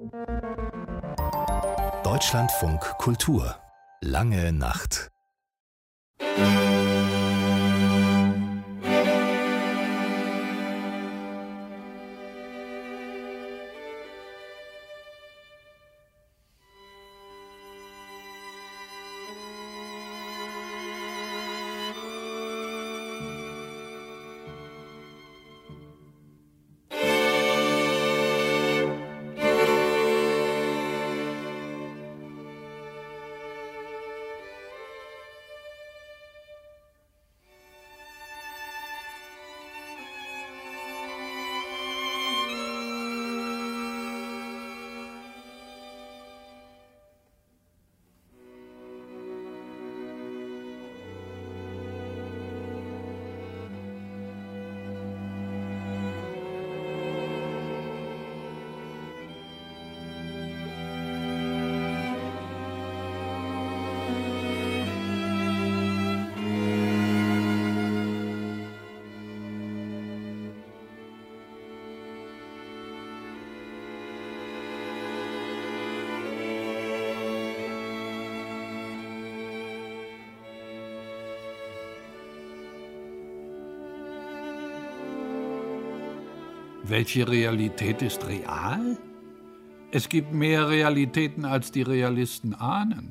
Deutschlandfunk Kultur. Lange Nacht. Welche Realität ist real? Es gibt mehr Realitäten, als die Realisten ahnen.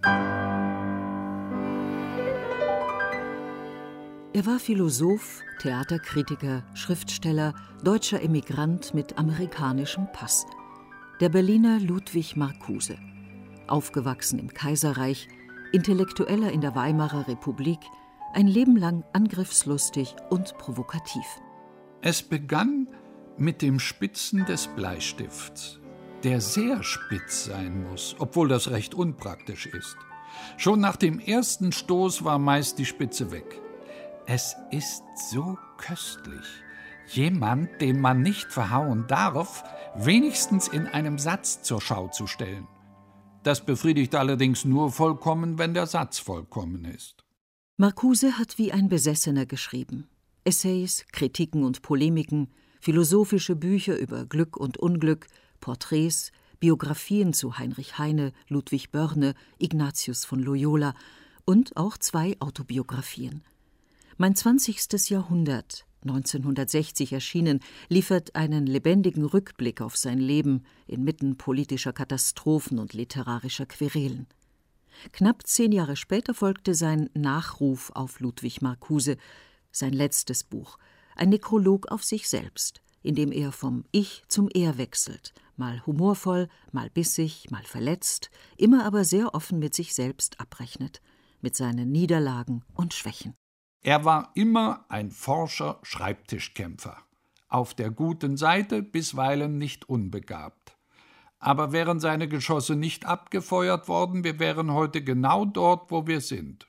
Er war Philosoph, Theaterkritiker, Schriftsteller, deutscher Emigrant mit amerikanischem Pass. Der Berliner Ludwig Marcuse. Aufgewachsen im Kaiserreich, Intellektueller in der Weimarer Republik, ein Leben lang angriffslustig und provokativ. Es begann mit dem Spitzen des Bleistifts, der sehr spitz sein muss, obwohl das recht unpraktisch ist. Schon nach dem ersten Stoß war meist die Spitze weg. Es ist so köstlich, jemand, den man nicht verhauen darf, wenigstens in einem Satz zur Schau zu stellen. Das befriedigt allerdings nur vollkommen, wenn der Satz vollkommen ist. Marcuse hat wie ein Besessener geschrieben. Essays, Kritiken und Polemiken, philosophische Bücher über Glück und Unglück, Porträts, Biografien zu Heinrich Heine, Ludwig Börne, Ignatius von Loyola und auch 2 Autobiografien. Mein 20. Jahrhundert, 1960 erschienen, liefert einen lebendigen Rückblick auf sein Leben inmitten politischer Katastrophen und literarischer Querelen. Knapp 10 Jahre später folgte sein Nachruf auf Ludwig Marcuse, sein letztes Buch, ein Nekrolog auf sich selbst, in dem er vom Ich zum Er wechselt, mal humorvoll, mal bissig, mal verletzt, immer aber sehr offen mit sich selbst abrechnet, mit seinen Niederlagen und Schwächen. Er war immer ein forscher Schreibtischkämpfer, auf der guten Seite, bisweilen nicht unbegabt. Aber wären seine Geschosse nicht abgefeuert worden, wir wären heute genau dort, wo wir sind.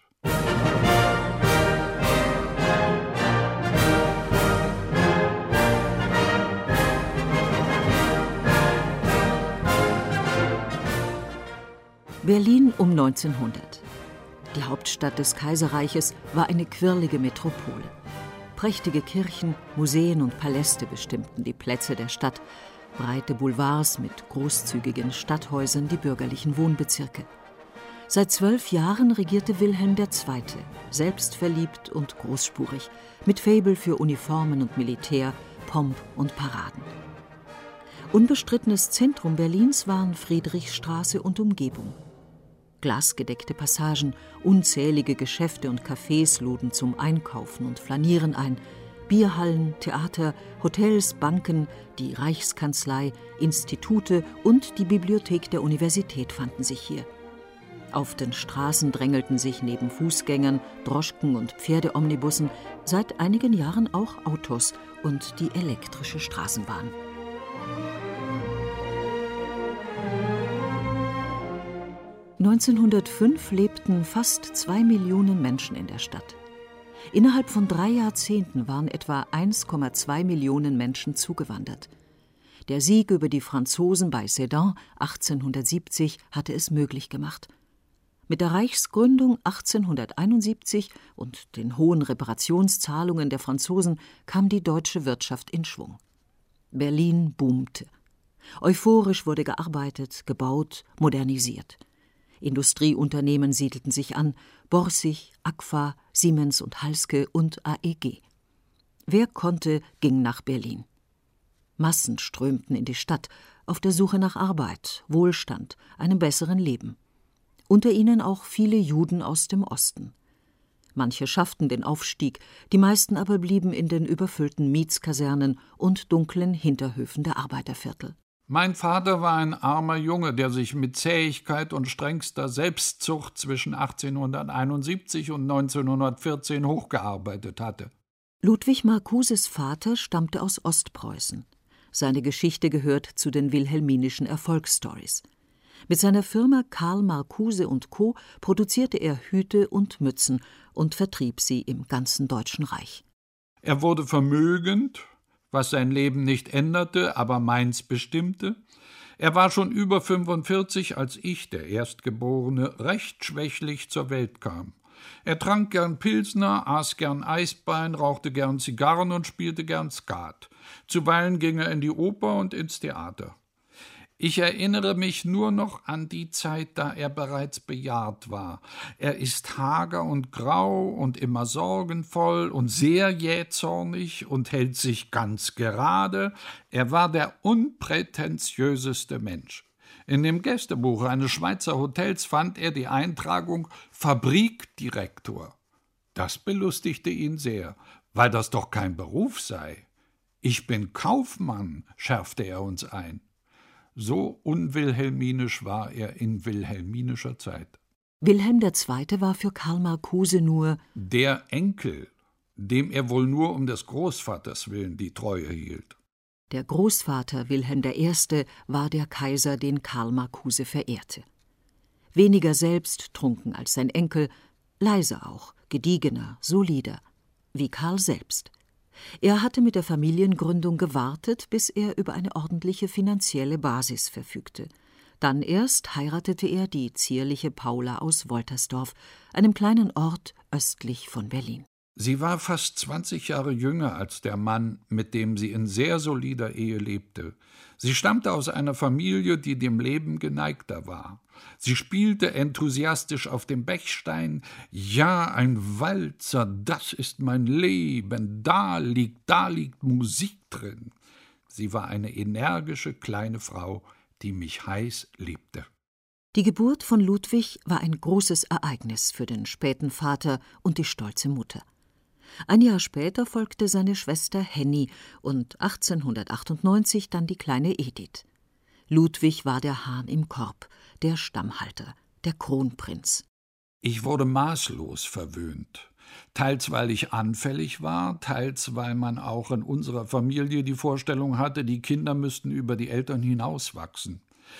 Berlin um 1900. Die Hauptstadt des Kaiserreiches war eine quirlige Metropole. Prächtige Kirchen, Museen und Paläste bestimmten die Plätze der Stadt, breite Boulevards mit großzügigen Stadthäusern die bürgerlichen Wohnbezirke. Seit 12 Jahren regierte Wilhelm II., selbstverliebt und großspurig, mit Faible für Uniformen und Militär, Pomp und Paraden. Unbestrittenes Zentrum Berlins waren Friedrichstraße und Umgebung. Glasgedeckte Passagen, unzählige Geschäfte und Cafés luden zum Einkaufen und Flanieren ein. Bierhallen, Theater, Hotels, Banken, die Reichskanzlei, Institute und die Bibliothek der Universität fanden sich hier. Auf den Straßen drängelten sich neben Fußgängern, Droschken und Pferdeomnibussen seit einigen Jahren auch Autos und die elektrische Straßenbahn. (1905) lebten fast 2 Millionen Menschen in der Stadt. Innerhalb von 3 Jahrzehnten waren etwa 1,2 Millionen Menschen zugewandert. Der Sieg über die Franzosen bei Sedan 1870 hatte es möglich gemacht. Mit der Reichsgründung 1871 und den hohen Reparationszahlungen der Franzosen kam die deutsche Wirtschaft in Schwung. Berlin boomte. Euphorisch wurde gearbeitet, gebaut, modernisiert. Industrieunternehmen siedelten sich an, Borsig, Agfa, Siemens und Halske und AEG. Wer konnte, ging nach Berlin. Massen strömten in die Stadt, auf der Suche nach Arbeit, Wohlstand, einem besseren Leben. Unter ihnen auch viele Juden aus dem Osten. Manche schafften den Aufstieg, die meisten aber blieben in den überfüllten Mietskasernen und dunklen Hinterhöfen der Arbeiterviertel. Mein Vater war ein armer Junge, der sich mit Zähigkeit und strengster Selbstzucht zwischen 1871 und 1914 hochgearbeitet hatte. Ludwig Marcuses Vater stammte aus Ostpreußen. Seine Geschichte gehört zu den wilhelminischen Erfolgsstories. Mit seiner Firma Karl Marcuse & Co. produzierte er Hüte und Mützen und vertrieb sie im ganzen Deutschen Reich. Er wurde vermögend, was sein Leben nicht änderte, aber meins bestimmte. Er war schon über 45, als ich, der Erstgeborene, recht schwächlich zur Welt kam. Er trank gern Pilsner, aß gern Eisbein, rauchte gern Zigarren und spielte gern Skat. Zuweilen ging er in die Oper und ins Theater. Ich erinnere mich nur noch an die Zeit, da er bereits bejahrt war. Er ist hager und grau und immer sorgenvoll und sehr jähzornig und hält sich ganz gerade. Er war der unprätentiöseste Mensch. In dem Gästebuch eines Schweizer Hotels fand er die Eintragung Fabrikdirektor. Das belustigte ihn sehr, weil das doch kein Beruf sei. »Ich bin Kaufmann«, schärfte er uns ein. So unwilhelminisch war er in wilhelminischer Zeit. Wilhelm II. War für Karl Marcuse nur der Enkel, dem er wohl nur um des Großvaters willen die Treue hielt. Der Großvater Wilhelm I. war der Kaiser, den Karl Marcuse verehrte. Weniger selbsttrunken als sein Enkel, leiser auch, gediegener, solider, wie Karl selbst. Er hatte mit der Familiengründung gewartet, bis er über eine ordentliche finanzielle Basis verfügte. Dann erst heiratete er die zierliche Paula aus Woltersdorf, einem kleinen Ort östlich von Berlin. Sie war fast 20 Jahre jünger als der Mann, mit dem sie in sehr solider Ehe lebte. Sie stammte aus einer Familie, die dem Leben geneigter war. Sie spielte enthusiastisch auf dem Bechstein. »Ja, ein Walzer, das ist mein Leben, da liegt Musik drin.« Sie war eine energische kleine Frau, die mich heiß liebte. Die Geburt von Ludwig war ein großes Ereignis für den späten Vater und die stolze Mutter. Ein Jahr später folgte seine Schwester Henny und 1898 dann die kleine Edith. Ludwig war der Hahn im Korb, der Stammhalter, der Kronprinz. Ich wurde maßlos verwöhnt. Teils, weil ich anfällig war, teils, weil man auch in unserer Familie die Vorstellung hatte, die Kinder müssten über die Eltern hinauswachsen.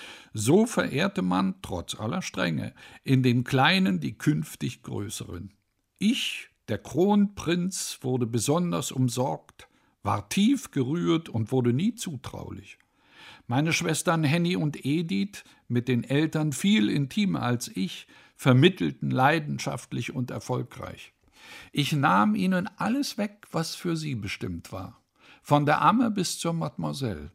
So verehrte man, trotz aller Strenge, in den Kleinen die künftig Größeren. Ich, der Kronprinz, wurde besonders umsorgt, war tief gerührt und wurde nie zutraulich. Meine Schwestern Henny und Edith, mit den Eltern viel intimer als ich, vermittelten leidenschaftlich und erfolgreich. Ich nahm ihnen alles weg, was für sie bestimmt war, von der Amme bis zur Mademoiselle.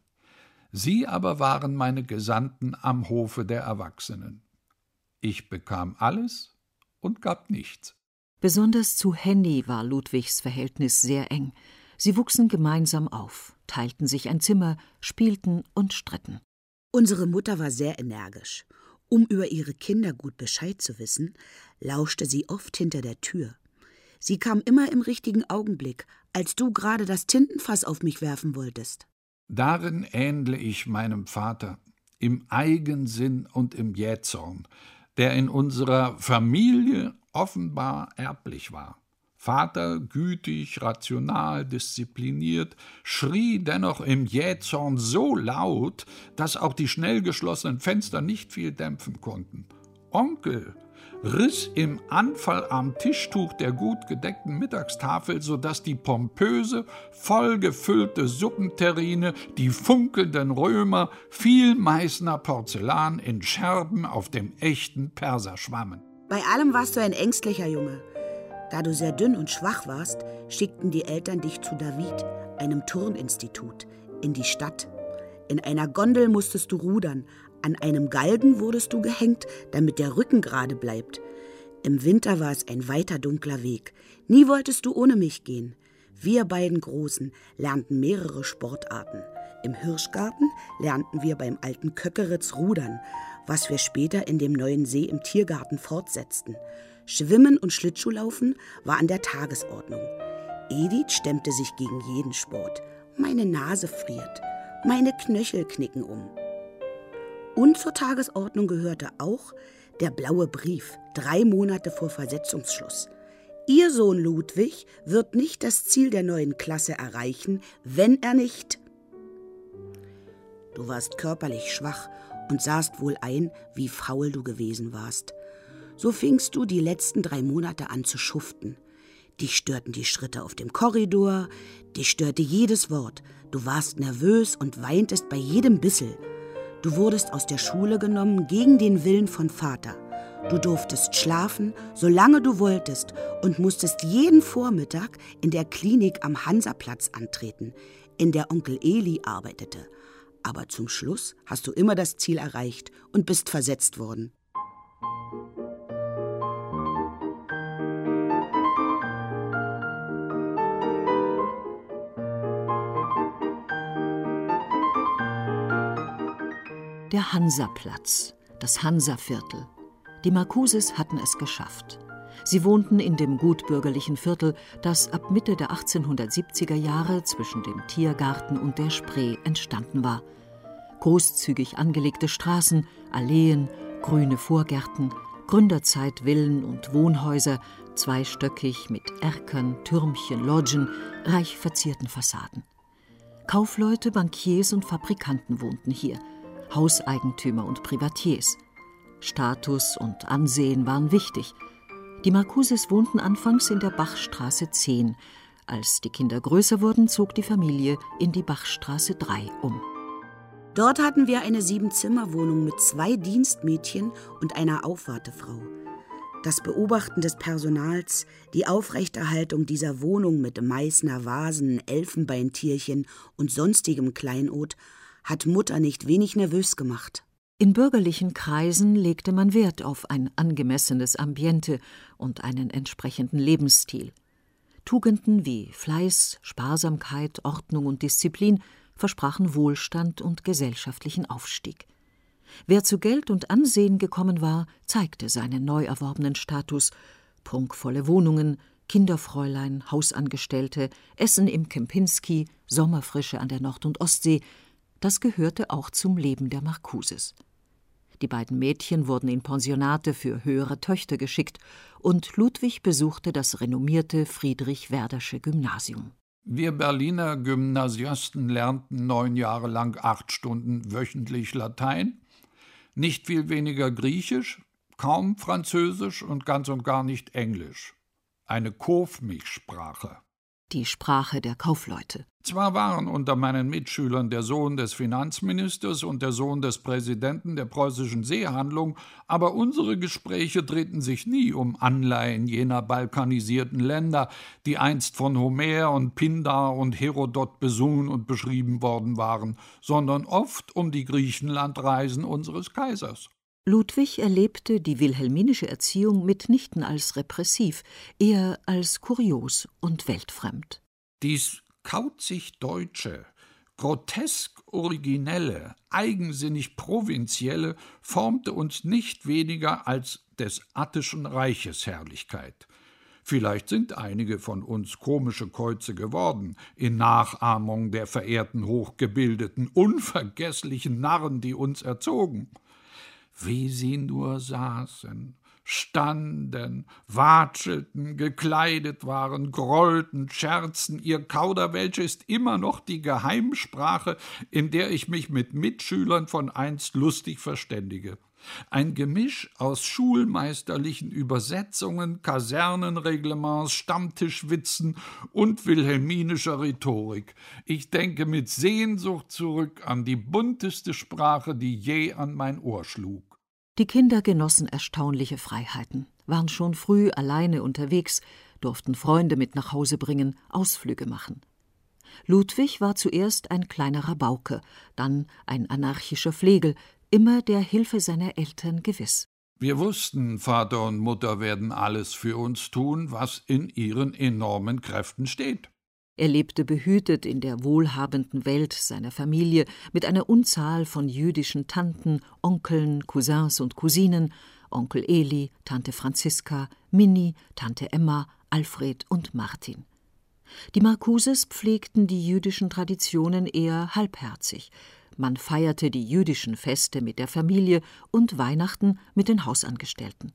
Sie aber waren meine Gesandten am Hofe der Erwachsenen. Ich bekam alles und gab nichts. Besonders zu Henny war Ludwigs Verhältnis sehr eng. Sie wuchsen gemeinsam auf, teilten sich ein Zimmer, spielten und stritten. Unsere Mutter war sehr energisch. Um über ihre Kinder gut Bescheid zu wissen, lauschte sie oft hinter der Tür. Sie kam immer im richtigen Augenblick, als du gerade das Tintenfass auf mich werfen wolltest. Darin ähnle ich meinem Vater, im Eigensinn und im Jähzorn, der in unserer Familie offenbar erblich war. Vater, gütig, rational, diszipliniert, schrie dennoch im Jähzorn so laut, dass auch die schnell geschlossenen Fenster nicht viel dämpfen konnten. Onkel riss im Anfall am Tischtuch der gut gedeckten Mittagstafel, sodass die pompöse, vollgefüllte Suppenterrine, die funkelnden Römer, viel Meißner Porzellan in Scherben auf dem echten Perser schwammen. Bei allem warst du ein ängstlicher Junge. Da du sehr dünn und schwach warst, schickten die Eltern dich zu David, einem Turninstitut, in die Stadt. In einer Gondel musstest du rudern. An einem Galgen wurdest du gehängt, damit der Rücken gerade bleibt. Im Winter war es ein weiter dunkler Weg. Nie wolltest du ohne mich gehen. Wir beiden Großen lernten mehrere Sportarten. Im Hirschgarten lernten wir beim alten Köckeritz rudern, was wir später in dem neuen See im Tiergarten fortsetzten. Schwimmen und Schlittschuhlaufen war an der Tagesordnung. Edith stemmte sich gegen jeden Sport. Meine Nase friert, meine Knöchel knicken um. Und zur Tagesordnung gehörte auch der blaue Brief, 3 Monate vor Versetzungsschluss. Ihr Sohn Ludwig wird nicht das Ziel der neuen Klasse erreichen, wenn er nicht... Du warst körperlich schwach und sahst wohl ein, wie faul du gewesen warst. So fingst du die letzten 3 Monate an zu schuften. Dich störten die Schritte auf dem Korridor, dich störte jedes Wort. Du warst nervös und weintest bei jedem Bissel. Du wurdest aus der Schule genommen gegen den Willen von Vater. Du durftest schlafen, solange du wolltest und musstest jeden Vormittag in der Klinik am Hansaplatz antreten, in der Onkel Eli arbeitete. Aber zum Schluss hast du immer das Ziel erreicht und bist versetzt worden. Der Hansaplatz, das Hansaviertel. Die Marcuses hatten es geschafft. Sie wohnten in dem gutbürgerlichen Viertel, das ab Mitte der 1870er Jahre zwischen dem Tiergarten und der Spree entstanden war. Großzügig angelegte Straßen, Alleen, grüne Vorgärten, Gründerzeit-Villen und Wohnhäuser, zweistöckig mit Erkern, Türmchen, Loggen, reich verzierten Fassaden. Kaufleute, Bankiers und Fabrikanten wohnten hier, Hauseigentümer und Privatiers. Status und Ansehen waren wichtig. Die Marcuses wohnten anfangs in der Bachstraße 10. Als die Kinder größer wurden, zog die Familie in die Bachstraße 3 um. Dort hatten wir eine 7-Zimmer-Wohnung mit 2 Dienstmädchen und einer Aufwartefrau. Das Beobachten des Personals, die Aufrechterhaltung dieser Wohnung mit Meißner Vasen, Elfenbeintierchen und sonstigem Kleinod hat Mutter nicht wenig nervös gemacht. In bürgerlichen Kreisen legte man Wert auf ein angemessenes Ambiente und einen entsprechenden Lebensstil. Tugenden wie Fleiß, Sparsamkeit, Ordnung und Disziplin versprachen Wohlstand und gesellschaftlichen Aufstieg. Wer zu Geld und Ansehen gekommen war, zeigte seinen neu erworbenen Status. Prunkvolle Wohnungen, Kinderfräulein, Hausangestellte, Essen im Kempinski, Sommerfrische an der Nord- und Ostsee, das gehörte auch zum Leben der Marcuses. Die beiden Mädchen wurden in Pensionate für höhere Töchter geschickt und Ludwig besuchte das renommierte Friedrich-Werdersche Gymnasium. Wir Berliner Gymnasiasten lernten 9 Jahre lang 8 Stunden wöchentlich Latein, nicht viel weniger Griechisch, kaum Französisch und ganz und gar nicht Englisch. Eine Kofmichsprache. Die Sprache der Kaufleute. Zwar waren unter meinen Mitschülern der Sohn des Finanzministers und der Sohn des Präsidenten der preußischen Seehandlung, aber unsere Gespräche drehten sich nie um Anleihen jener balkanisierten Länder, die einst von Homer und Pindar und Herodot besungen und beschrieben worden waren, sondern oft um die Griechenlandreisen unseres Kaisers. Ludwig erlebte die wilhelminische Erziehung mitnichten als repressiv, eher als kurios und weltfremd. Dies kauzig Deutsche, grotesk Originelle, eigensinnig Provinzielle formte uns nicht weniger als des attischen Reiches Herrlichkeit. Vielleicht sind einige von uns komische Käuze geworden, in Nachahmung der verehrten hochgebildeten, unvergesslichen Narren, die uns erzogen. Wie sie nur saßen, standen, watschelten, gekleidet waren, grollten, scherzten. Ihr Kauderwelsch ist immer noch die Geheimsprache, in der ich mich mit Mitschülern von einst lustig verständige. Ein Gemisch aus schulmeisterlichen Übersetzungen, Kasernenreglements, Stammtischwitzen und wilhelminischer Rhetorik. Ich denke mit Sehnsucht zurück an die bunteste Sprache, die je an mein Ohr schlug. Die Kinder genossen erstaunliche Freiheiten, waren schon früh alleine unterwegs, durften Freunde mit nach Hause bringen, Ausflüge machen. Ludwig war zuerst ein kleiner Rabauke, dann ein anarchischer Flegel, immer der Hilfe seiner Eltern gewiss. Wir wussten, Vater und Mutter werden alles für uns tun, was in ihren enormen Kräften steht. Er lebte behütet in der wohlhabenden Welt seiner Familie mit einer Unzahl von jüdischen Tanten, Onkeln, Cousins und Cousinen, Onkel Eli, Tante Franziska, Minni, Tante Emma, Alfred und Martin. Die Marcuses pflegten die jüdischen Traditionen eher halbherzig. Man feierte die jüdischen Feste mit der Familie und Weihnachten mit den Hausangestellten.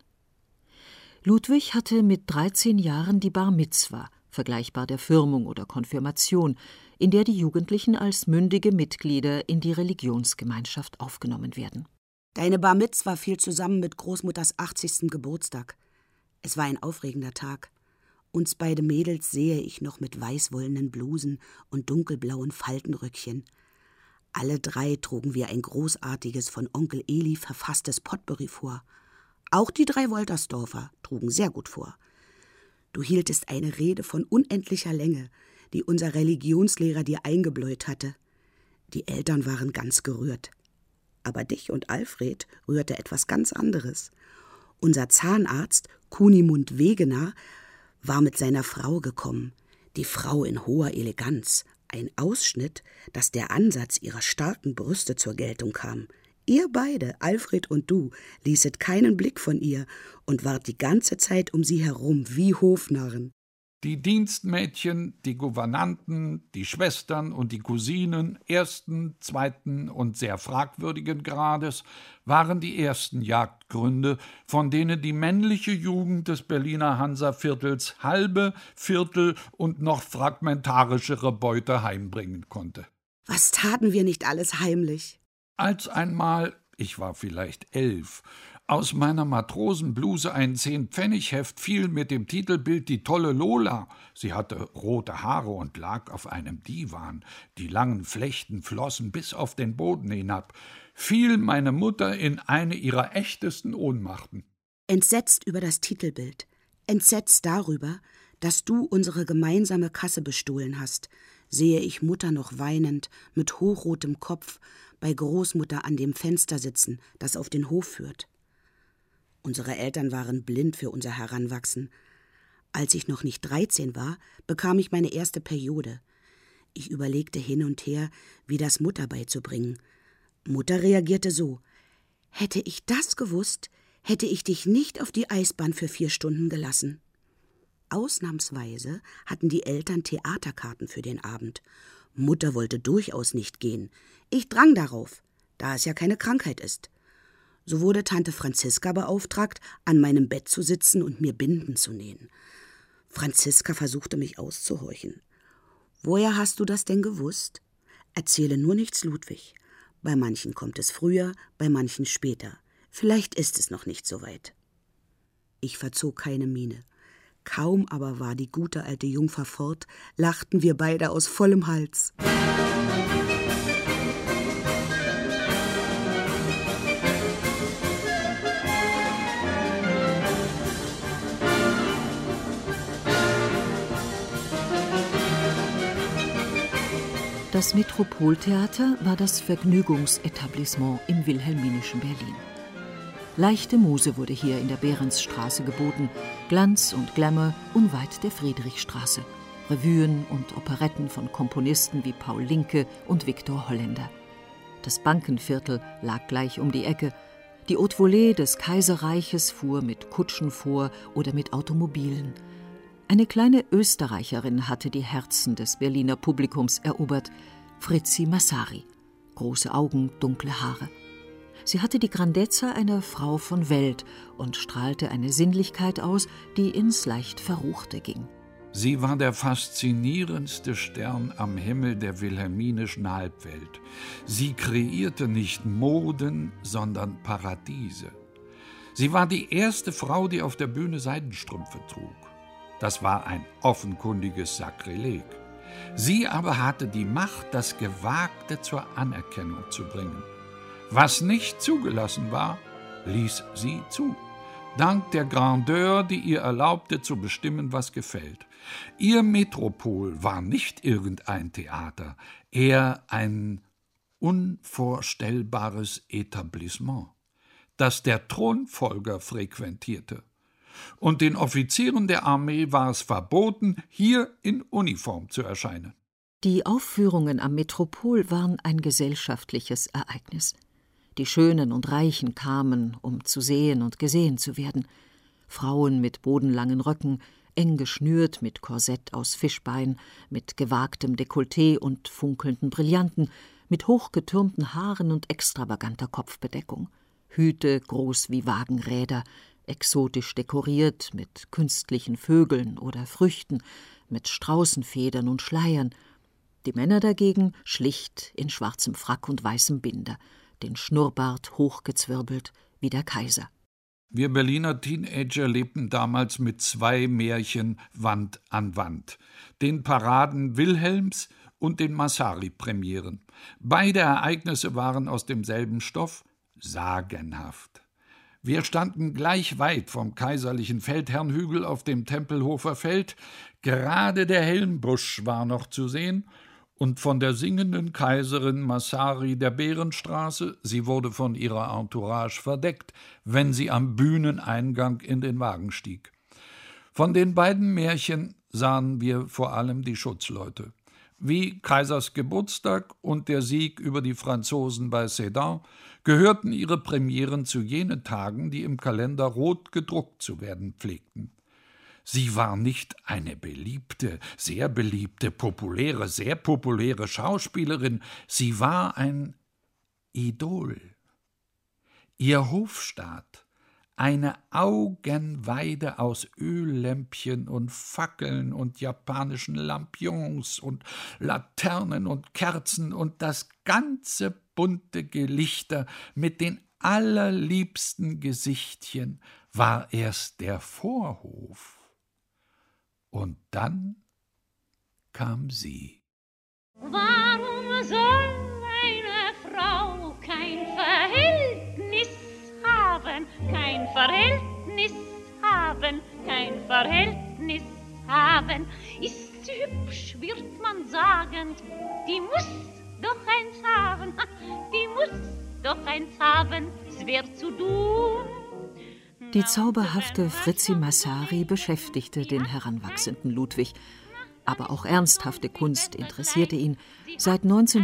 Ludwig hatte mit 13 Jahren die Bar Mitzwa, vergleichbar der Firmung oder Konfirmation, in der die Jugendlichen als mündige Mitglieder in die Religionsgemeinschaft aufgenommen werden. Deine Bar Mitzwa fiel zusammen mit Großmutters 80. Geburtstag. Es war ein aufregender Tag. Uns beide Mädels sehe ich noch mit weißwollenen Blusen und dunkelblauen Faltenröckchen. Alle 3 trugen wir ein großartiges, von Onkel Eli verfasstes Potpourri vor. Auch die 3 Woltersdorfer trugen sehr gut vor. Du hieltest eine Rede von unendlicher Länge, die unser Religionslehrer dir eingebläut hatte. Die Eltern waren ganz gerührt. Aber dich und Alfred rührte etwas ganz anderes. Unser Zahnarzt, Kunimund Wegener, war mit seiner Frau gekommen, die Frau in hoher Eleganz, ein Ausschnitt, dass der Ansatz ihrer starken Brüste zur Geltung kam. Ihr beide, Alfred und du, ließet keinen Blick von ihr und wart die ganze Zeit um sie herum wie Hofnarren. Die Dienstmädchen, die Gouvernanten, die Schwestern und die Cousinen 1., 2. und sehr fragwürdigen Grades waren die ersten Jagdgründe, von denen die männliche Jugend des Berliner Hansaviertels halbe, Viertel und noch fragmentarischere Beute heimbringen konnte. Was taten wir nicht alles heimlich? Als einmal, ich war vielleicht 11, aus meiner Matrosenbluse ein 10-Pfennig-Heft fiel mit dem Titelbild »Die tolle Lola«. Sie hatte rote Haare und lag auf einem Divan. Die langen Flechten flossen bis auf den Boden hinab. Fiel meine Mutter in eine ihrer echtesten Ohnmachten. Entsetzt über das Titelbild, entsetzt darüber, dass du unsere gemeinsame Kasse bestohlen hast, sehe ich Mutter noch weinend, mit hochrotem Kopf, bei Großmutter an dem Fenster sitzen, das auf den Hof führt. Unsere Eltern waren blind für unser Heranwachsen. Als ich noch nicht 13 war, bekam ich meine erste Periode. Ich überlegte hin und her, wie das Mutter beizubringen. Mutter reagierte so: Hätte ich das gewusst, hätte ich dich nicht auf die Eisbahn für 4 Stunden gelassen. Ausnahmsweise hatten die Eltern Theaterkarten für den Abend. Mutter wollte durchaus nicht gehen. Ich drang darauf, da es ja keine Krankheit ist. So wurde Tante Franziska beauftragt, an meinem Bett zu sitzen und mir Binden zu nähen. Franziska versuchte mich auszuhorchen. »Woher hast du das denn gewusst?« »Erzähle nur nichts, Ludwig. Bei manchen kommt es früher, bei manchen später. Vielleicht ist es noch nicht so weit.« Ich verzog keine Miene. Kaum aber war die gute alte Jungfer fort, lachten wir beide aus vollem Hals. Das Metropoltheater war das Vergnügungsetablissement im wilhelminischen Berlin. Leichte Muse wurde hier in der Behrensstraße geboten, Glanz und Glamour unweit der Friedrichstraße, Revuen und Operetten von Komponisten wie Paul Linke und Viktor Holländer. Das Bankenviertel lag gleich um die Ecke. Die Haute Volée des Kaiserreiches fuhr mit Kutschen vor oder mit Automobilen. Eine kleine Österreicherin hatte die Herzen des Berliner Publikums erobert, Fritzi Massari. Große Augen, dunkle Haare. Sie hatte die Grandezza einer Frau von Welt und strahlte eine Sinnlichkeit aus, die ins leicht Verruchte ging. Sie war der faszinierendste Stern am Himmel der wilhelminischen Halbwelt. Sie kreierte nicht Moden, sondern Paradiese. Sie war die erste Frau, die auf der Bühne Seidenstrümpfe trug. Das war ein offenkundiges Sakrileg. Sie aber hatte die Macht, das Gewagte zur Anerkennung zu bringen. Was nicht zugelassen war, ließ sie zu. dank der Grandeur, die ihr erlaubte, zu bestimmen, was gefällt. Ihr Metropol war nicht irgendein Theater, eher ein unvorstellbares Etablissement, das der Thronfolger frequentierte. Und den Offizieren der Armee war es verboten, hier in Uniform zu erscheinen. Die Aufführungen am Metropol waren ein gesellschaftliches Ereignis. Die Schönen und Reichen kamen, um zu sehen und gesehen zu werden. Frauen mit bodenlangen Röcken, eng geschnürt mit Korsett aus Fischbein, mit gewagtem Dekolleté und funkelnden Brillanten, mit hochgetürmten Haaren und extravaganter Kopfbedeckung. Hüte groß wie Wagenräder, exotisch dekoriert mit künstlichen Vögeln oder Früchten, mit Straußenfedern und Schleiern. Die Männer dagegen schlicht in schwarzem Frack und weißem Binder, den Schnurrbart hochgezwirbelt wie der Kaiser. Wir Berliner Teenager lebten damals mit 2 Märchen Wand an Wand, den Paraden Wilhelms und den Massari-Premieren. Beide Ereignisse waren aus demselben Stoff, sagenhaft. Wir standen gleich weit vom kaiserlichen Feldherrnhügel auf dem Tempelhofer Feld, gerade der Helmbusch war noch zu sehen, und von der singenden Kaiserin Massari der Bärenstraße, sie wurde von ihrer Entourage verdeckt, wenn sie am Bühneneingang in den Wagen stieg. Von den beiden Märchen sahen wir vor allem die Schutzleute. Wie Kaisers Geburtstag und der Sieg über die Franzosen bei Sedan gehörten ihre Premieren zu jenen Tagen, die im Kalender rot gedruckt zu werden pflegten. Sie war nicht eine beliebte, sehr populäre Schauspielerin, sie war ein Idol. Ihr Hofstaat, eine Augenweide aus Öllämpchen und Fackeln und japanischen Lampions und Laternen und Kerzen und das ganze bunte Gelichter mit den allerliebsten Gesichtchen war erst der Vorhof. Und dann kam sie. Warum soll eine Frau kein Verhältnis haben, kein Verhältnis haben, kein Verhältnis haben? Ist sie hübsch, wird man sagen, die muss doch eins haben, die muss doch eins haben, es wär zu dumm. Die zauberhafte Fritzi Massari beschäftigte den heranwachsenden Ludwig. Aber auch ernsthafte Kunst interessierte ihn. Seit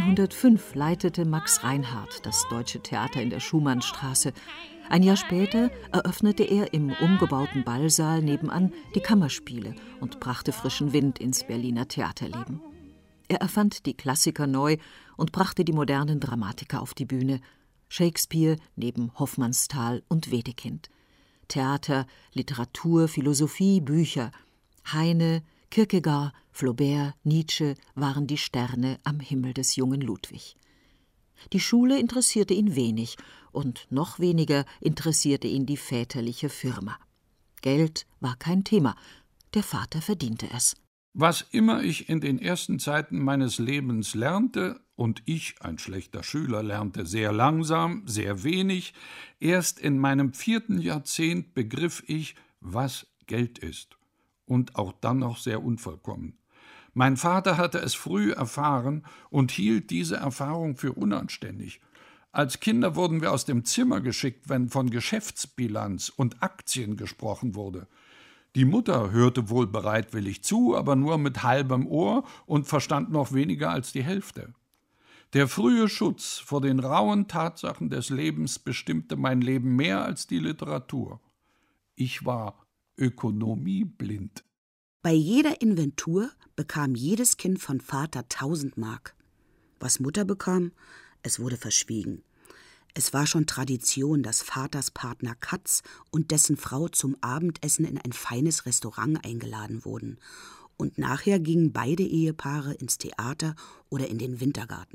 1905 leitete Max Reinhardt das Deutsche Theater in der Schumannstraße. Ein Jahr später eröffnete er im umgebauten Ballsaal nebenan die Kammerspiele und brachte frischen Wind ins Berliner Theaterleben. Er erfand die Klassiker neu und brachte die modernen Dramatiker auf die Bühne. Shakespeare neben Hofmannsthal und Wedekind. Theater, Literatur, Philosophie, Bücher. Heine, Kierkegaard, Flaubert, Nietzsche waren die Sterne am Himmel des jungen Ludwig. Die Schule interessierte ihn wenig und noch weniger interessierte ihn die väterliche Firma. Geld war kein Thema, der Vater verdiente es. Was immer ich in den ersten Zeiten meines Lebens lernte, und ich, ein schlechter Schüler, lernte sehr langsam, sehr wenig, erst in meinem 4. Jahrzehnt begriff ich, was Geld ist, und auch dann noch sehr unvollkommen. Mein Vater hatte es früh erfahren und hielt diese Erfahrung für unanständig. Als Kinder wurden wir aus dem Zimmer geschickt, wenn von Geschäftsbilanz und Aktien gesprochen wurde. Die Mutter hörte wohl bereitwillig zu, aber nur mit halbem Ohr und verstand noch weniger als die Hälfte. Der frühe Schutz vor den rauen Tatsachen des Lebens bestimmte mein Leben mehr als die Literatur. Ich war ökonomieblind. Bei jeder Inventur bekam jedes Kind von Vater 1000 Mark. Was Mutter bekam, es wurde verschwiegen. Es war schon Tradition, dass Vaters Partner Katz und dessen Frau zum Abendessen in ein feines Restaurant eingeladen wurden. Und nachher gingen beide Ehepaare ins Theater oder in den Wintergarten.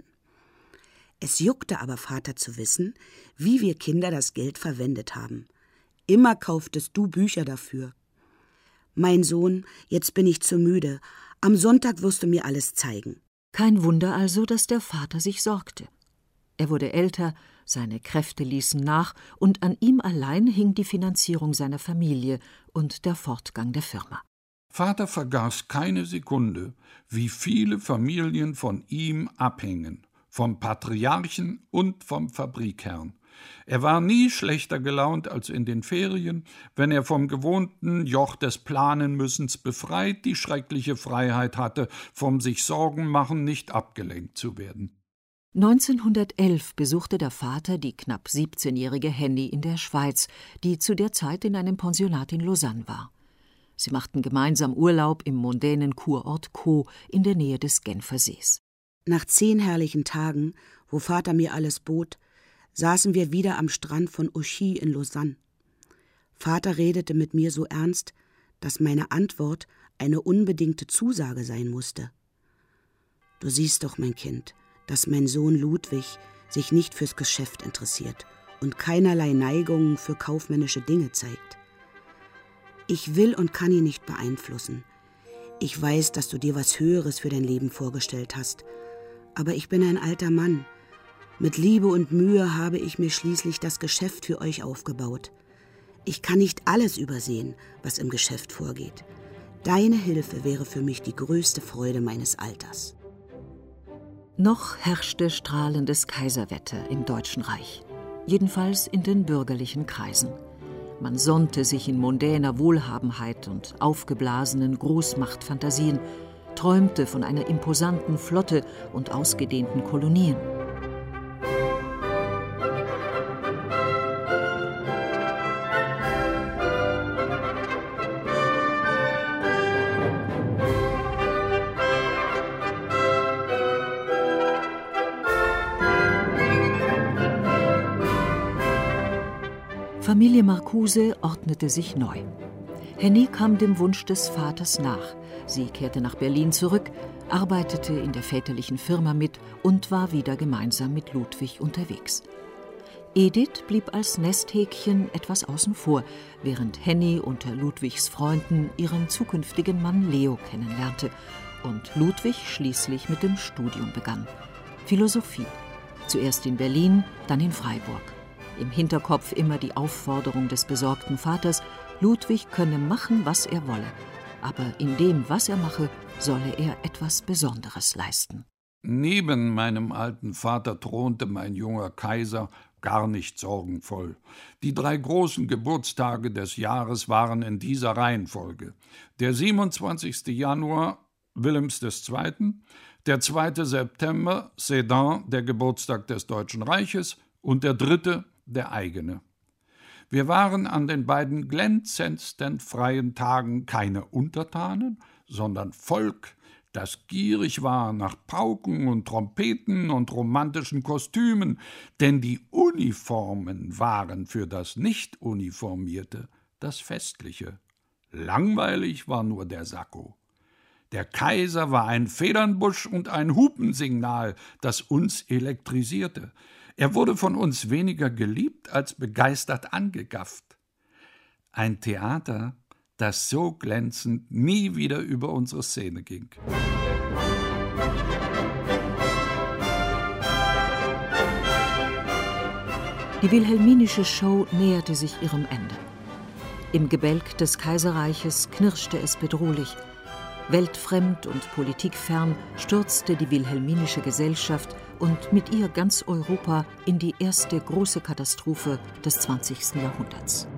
Es juckte aber Vater zu wissen, wie wir Kinder das Geld verwendet haben. Immer kauftest du Bücher dafür. Mein Sohn, jetzt bin ich zu müde. Am Sonntag wirst du mir alles zeigen. Kein Wunder also, dass der Vater sich sorgte. Er wurde älter, Seine Kräfte ließen nach, und an ihm allein hing die Finanzierung seiner Familie und der Fortgang der Firma. Vater vergaß keine Sekunde, wie viele Familien von ihm abhängen, vom Patriarchen und vom Fabrikherrn. Er war nie schlechter gelaunt als in den Ferien, wenn er vom gewohnten Joch des Planenmüssens befreit die schreckliche Freiheit hatte, vom sich Sorgen machen nicht abgelenkt zu werden. 1911 besuchte der Vater die knapp 17-jährige Henny in der Schweiz, die zu der Zeit in einem Pensionat in Lausanne war. Sie machten gemeinsam Urlaub im mondänen Kurort Caux in der Nähe des Genfer Sees. Nach 10 herrlichen Tagen, wo Vater mir alles bot, saßen wir wieder am Strand von Auchy in Lausanne. Vater redete mit mir so ernst, dass meine Antwort eine unbedingte Zusage sein musste. »Du siehst doch, mein Kind, dass mein Sohn Ludwig sich nicht fürs Geschäft interessiert und keinerlei Neigungen für kaufmännische Dinge zeigt. Ich will und kann ihn nicht beeinflussen. Ich weiß, dass du dir was Höheres für dein Leben vorgestellt hast. Aber ich bin ein alter Mann. Mit Liebe und Mühe habe ich mir schließlich das Geschäft für euch aufgebaut. Ich kann nicht alles übersehen, was im Geschäft vorgeht. Deine Hilfe wäre für mich die größte Freude meines Alters.« Noch herrschte strahlendes Kaiserwetter im Deutschen Reich, jedenfalls in den bürgerlichen Kreisen. Man sonnte sich in mondäner Wohlhabenheit und aufgeblasenen Großmachtfantasien, träumte von einer imposanten Flotte und ausgedehnten Kolonien. Familie Marcuse ordnete sich neu. Henny kam dem Wunsch des Vaters nach. Sie kehrte nach Berlin zurück, arbeitete in der väterlichen Firma mit und war wieder gemeinsam mit Ludwig unterwegs. Edith blieb als Nesthäkchen etwas außen vor, während Henny unter Ludwigs Freunden ihren zukünftigen Mann Leo kennenlernte und Ludwig schließlich mit dem Studium begann. Philosophie. Zuerst in Berlin, dann in Freiburg. Im Hinterkopf immer die Aufforderung des besorgten Vaters, Ludwig könne machen, was er wolle. Aber in dem, was er mache, solle er etwas Besonderes leisten. Neben meinem alten Vater thronte mein junger Kaiser, gar nicht sorgenvoll. Die 3 großen Geburtstage des Jahres waren in dieser Reihenfolge: der 27. Januar, Wilhelms II., der 2. September, Sedan, der Geburtstag des Deutschen Reiches, und der 3., der eigene. Wir waren an den beiden glänzendsten freien Tagen keine Untertanen, sondern Volk, das gierig war nach Pauken und Trompeten und romantischen Kostümen, denn die Uniformen waren für das Nicht-Uniformierte das Festliche. Langweilig war nur der Sakko. Der Kaiser war ein Federnbusch und ein Hupensignal, das uns elektrisierte. Er wurde von uns weniger geliebt als begeistert angegafft. Ein Theater, das so glänzend nie wieder über unsere Szene ging. Die wilhelminische Show näherte sich ihrem Ende. Im Gebälk des Kaiserreiches knirschte es bedrohlich. Weltfremd und politikfern stürzte die wilhelminische Gesellschaft und mit ihr ganz Europa in die erste große Katastrophe des 20. Jahrhunderts.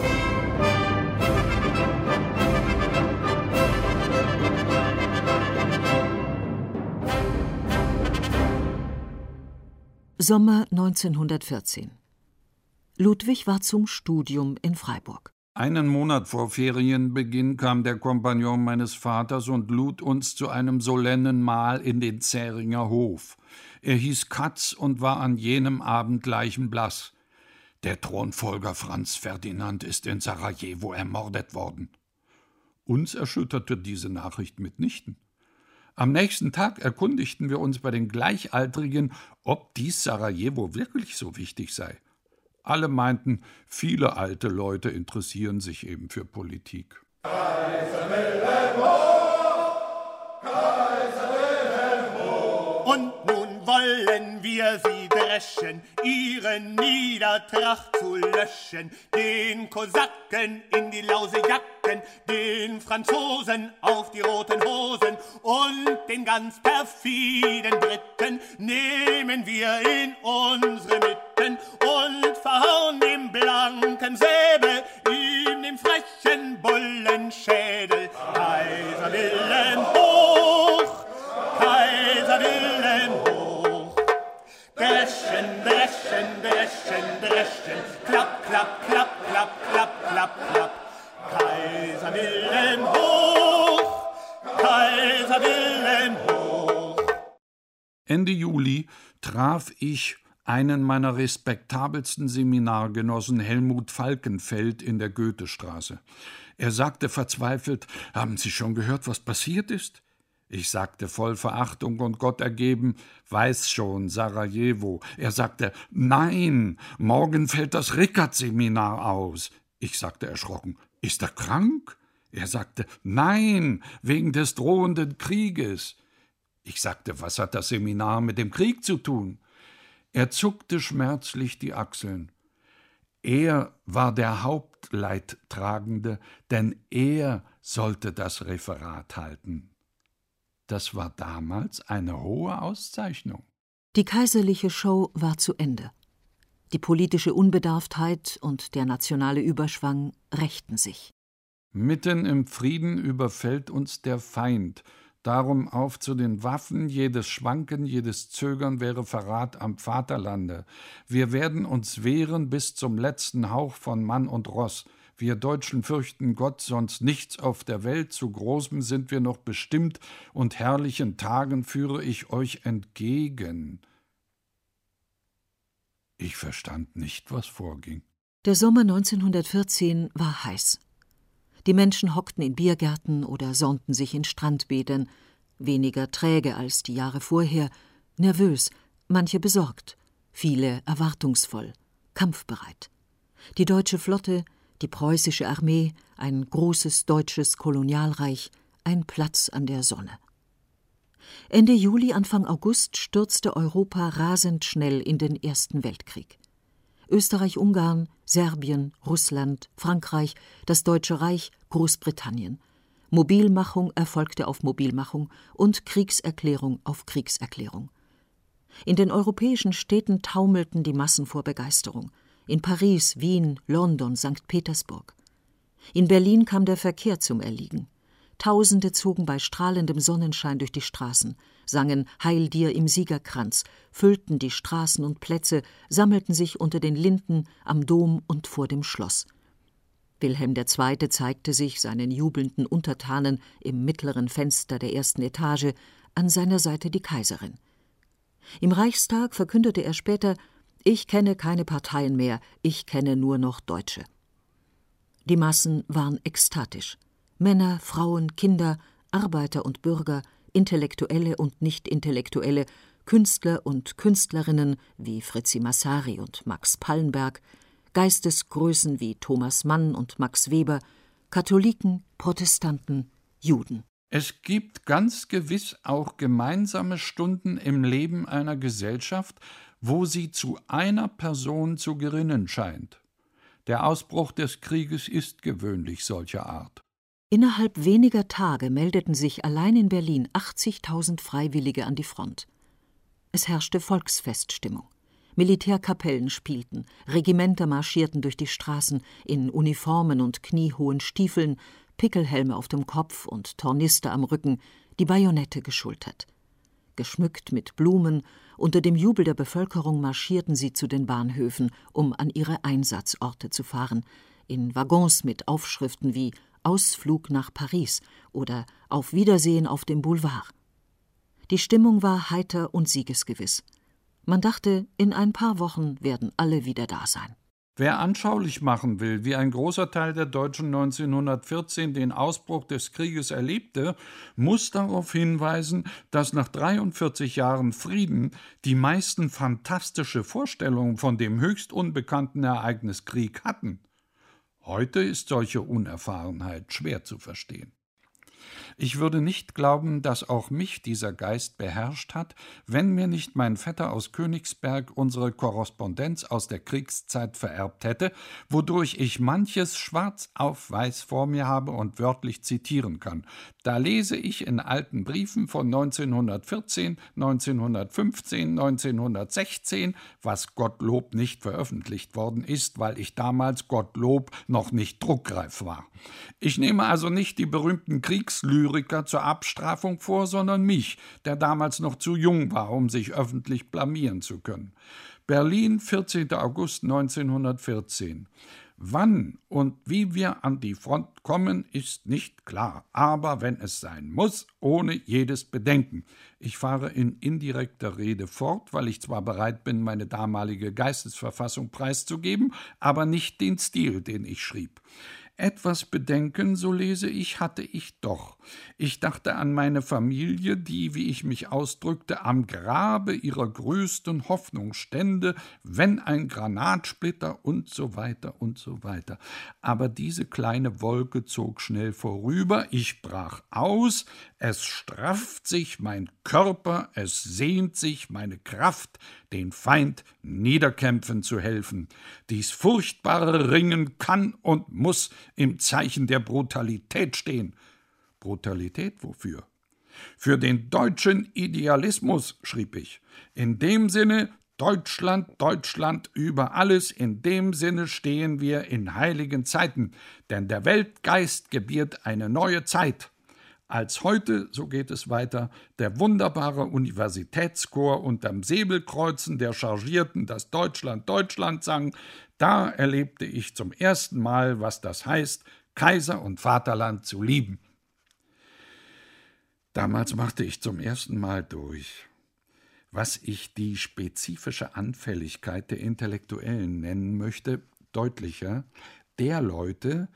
Sommer 1914. Ludwig war zum Studium in Freiburg. Einen Monat vor Ferienbeginn kam der Kompagnon meines Vaters und lud uns zu einem solennen Mahl in den Zähringer Hof. Er hieß Katz und war an jenem Abend leichenblass. Der Thronfolger Franz Ferdinand ist in Sarajevo ermordet worden. Uns erschütterte diese Nachricht mitnichten. Am nächsten Tag erkundigten wir uns bei den Gleichaltrigen, ob dies Sarajevo wirklich so wichtig sei. Alle meinten, viele alte Leute interessieren sich eben für Politik. Kaiser Wilhelm hoch! Kaiser Wilhelm hoch! Und nun wollen wir wir sie dreschen, ihre Niedertracht zu löschen, den Kosaken in die Lausejacken, den Franzosen auf die roten Hosen und den ganz perfiden Briten nehmen wir in unsere Mitten und verhauen dem blanken Säbel in den frechen Bullenschädel. Kaiser Wilhelm hoch, Kaiser Wilhelm hoch. Dreschen, dreschen, dreschen, dreschen, klapp, klapp, klapp, klapp, klapp, klapp, klapp. Kaiser Wilhelm hoch, Kaiser Wilhelm hoch. Ende Juli traf ich einen meiner respektabelsten Seminargenossen, Helmut Falkenfeld, in der Goethestraße. Er sagte verzweifelt: »Haben Sie schon gehört, was passiert ist?« Ich sagte voll Verachtung und Gott ergeben: »Weiß schon, Sarajevo.« Er sagte: »Nein, morgen fällt das Rickert-Seminar aus.« Ich sagte erschrocken: »Ist er krank?« Er sagte: »Nein, wegen des drohenden Krieges.« Ich sagte: »Was hat das Seminar mit dem Krieg zu tun?« Er zuckte schmerzlich die Achseln. Er war der Hauptleidtragende, denn er sollte das Referat halten. Das war damals eine hohe Auszeichnung. Die kaiserliche Show war zu Ende. Die politische Unbedarftheit und der nationale Überschwang rächten sich. Mitten im Frieden überfällt uns der Feind. Darum auf zu den Waffen, jedes Schwanken, jedes Zögern wäre Verrat am Vaterlande. Wir werden uns wehren bis zum letzten Hauch von Mann und Ross. Wir Deutschen fürchten Gott, sonst nichts auf der Welt, zu Großem sind wir noch bestimmt, und herrlichen Tagen führe ich euch entgegen. Ich verstand nicht, was vorging. Der Sommer 1914 war heiß. Die Menschen hockten in Biergärten oder sonnten sich in Strandbädern, weniger träge als die Jahre vorher, nervös, manche besorgt, viele erwartungsvoll, kampfbereit. Die deutsche Flotte, die preußische Armee, ein großes deutsches Kolonialreich, ein Platz an der Sonne. Ende Juli, Anfang August stürzte Europa rasend schnell in den Ersten Weltkrieg. Österreich-Ungarn, Serbien, Russland, Frankreich, das Deutsche Reich, Großbritannien. Mobilmachung erfolgte auf Mobilmachung und Kriegserklärung auf Kriegserklärung. In den europäischen Städten taumelten die Massen vor Begeisterung. In Paris, Wien, London, St. Petersburg. In Berlin kam der Verkehr zum Erliegen. Tausende zogen bei strahlendem Sonnenschein durch die Straßen, sangen »Heil dir« im Siegerkranz, füllten die Straßen und Plätze, sammelten sich unter den Linden, am Dom und vor dem Schloss. Wilhelm II. Zeigte sich seinen jubelnden Untertanen im mittleren Fenster der ersten Etage, an seiner Seite die Kaiserin. Im Reichstag verkündete er später: »Ich kenne keine Parteien mehr, ich kenne nur noch Deutsche.« Die Massen waren ekstatisch. Männer, Frauen, Kinder, Arbeiter und Bürger, Intellektuelle und Nicht-Intellektuelle, Künstler und Künstlerinnen wie Fritzi Massary und Max Pallenberg, Geistesgrößen wie Thomas Mann und Max Weber, Katholiken, Protestanten, Juden. Es gibt ganz gewiss auch gemeinsame Stunden im Leben einer Gesellschaft, wo sie zu einer Person zu gerinnen scheint. Der Ausbruch des Krieges ist gewöhnlich solcher Art. Innerhalb weniger Tage meldeten sich allein in Berlin 80.000 Freiwillige an die Front. Es herrschte Volksfeststimmung. Militärkapellen spielten, Regimenter marschierten durch die Straßen in Uniformen und kniehohen Stiefeln, Pickelhelme auf dem Kopf und Tornister am Rücken, die Bajonette geschultert. Geschmückt mit Blumen, unter dem Jubel der Bevölkerung marschierten sie zu den Bahnhöfen, um an ihre Einsatzorte zu fahren, in Waggons mit Aufschriften wie »Ausflug nach Paris« oder »Auf Wiedersehen auf dem Boulevard«. Die Stimmung war heiter und siegesgewiss. Man dachte, in ein paar Wochen werden alle wieder da sein. Wer anschaulich machen will, wie ein großer Teil der Deutschen 1914 den Ausbruch des Krieges erlebte, muss darauf hinweisen, dass nach 43 Jahren Frieden die meisten fantastische Vorstellungen von dem höchst unbekannten Ereignis Krieg hatten. Heute ist solche Unerfahrenheit schwer zu verstehen. Ich würde nicht glauben, dass auch mich dieser Geist beherrscht hat, wenn mir nicht mein Vetter aus Königsberg unsere Korrespondenz aus der Kriegszeit vererbt hätte, wodurch ich manches schwarz auf weiß vor mir habe und wörtlich zitieren kann. Da lese ich in alten Briefen von 1914, 1915, 1916, was Gottlob nicht veröffentlicht worden ist, weil ich damals Gottlob noch nicht druckreif war. Ich nehme also nicht die berühmten Kriegslyriker zur Abstrafung vor, sondern mich, der damals noch zu jung war, um sich öffentlich blamieren zu können. Berlin, 14. August 1914. Wann und wie wir an die Front kommen, ist nicht klar, aber wenn es sein muss, ohne jedes Bedenken. Ich fahre in indirekter Rede fort, weil ich zwar bereit bin, meine damalige Geistesverfassung preiszugeben, aber nicht den Stil, den ich schrieb. Etwas Bedenken, so lese ich, hatte ich doch. Ich dachte an meine Familie, die, wie ich mich ausdrückte, am Grabe ihrer größten Hoffnung stände, wenn ein Granatsplitter und so weiter und so weiter. Aber diese kleine Wolke zog schnell vorüber, ich brach aus, es strafft sich mein Körper, es sehnt sich meine Kraft, den Feind niederkämpfen zu helfen. Dies furchtbare Ringen kann und muss im Zeichen der Brutalität stehen. Brutalität wofür? Für den deutschen Idealismus, schrieb ich. In dem Sinne, Deutschland, Deutschland über alles, in dem Sinne stehen wir in heiligen Zeiten, denn der Weltgeist gebiert eine neue Zeit. Als heute, so geht es weiter, der wunderbare Universitätschor unterm Säbelkreuzen der Chargierten das Deutschland, Deutschland sang, da erlebte ich zum ersten Mal, was das heißt, Kaiser und Vaterland zu lieben. Damals machte ich zum ersten Mal durch, was ich die spezifische Anfälligkeit der Intellektuellen nennen möchte, deutlicher, der Leute,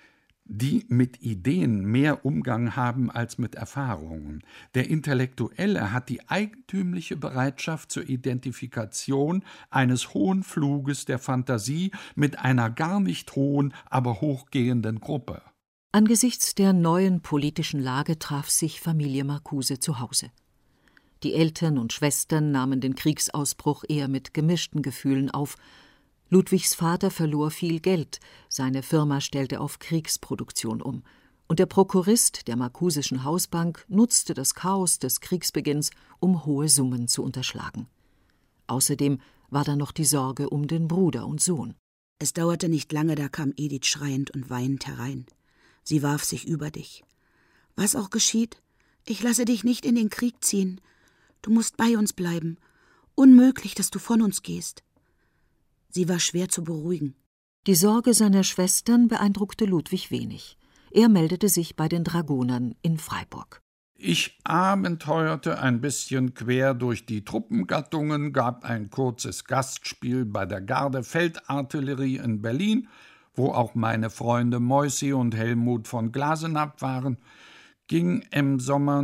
die mit Ideen mehr Umgang haben als mit Erfahrungen. Der Intellektuelle hat die eigentümliche Bereitschaft zur Identifikation eines hohen Fluges der Fantasie mit einer gar nicht hohen, aber hochgehenden Gruppe. Angesichts der neuen politischen Lage traf sich Familie Marcuse zu Hause. Die Eltern und Schwestern nahmen den Kriegsausbruch eher mit gemischten Gefühlen auf. Ludwigs Vater verlor viel Geld, seine Firma stellte auf Kriegsproduktion um. Und der Prokurist der Marcusischen Hausbank nutzte das Chaos des Kriegsbeginns, um hohe Summen zu unterschlagen. Außerdem war da noch die Sorge um den Bruder und Sohn. Es dauerte nicht lange, da kam Edith schreiend und weinend herein. Sie warf sich über dich. Was auch geschieht, ich lasse dich nicht in den Krieg ziehen. Du musst bei uns bleiben. Unmöglich, dass du von uns gehst. Sie war schwer zu beruhigen. Die Sorge seiner Schwestern beeindruckte Ludwig wenig. Er meldete sich bei den Dragonern in Freiburg. Ich abenteuerte ein bisschen quer durch die Truppengattungen, gab ein kurzes Gastspiel bei der Garde-Feldartillerie in Berlin, wo auch meine Freunde Moissi und Helmut von Glasenapp waren, ging im Sommer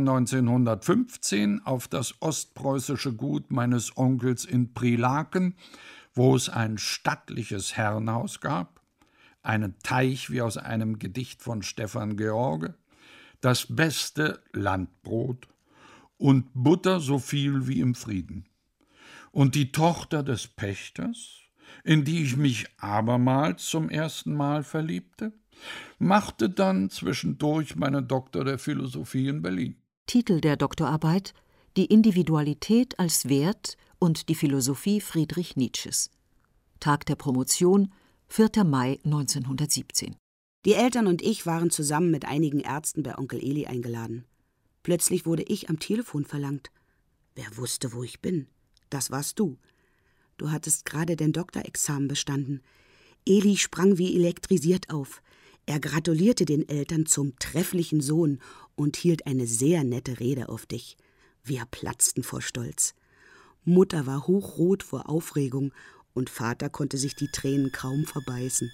1915 auf das ostpreußische Gut meines Onkels in Prilaken, wo es ein stattliches Herrenhaus gab, einen Teich wie aus einem Gedicht von Stefan George, das beste Landbrot und Butter so viel wie im Frieden. Und die Tochter des Pächters, in die ich mich abermals zum ersten Mal verliebte, machte dann zwischendurch meinen Doktor der Philosophie in Berlin. Titel der Doktorarbeit: Die Individualität als Wert und die Philosophie Friedrich Nietzsches. Tag der Promotion, 4. Mai 1917. Die Eltern und ich waren zusammen mit einigen Ärzten bei Onkel Eli eingeladen. Plötzlich wurde ich am Telefon verlangt. Wer wusste, wo ich bin? Das warst du. Du hattest gerade dein Doktorexamen bestanden. Eli sprang wie elektrisiert auf. Er gratulierte den Eltern zum trefflichen Sohn und hielt eine sehr nette Rede auf dich. Wir platzten vor Stolz. Mutter war hochrot vor Aufregung und Vater konnte sich die Tränen kaum verbeißen.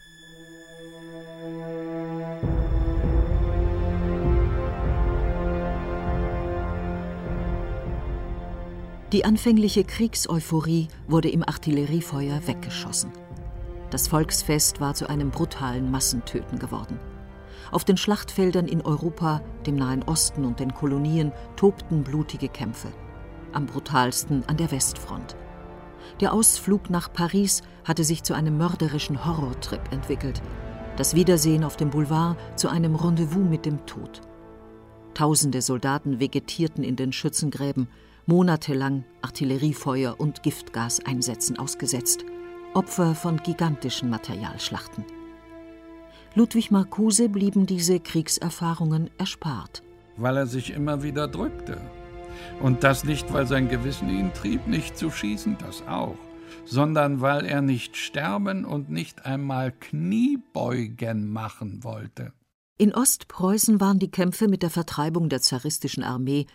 Die anfängliche Kriegseuphorie wurde im Artilleriefeuer weggeschossen. Das Volksfest war zu einem brutalen Massentöten geworden. Auf den Schlachtfeldern in Europa, dem Nahen Osten und den Kolonien tobten blutige Kämpfe. Am brutalsten an der Westfront. Der Ausflug nach Paris hatte sich zu einem mörderischen Horrortrip entwickelt. Das Wiedersehen auf dem Boulevard zu einem Rendezvous mit dem Tod. Tausende Soldaten vegetierten in den Schützengräben, monatelang Artilleriefeuer und Giftgaseinsätzen ausgesetzt. Opfer von gigantischen Materialschlachten. Ludwig Marcuse blieben diese Kriegserfahrungen erspart. Weil er sich immer wieder drückte. Und das nicht, weil sein Gewissen ihn trieb, nicht zu schießen, das auch, sondern weil er nicht sterben und nicht einmal Kniebeugen machen wollte. In Ostpreußen waren die Kämpfe mit der Vertreibung der zaristischen Armee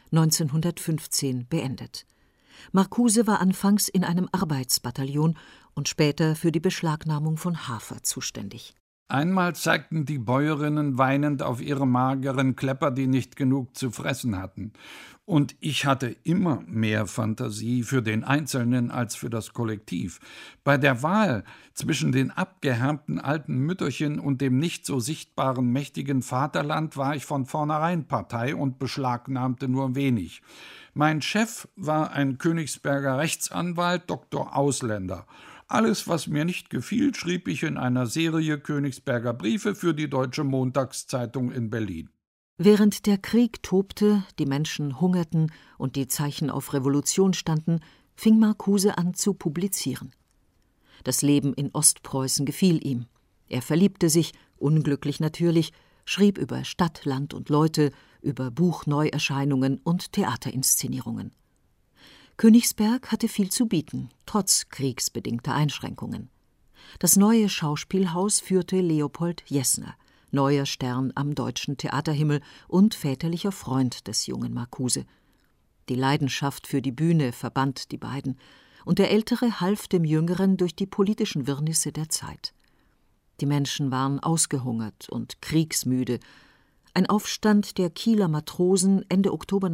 1915 beendet. Marcuse war anfangs in einem Arbeitsbataillon und später für die Beschlagnahmung von Hafer zuständig. Einmal zeigten die Bäuerinnen weinend auf ihre mageren Klepper, die nicht genug zu fressen hatten. Und ich hatte immer mehr Fantasie für den Einzelnen als für das Kollektiv. Bei der Wahl zwischen den abgehärmten alten Mütterchen und dem nicht so sichtbaren mächtigen Vaterland war ich von vornherein Partei und beschlagnahmte nur wenig. Mein Chef war ein Königsberger Rechtsanwalt, Dr. Ausländer. Alles, was mir nicht gefiel, schrieb ich in einer Serie Königsberger Briefe für die Deutsche Montagszeitung in Berlin. Während der Krieg tobte, die Menschen hungerten und die Zeichen auf Revolution standen, fing Marcuse an zu publizieren. Das Leben in Ostpreußen gefiel ihm. Er verliebte sich, unglücklich natürlich, schrieb über Stadt, Land und Leute, über Buchneuerscheinungen und Theaterinszenierungen. Königsberg hatte viel zu bieten, trotz kriegsbedingter Einschränkungen. Das neue Schauspielhaus führte Leopold Jessner, neuer Stern am deutschen Theaterhimmel und väterlicher Freund des jungen Marcuse. Die Leidenschaft für die Bühne verband die beiden, und der Ältere half dem Jüngeren durch die politischen Wirrnisse der Zeit. Die Menschen waren ausgehungert und kriegsmüde. Ein Aufstand der Kieler Matrosen Ende Oktober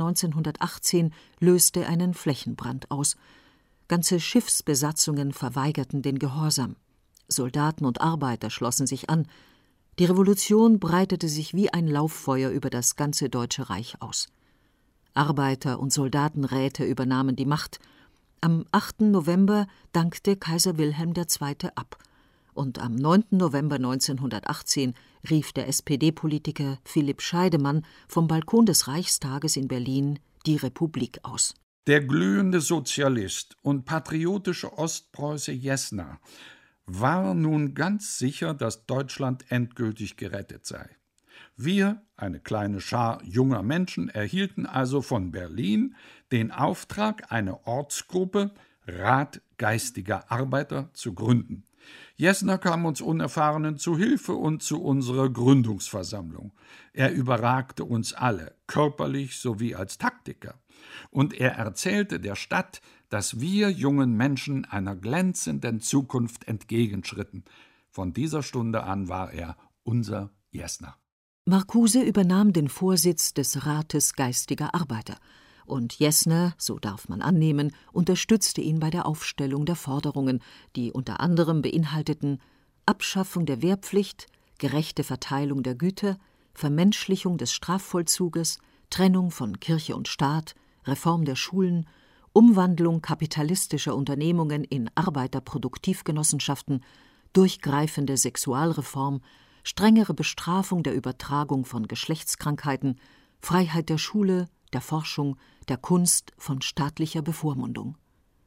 1918 löste einen Flächenbrand aus. Ganze Schiffsbesatzungen verweigerten den Gehorsam. Soldaten und Arbeiter schlossen sich an. Die Revolution breitete sich wie ein Lauffeuer über das ganze Deutsche Reich aus. Arbeiter- und Soldatenräte übernahmen die Macht. Am 8. November dankte Kaiser Wilhelm II. Ab. Und am 9. November 1918 rief der SPD-Politiker Philipp Scheidemann vom Balkon des Reichstages in Berlin die Republik aus. Der glühende Sozialist und patriotische Ostpreuße Jessner war nun ganz sicher, dass Deutschland endgültig gerettet sei. Wir, eine kleine Schar junger Menschen, erhielten also von Berlin den Auftrag, eine Ortsgruppe Rat geistiger Arbeiter zu gründen. Jessner kam uns Unerfahrenen zu Hilfe und zu unserer Gründungsversammlung. Er überragte uns alle, körperlich sowie als Taktiker. Und er erzählte der Stadt, dass wir jungen Menschen einer glänzenden Zukunft entgegenschritten. Von dieser Stunde an war er unser Jessner. Marcuse übernahm den Vorsitz des Rates geistiger Arbeiter. Und Jessner, so darf man annehmen, unterstützte ihn bei der Aufstellung der Forderungen, die unter anderem beinhalteten Abschaffung der Wehrpflicht, gerechte Verteilung der Güter, Vermenschlichung des Strafvollzuges, Trennung von Kirche und Staat, Reform der Schulen, Umwandlung kapitalistischer Unternehmungen in Arbeiterproduktivgenossenschaften, durchgreifende Sexualreform, strengere Bestrafung der Übertragung von Geschlechtskrankheiten, Freiheit der Schule, der Forschung, der Kunst von staatlicher Bevormundung.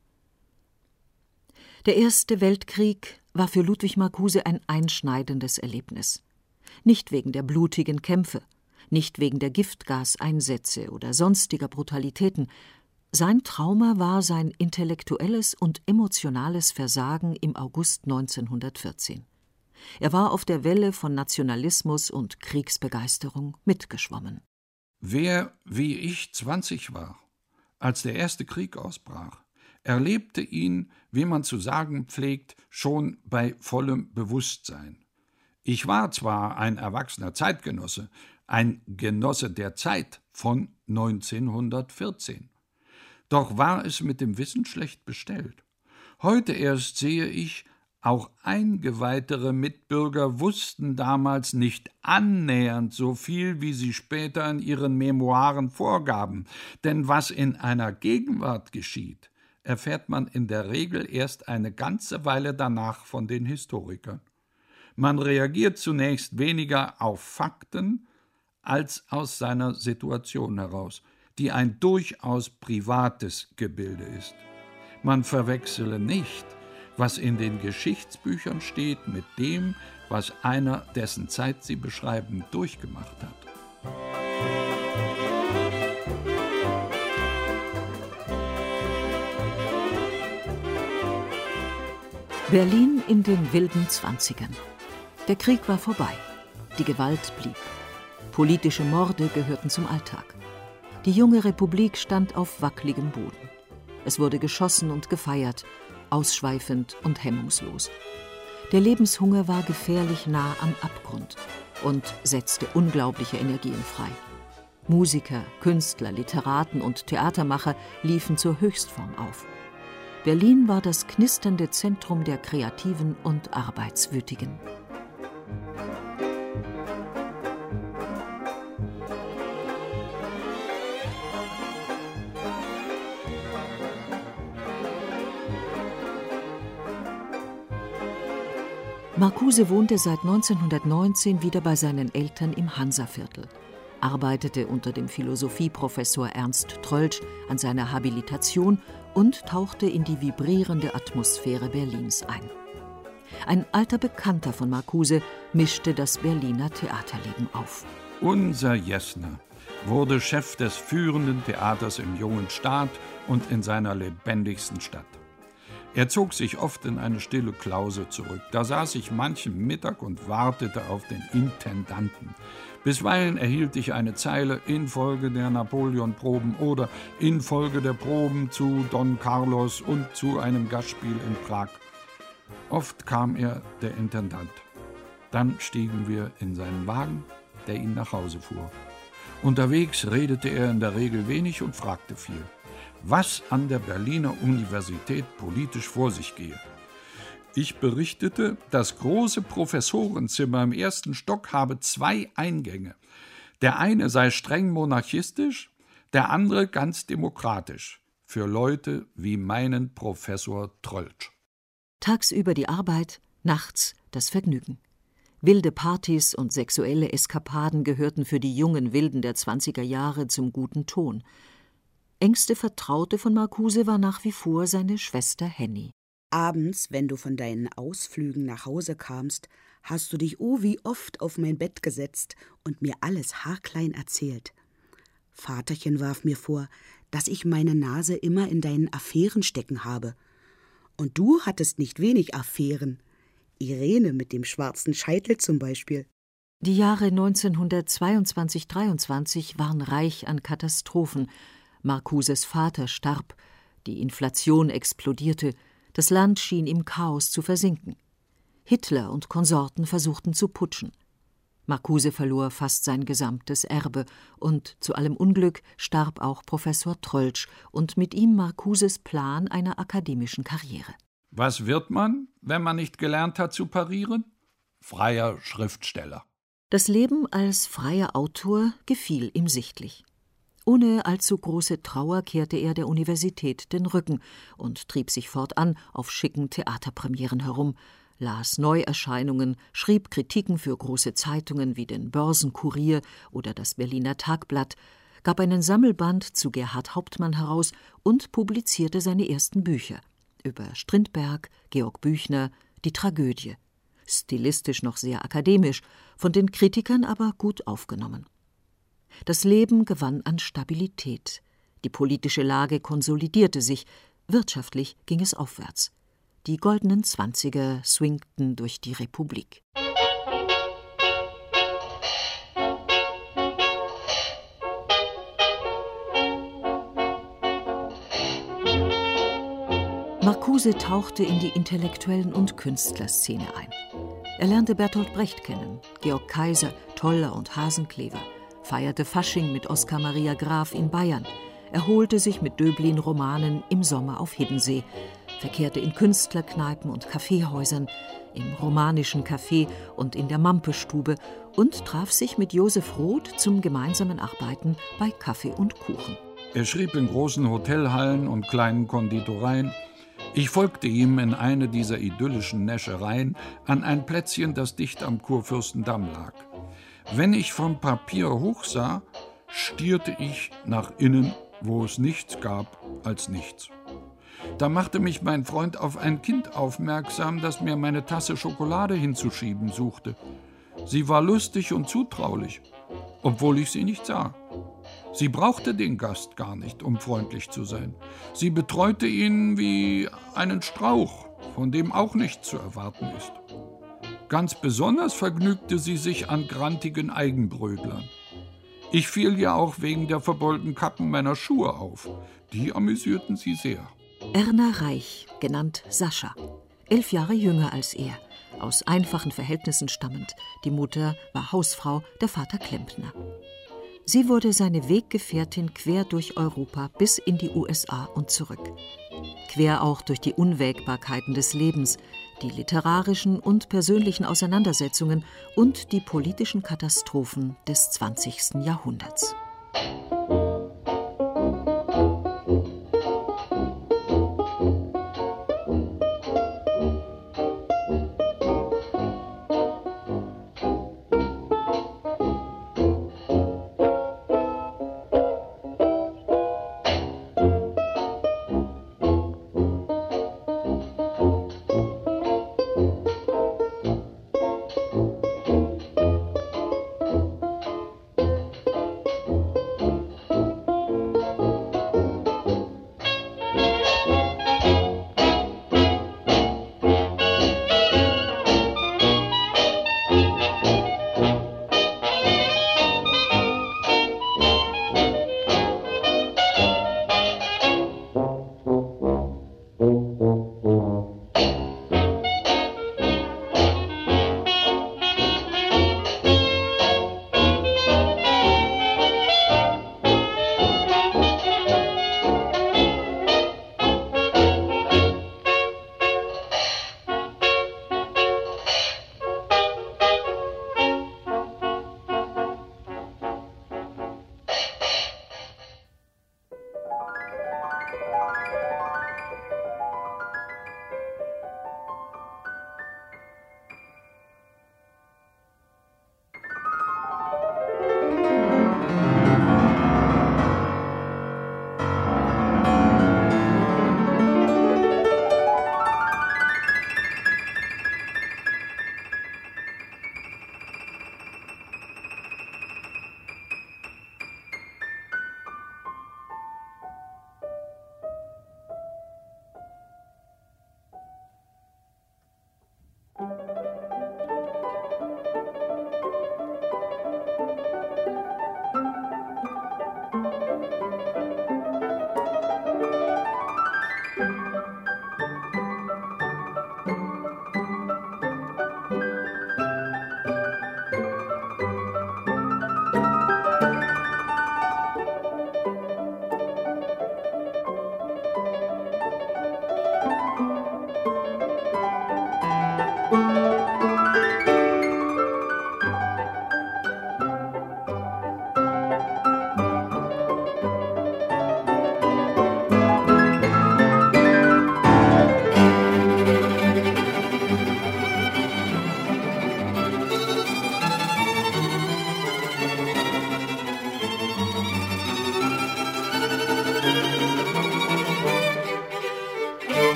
Der Erste Weltkrieg war für Ludwig Marcuse ein einschneidendes Erlebnis. Nicht wegen der blutigen Kämpfe, nicht wegen der Giftgaseinsätze oder sonstiger Brutalitäten. Sein Trauma war sein intellektuelles und emotionales Versagen im August 1914. Er war auf der Welle von Nationalismus und Kriegsbegeisterung mitgeschwommen. Wer wie ich 20 war, als der erste Krieg ausbrach, erlebte ihn, wie man zu sagen pflegt, schon bei vollem Bewusstsein. Ich war zwar ein erwachsener Zeitgenosse, ein Genosse der Zeit von 1914, doch war es mit dem Wissen schlecht bestellt. Heute erst sehe ich, Auch eingeweihtere Mitbürger wussten damals nicht annähernd so viel, wie sie später in ihren Memoiren vorgaben. Denn was in einer Gegenwart geschieht, erfährt man in der Regel erst eine ganze Weile danach von den Historikern. Man reagiert zunächst weniger auf Fakten als aus seiner Situation heraus, die ein durchaus privates Gebilde ist. Man verwechsele nicht, was in den Geschichtsbüchern steht, mit dem, was einer, dessen Zeit sie beschreiben, durchgemacht hat. Berlin in den wilden 20ern. Der Krieg war vorbei. Die Gewalt blieb. Politische Morde gehörten zum Alltag. Die junge Republik stand auf wackeligem Boden. Es wurde geschossen und gefeiert, ausschweifend und hemmungslos. Der Lebenshunger war gefährlich nah am Abgrund und setzte unglaubliche Energien frei. Musiker, Künstler, Literaten und Theatermacher liefen zur Höchstform auf. Berlin war das knisternde Zentrum der Kreativen und Arbeitswütigen. Marcuse wohnte seit 1919 wieder bei seinen Eltern im Hansaviertel, arbeitete unter dem Philosophieprofessor Ernst Troeltsch an seiner Habilitation und tauchte in die vibrierende Atmosphäre Berlins ein. Ein alter Bekannter von Marcuse mischte das Berliner Theaterleben auf. Unser Jessner wurde Chef des führenden Theaters im jungen Staat und in seiner lebendigsten Stadt. Er zog sich oft in eine stille Klause zurück. Da saß ich manchen Mittag und wartete auf den Intendanten. Bisweilen erhielt ich eine Zeile infolge der Napoleon-Proben oder infolge der Proben zu Don Carlos und zu einem Gastspiel in Prag. Oft kam er, der Intendant. Dann stiegen wir in seinen Wagen, der ihn nach Hause fuhr. Unterwegs redete er in der Regel wenig und fragte viel, was an der Berliner Universität politisch vor sich gehe. Ich berichtete, das große Professorenzimmer im 1. Stock habe 2 Eingänge. Der eine sei streng monarchistisch, der andere ganz demokratisch, für Leute wie meinen Professor Troeltsch. Tagsüber die Arbeit, nachts das Vergnügen. Wilde Partys und sexuelle Eskapaden gehörten für die jungen Wilden der 20er Jahre zum guten Ton. Engste Vertraute von Marcuse war nach wie vor seine Schwester Henny. Abends, wenn du von deinen Ausflügen nach Hause kamst, hast du dich wie oft auf mein Bett gesetzt und mir alles haarklein erzählt. Vaterchen warf mir vor, dass ich meine Nase immer in deinen Affären stecken habe. Und du hattest nicht wenig Affären. Irene mit dem schwarzen Scheitel zum Beispiel. Die Jahre 1922/23 waren reich an Katastrophen. Marcuses Vater starb, die Inflation explodierte, das Land schien im Chaos zu versinken. Hitler und Konsorten versuchten zu putschen. Marcuse verlor fast sein gesamtes Erbe und zu allem Unglück starb auch Professor Troeltsch und mit ihm Marcuses Plan einer akademischen Karriere. Was wird man, wenn man nicht gelernt hat zu parieren? Freier Schriftsteller. Das Leben als freier Autor gefiel ihm sichtlich. Ohne allzu große Trauer kehrte er der Universität den Rücken und trieb sich fortan auf schicken Theaterpremieren herum, las Neuerscheinungen, schrieb Kritiken für große Zeitungen wie den Börsenkurier oder das Berliner Tagblatt, gab einen Sammelband zu Gerhard Hauptmann heraus und publizierte seine ersten Bücher über Strindberg, Georg Büchner, die Tragödie. Stilistisch noch sehr akademisch, von den Kritikern aber gut aufgenommen. Das Leben gewann an Stabilität. Die politische Lage konsolidierte sich, wirtschaftlich ging es aufwärts. Die goldenen 20er swingten durch die Republik. Marcuse tauchte in die Intellektuellen- und Künstlerszene ein. Er lernte Bertolt Brecht kennen, Georg Kaiser, Toller und Hasenclever, feierte Fasching mit Oskar Maria Graf in Bayern, erholte sich mit Döblin-Romanen im Sommer auf Hiddensee, verkehrte in Künstlerkneipen und Kaffeehäusern, im romanischen Café und in der Mampestube und traf sich mit Josef Roth zum gemeinsamen Arbeiten bei Kaffee und Kuchen. Er schrieb in großen Hotelhallen und kleinen Konditoreien. Ich folgte ihm in eine dieser idyllischen Näschereien an ein Plätzchen, das dicht am Kurfürstendamm lag. Wenn ich vom Papier hochsah, stierte ich nach innen, wo es nichts gab als nichts. Da machte mich mein Freund auf ein Kind aufmerksam, das mir meine Tasse Schokolade hinzuschieben suchte. Sie war lustig und zutraulich, obwohl ich sie nicht sah. Sie brauchte den Gast gar nicht, um freundlich zu sein. Sie betreute ihn wie einen Strauch, von dem auch nichts zu erwarten ist. Ganz besonders vergnügte sie sich an grantigen Eigenbrötlern. Ich fiel ja auch wegen der verbeulten Kappen meiner Schuhe auf. Die amüsierten sie sehr. Erna Reich, genannt Sascha, 11 Jahre jünger als er, aus einfachen Verhältnissen stammend. Die Mutter war Hausfrau, der Vater Klempner. Sie wurde seine Weggefährtin quer durch Europa bis in die USA und zurück. Quer auch durch die Unwägbarkeiten des Lebens, die literarischen und persönlichen Auseinandersetzungen und die politischen Katastrophen des 20. Jahrhunderts.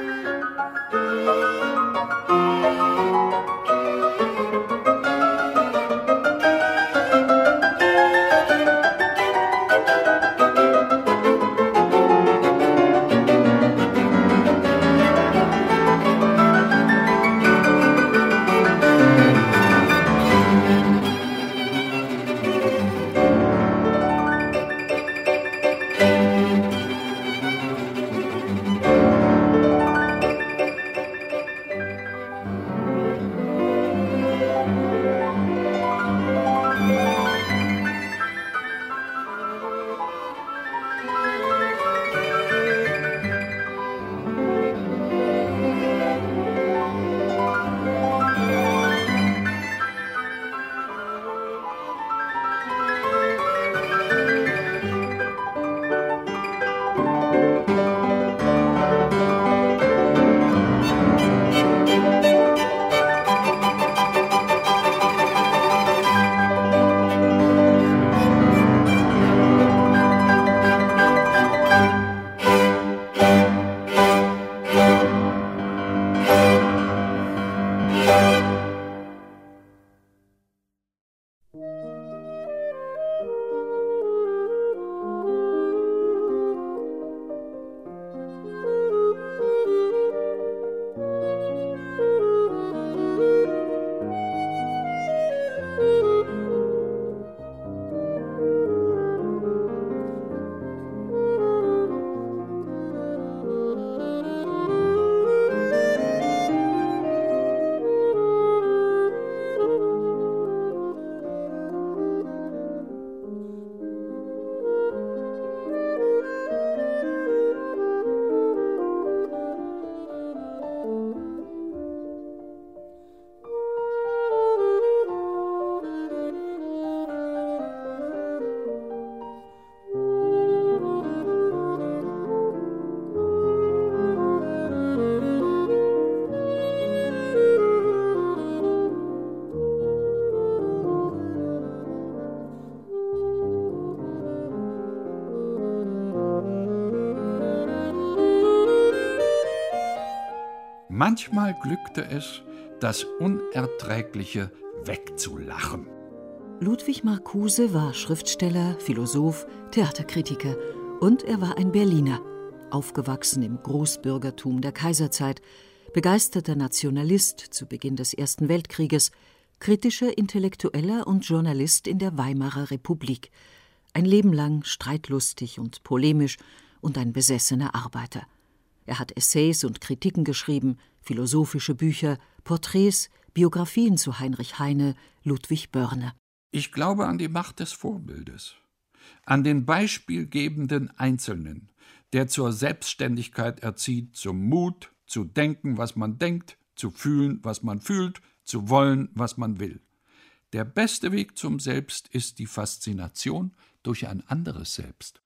Manchmal glückte es, das Unerträgliche wegzulachen. Ludwig Marcuse war Schriftsteller, Philosoph, Theaterkritiker und er war ein Berliner, aufgewachsen im Großbürgertum der Kaiserzeit, begeisterter Nationalist zu Beginn des Ersten Weltkrieges, kritischer Intellektueller und Journalist in der Weimarer Republik, ein Leben lang streitlustig und polemisch und ein besessener Arbeiter. Er hat Essays und Kritiken geschrieben, philosophische Bücher, Porträts, Biografien zu Heinrich Heine, Ludwig Börne. Ich glaube an die Macht des Vorbildes, an den beispielgebenden Einzelnen, der zur Selbstständigkeit erzieht, zum Mut, zu denken, was man denkt, zu fühlen, was man fühlt, zu wollen, was man will. Der beste Weg zum Selbst ist die Faszination durch ein anderes Selbst.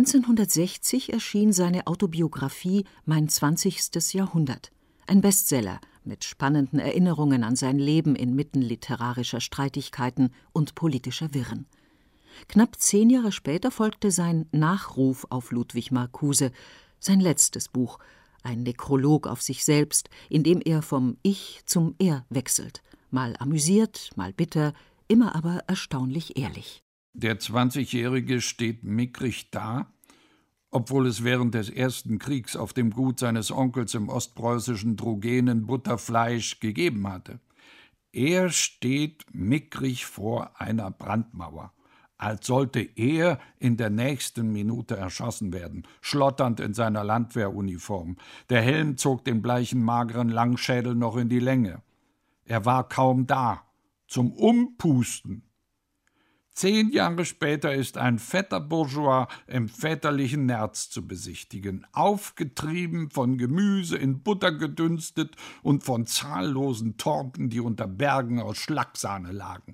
1960 erschien seine Autobiografie »Mein 20. Jahrhundert«, ein Bestseller mit spannenden Erinnerungen an sein Leben inmitten literarischer Streitigkeiten und politischer Wirren. Knapp 10 Jahre später folgte sein Nachruf auf Ludwig Marcuse, sein letztes Buch, ein Nekrolog auf sich selbst, in dem er vom Ich zum Er wechselt, mal amüsiert, mal bitter, immer aber erstaunlich ehrlich. Der 20-Jährige steht mickrig da, obwohl es während des Ersten Kriegs auf dem Gut seines Onkels im ostpreußischen Drogenen Butterfleisch gegeben hatte. Er steht mickrig vor einer Brandmauer, als sollte er in der nächsten Minute erschossen werden, schlotternd in seiner Landwehruniform. Der Helm zog den bleichen, mageren Langschädel noch in die Länge. Er war kaum da, zum Umpusten. 10 Jahre später ist ein fetter Bourgeois im väterlichen Nerz zu besichtigen, aufgetrieben von Gemüse in Butter gedünstet und von zahllosen Torten, die unter Bergen aus Schlagsahne lagen.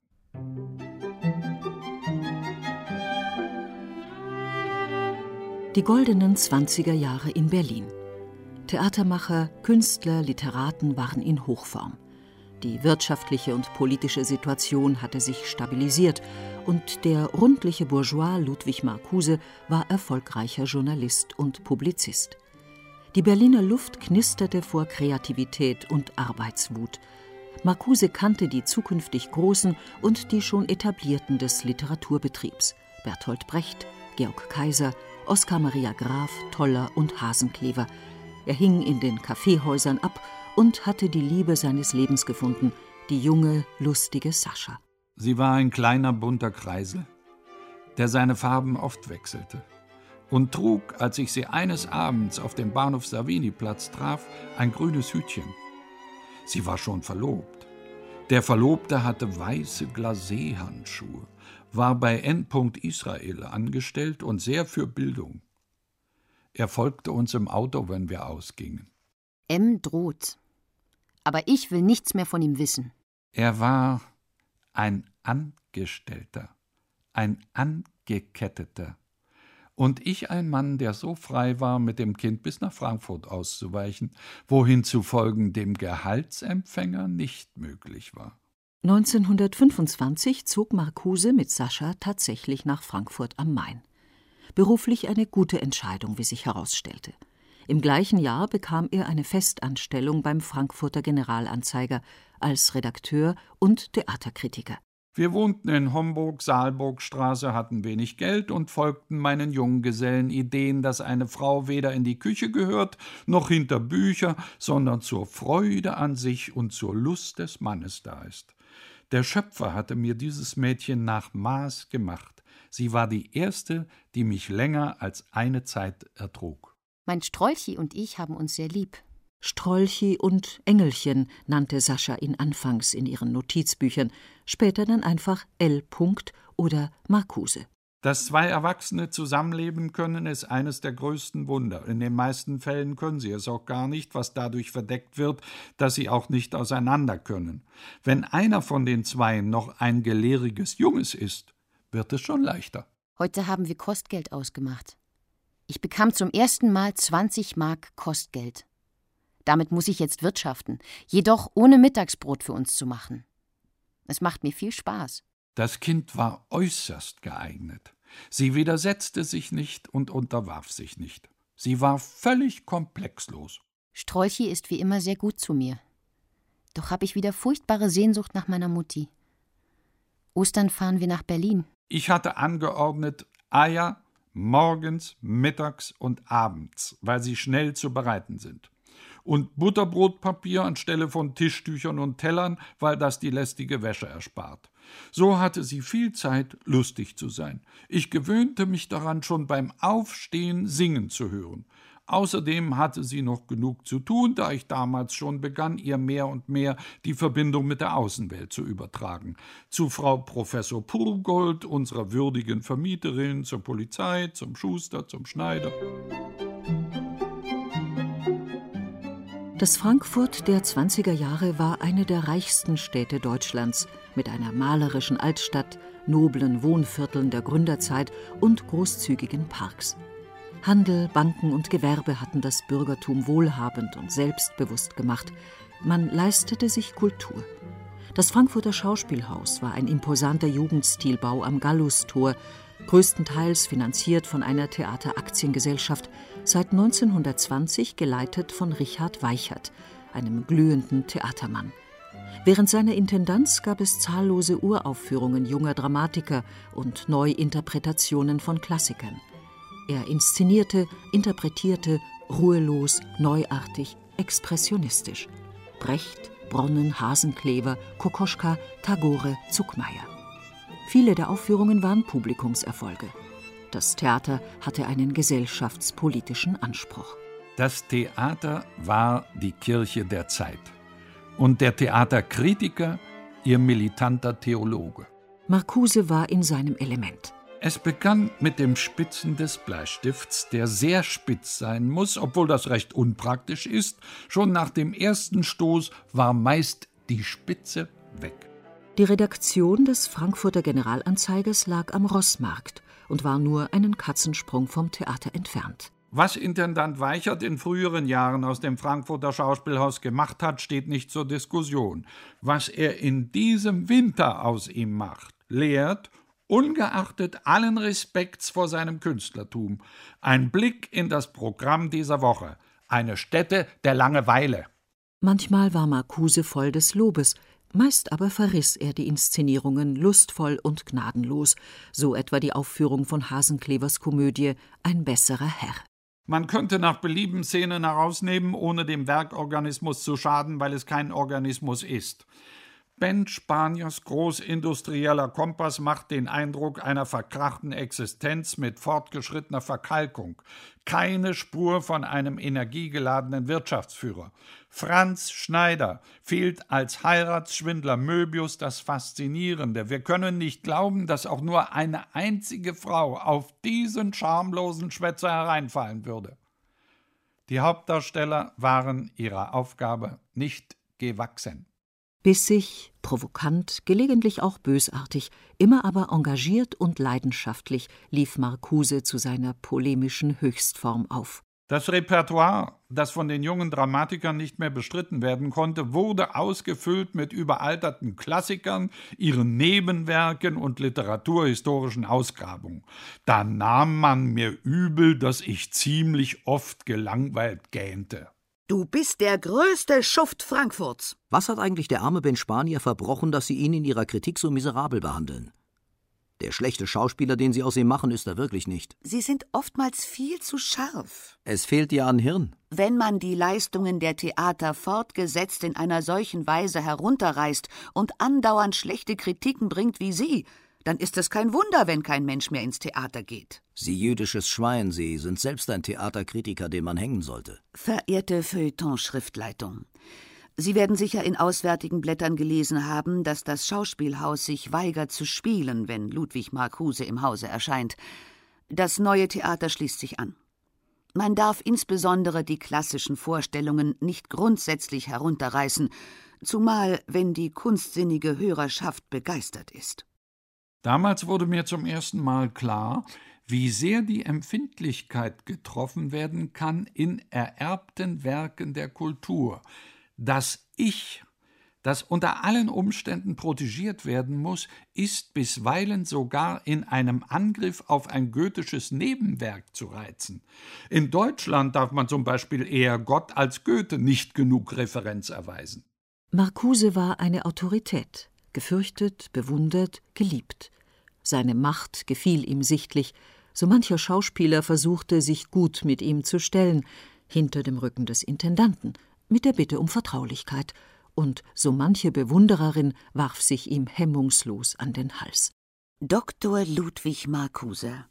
Die goldenen 20er Jahre in Berlin. Theatermacher, Künstler, Literaten waren in Hochform. Die wirtschaftliche und politische Situation hatte sich stabilisiert und der rundliche Bourgeois Ludwig Marcuse war erfolgreicher Journalist und Publizist. Die Berliner Luft knisterte vor Kreativität und Arbeitswut. Marcuse kannte die zukünftig Großen und die schon Etablierten des Literaturbetriebs: Bertolt Brecht, Georg Kaiser, Oskar Maria Graf, Toller und Hasenclever. Er hing in den Kaffeehäusern ab und hatte die Liebe seines Lebens gefunden, die junge, lustige Sascha. Sie war ein kleiner, bunter Kreisel, der seine Farben oft wechselte, und trug, als ich sie eines Abends auf dem Bahnhof Savignyplatz traf, ein grünes Hütchen. Sie war schon verlobt. Der Verlobte hatte weiße Glacé-Handschuhe, war bei N. Israel angestellt und sehr für Bildung. Er folgte uns im Auto, wenn wir ausgingen. M. droht. Aber ich will nichts mehr von ihm wissen. Er war ein Angestellter, ein Angeketteter. Und ich ein Mann, der so frei war, mit dem Kind bis nach Frankfurt auszuweichen, wohin zu folgen dem Gehaltsempfänger nicht möglich war. 1925 zog Marcuse mit Sascha tatsächlich nach Frankfurt am Main. Beruflich eine gute Entscheidung, wie sich herausstellte. Im gleichen Jahr bekam er eine Festanstellung beim Frankfurter Generalanzeiger als Redakteur und Theaterkritiker. Wir wohnten in Homburg-Saalburgstraße, hatten wenig Geld und folgten meinen Junggesellen Ideen, dass eine Frau weder in die Küche gehört, noch hinter Bücher, sondern zur Freude an sich und zur Lust des Mannes da ist. Der Schöpfer hatte mir dieses Mädchen nach Maß gemacht. Sie war die erste, die mich länger als eine Zeit ertrug. Mein Strolchi und ich haben uns sehr lieb. Strolchi und Engelchen nannte Sascha ihn anfangs in ihren Notizbüchern, später dann einfach L. oder Marcuse. Dass zwei Erwachsene zusammenleben können, ist eines der größten Wunder. In den meisten Fällen können sie es auch gar nicht, was dadurch verdeckt wird, dass sie auch nicht auseinander können. Wenn einer von den Zweien noch ein gelehriges Junges ist, wird es schon leichter. Heute haben wir Kostgeld ausgemacht. Ich bekam zum ersten Mal 20 Mark Kostgeld. Damit muss ich jetzt wirtschaften, jedoch ohne Mittagsbrot für uns zu machen. Es macht mir viel Spaß. Das Kind war äußerst geeignet. Sie widersetzte sich nicht und unterwarf sich nicht. Sie war völlig komplexlos. Strolchi ist wie immer sehr gut zu mir. Doch habe ich wieder furchtbare Sehnsucht nach meiner Mutti. Ostern fahren wir nach Berlin. Ich hatte angeordnet, Eier morgens, mittags und abends, weil sie schnell zu bereiten sind. Und Butterbrotpapier anstelle von Tischtüchern und Tellern, weil das die lästige Wäsche erspart. So hatte sie viel Zeit, lustig zu sein. Ich gewöhnte mich daran, schon beim Aufstehen singen zu hören. Außerdem hatte sie noch genug zu tun, da ich damals schon begann, ihr mehr und mehr die Verbindung mit der Außenwelt zu übertragen. Zu Frau Professor Purgold, unserer würdigen Vermieterin, zur Polizei, zum Schuster, zum Schneider. Das Frankfurt der 20er Jahre war eine der reichsten Städte Deutschlands, mit einer malerischen Altstadt, noblen Wohnvierteln der Gründerzeit und großzügigen Parks. Handel, Banken und Gewerbe hatten das Bürgertum wohlhabend und selbstbewusst gemacht. Man leistete sich Kultur. Das Frankfurter Schauspielhaus war ein imposanter Jugendstilbau am Gallustor, größtenteils finanziert von einer Theateraktiengesellschaft, seit 1920 geleitet von Richard Weichert, einem glühenden Theatermann. Während seiner Intendanz gab es zahllose Uraufführungen junger Dramatiker und Neuinterpretationen von Klassikern. Er inszenierte, interpretierte, ruhelos, neuartig, expressionistisch. Brecht, Bronnen, Hasenclever, Kokoschka, Tagore, Zuckmayer. Viele der Aufführungen waren Publikumserfolge. Das Theater hatte einen gesellschaftspolitischen Anspruch. Das Theater war die Kirche der Zeit und der Theaterkritiker ihr militanter Theologe. Marcuse war in seinem Element. Es begann mit dem Spitzen des Bleistifts, der sehr spitz sein muss, obwohl das recht unpraktisch ist. Schon nach dem ersten Stoß war meist die Spitze weg. Die Redaktion des Frankfurter Generalanzeigers lag am Rossmarkt und war nur einen Katzensprung vom Theater entfernt. Was Intendant Weichert in früheren Jahren aus dem Frankfurter Schauspielhaus gemacht hat, steht nicht zur Diskussion. Was er in diesem Winter aus ihm macht, lehrt, ungeachtet allen Respekts vor seinem Künstlertum, ein Blick in das Programm dieser Woche. eine Stätte der Langeweile. Manchmal war Marcuse voll des Lobes, meist aber verriss er die Inszenierungen lustvoll und gnadenlos, so etwa die Aufführung von Hasenklevers Komödie »Ein besserer Herr«. Man könnte nach Belieben Szenen herausnehmen, ohne dem Werkorganismus zu schaden, weil es kein Organismus ist. Ben Spaniers großindustrieller Kompass macht den Eindruck einer verkrachten Existenz mit fortgeschrittener Verkalkung. Keine Spur von einem energiegeladenen Wirtschaftsführer. Franz Schneider fehlt als Heiratsschwindler Möbius das Faszinierende. Wir können nicht glauben, dass auch nur eine einzige Frau auf diesen schamlosen Schwätzer hereinfallen würde. Die Hauptdarsteller waren ihrer Aufgabe nicht gewachsen. Bissig, provokant, gelegentlich auch bösartig, immer aber engagiert und leidenschaftlich lief Marcuse zu seiner polemischen Höchstform auf. Das Repertoire, das von den jungen Dramatikern nicht mehr bestritten werden konnte, wurde ausgefüllt mit überalterten Klassikern, ihren Nebenwerken und literaturhistorischen Ausgrabungen. Da nahm man mir übel, dass ich ziemlich oft gelangweilt gähnte. Du bist der größte Schuft Frankfurts. Was hat eigentlich der arme Ben Spanier verbrochen, dass Sie ihn in Ihrer Kritik so miserabel behandeln? Der schlechte Schauspieler, den Sie aus ihm machen, ist er wirklich nicht. Sie sind oftmals viel zu scharf. Es fehlt ja an Hirn. Wenn man die Leistungen der Theater fortgesetzt in einer solchen Weise herunterreißt und andauernd schlechte Kritiken bringt wie Sie, dann ist es kein Wunder, wenn kein Mensch mehr ins Theater geht. Sie jüdisches Schwein, Sie sind selbst ein Theaterkritiker, den man hängen sollte. Verehrte Feuilleton-Schriftleitung, Sie werden sicher in auswärtigen Blättern gelesen haben, dass das Schauspielhaus sich weigert zu spielen, wenn Ludwig Marcuse im Hause erscheint. Das neue Theater schließt sich an. Man darf insbesondere die klassischen Vorstellungen nicht grundsätzlich herunterreißen, zumal wenn die kunstsinnige Hörerschaft begeistert ist. Damals wurde mir zum ersten Mal klar, wie sehr die Empfindlichkeit getroffen werden kann in ererbten Werken der Kultur. Das Ich, das unter allen Umständen protegiert werden muss, ist bisweilen sogar in einem Angriff auf ein goethisches Nebenwerk zu reizen. In Deutschland darf man zum Beispiel eher Gott als Goethe nicht genug Referenz erweisen. Marcuse war eine Autorität, gefürchtet, bewundert, geliebt. Seine Macht gefiel ihm sichtlich, so mancher Schauspieler versuchte, sich gut mit ihm zu stellen, hinter dem Rücken des Intendanten, mit der Bitte um Vertraulichkeit, und so manche Bewundererin warf sich ihm hemmungslos an den Hals. Dr. Ludwig Marcuse.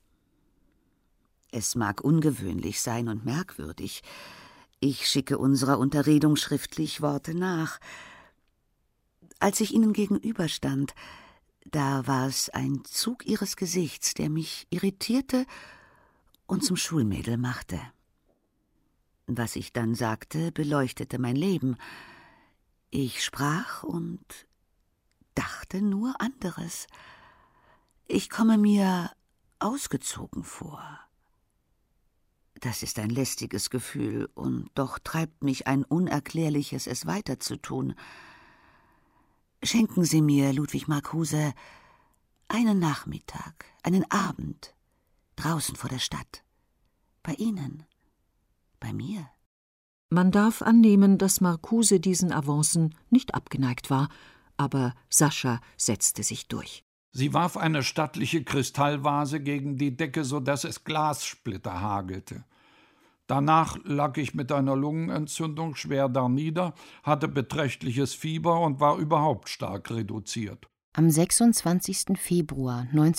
Es mag ungewöhnlich sein und merkwürdig. Ich schicke unserer Unterredung schriftlich Worte nach. Als ich Ihnen gegenüberstand, da war es ein Zug Ihres Gesichts, der mich irritierte und zum Schulmädel machte. Was ich dann sagte, beleuchtete mein Leben. Ich sprach und dachte nur anderes. Ich komme mir ausgezogen vor. Das ist ein lästiges Gefühl, und doch treibt mich ein Unerklärliches, es weiterzutun. Schenken Sie mir, Ludwig Marcuse, einen Nachmittag, einen Abend, draußen vor der Stadt. Bei Ihnen, bei mir. Man darf annehmen, dass Marcuse diesen Avancen nicht abgeneigt war, aber Sascha setzte sich durch. Sie warf eine stattliche Kristallvase gegen die Decke, so dass es Glassplitter hagelte. Danach lag ich mit einer Lungenentzündung schwer darnieder, hatte beträchtliches Fieber und war überhaupt stark reduziert. Am 26. Februar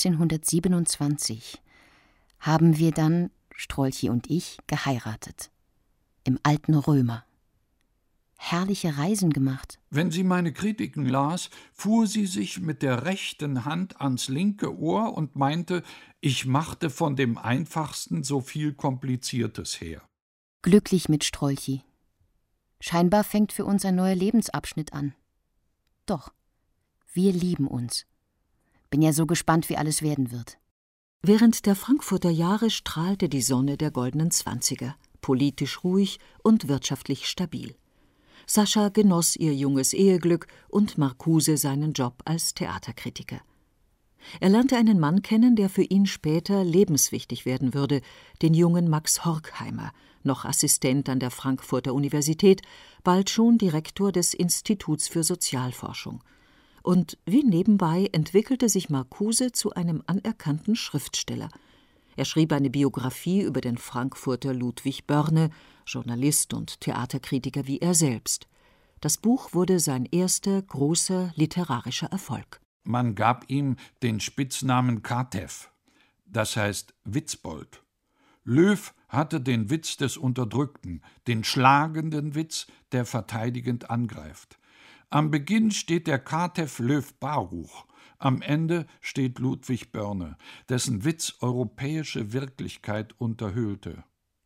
1927 haben wir dann, Strolchi und ich, geheiratet. Im alten Römer. Herrliche Reisen gemacht. Wenn sie meine Kritiken las, fuhr sie sich mit der rechten Hand ans linke Ohr und meinte, ich machte von dem Einfachsten so viel Kompliziertes her. Glücklich mit Strolchi. Scheinbar fängt für uns ein neuer Lebensabschnitt an. Doch, wir lieben uns. Bin ja so gespannt, wie alles werden wird. Während der Frankfurter Jahre strahlte die Sonne der goldenen Zwanziger, politisch ruhig und wirtschaftlich stabil. Sascha genoss ihr junges Eheglück und Marcuse seinen Job als Theaterkritiker. Er lernte einen Mann kennen, der für ihn später lebenswichtig werden würde, den jungen Max Horkheimer, noch Assistent an der Frankfurter Universität, bald schon Direktor des Instituts für Sozialforschung. Und wie nebenbei entwickelte sich Marcuse zu einem anerkannten Schriftsteller. Er schrieb eine Biografie über den Frankfurter Ludwig Börne, Journalist und Theaterkritiker wie er selbst. Das Buch wurde sein erster großer literarischer Erfolg. Man gab ihm den Spitznamen Katew, das heißt Witzbold. Löw hatte den Witz des Unterdrückten, den schlagenden Witz, der verteidigend angreift. Am Beginn steht der Katew Löw-Baruch, am Ende steht Ludwig Börne, dessen Witz europäische Wirklichkeit unterhöhlte.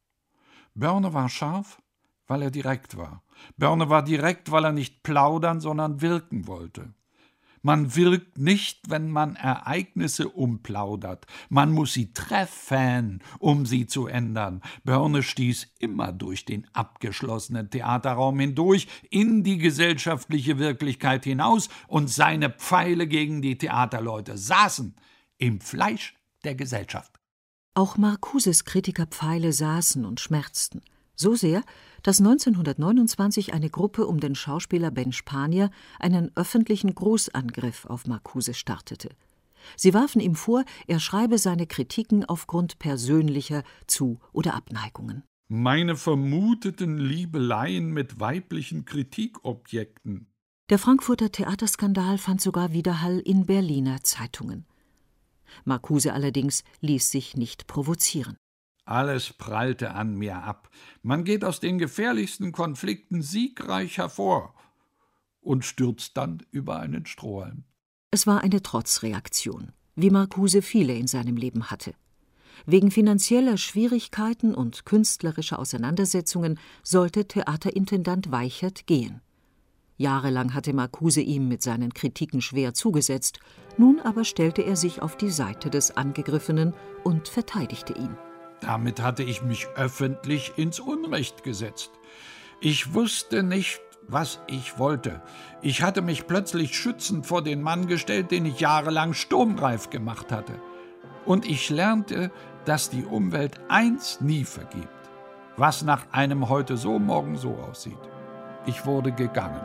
Börne war scharf, weil er direkt war. Börne war direkt, weil er nicht plaudern, sondern wirken wollte. Man wirkt nicht, wenn man Ereignisse umplaudert. Man muss sie treffen, um sie zu ändern. Börne stieß immer durch den abgeschlossenen Theaterraum hindurch, in die gesellschaftliche Wirklichkeit hinaus, und seine Pfeile gegen die Theaterleute saßen im Fleisch der Gesellschaft. Auch Marcuses Kritikerpfeile saßen und schmerzten. So sehr, dass 1929 eine Gruppe um den Schauspieler Ben Spanier einen öffentlichen Großangriff auf Marcuse startete. Sie warfen ihm vor, er schreibe seine Kritiken aufgrund persönlicher Zu- oder Abneigungen. Meine vermuteten Liebeleien mit weiblichen Kritikobjekten. Der Frankfurter Theaterskandal fand sogar Widerhall in Berliner Zeitungen. Marcuse allerdings ließ sich nicht provozieren. Alles prallte an mir ab. Man geht aus den gefährlichsten Konflikten siegreich hervor und stürzt dann über einen Strohhalm. Es war eine Trotzreaktion, wie Marcuse viele in seinem Leben hatte. Wegen finanzieller Schwierigkeiten und künstlerischer Auseinandersetzungen sollte Theaterintendant Weichert gehen. Jahrelang hatte Marcuse ihm mit seinen Kritiken schwer zugesetzt, nun aber stellte er sich auf die Seite des Angegriffenen und verteidigte ihn. Damit hatte ich mich öffentlich ins Unrecht gesetzt. Ich wusste nicht, was ich wollte. Ich hatte mich plötzlich schützend vor den Mann gestellt, den ich jahrelang sturmreif gemacht hatte. Und ich lernte, dass die Umwelt eins nie vergibt, was nach einem heute so, morgen so aussieht. Ich wurde gegangen.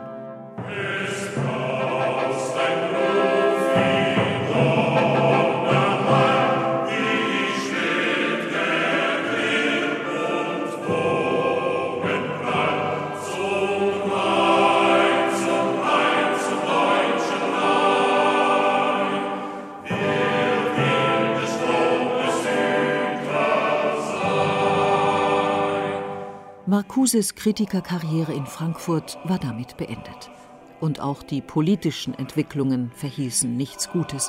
Marcuses Kritikerkarriere in Frankfurt war damit beendet. Und auch die politischen Entwicklungen verhießen nichts Gutes.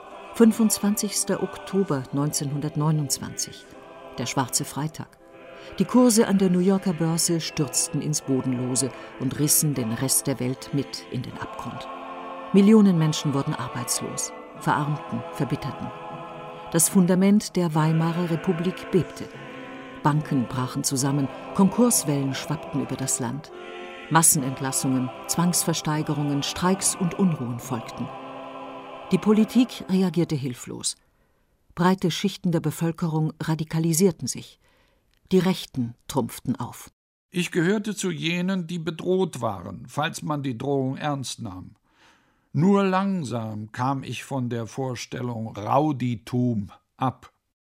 25. Oktober 1929, der schwarze Freitag. Die Kurse an der New Yorker Börse stürzten ins Bodenlose und rissen den Rest der Welt mit in den Abgrund. Millionen Menschen wurden arbeitslos, verarmten, verbitterten. Das Fundament der Weimarer Republik bebte. Banken brachen zusammen, Konkurswellen schwappten über das Land. Massenentlassungen, Zwangsversteigerungen, Streiks und Unruhen folgten. Die Politik reagierte hilflos. Breite Schichten der Bevölkerung radikalisierten sich. Die Rechten trumpften auf. Ich gehörte zu jenen, die bedroht waren, falls man die Drohung ernst nahm. Nur langsam kam ich von der Vorstellung Rowdytum ab.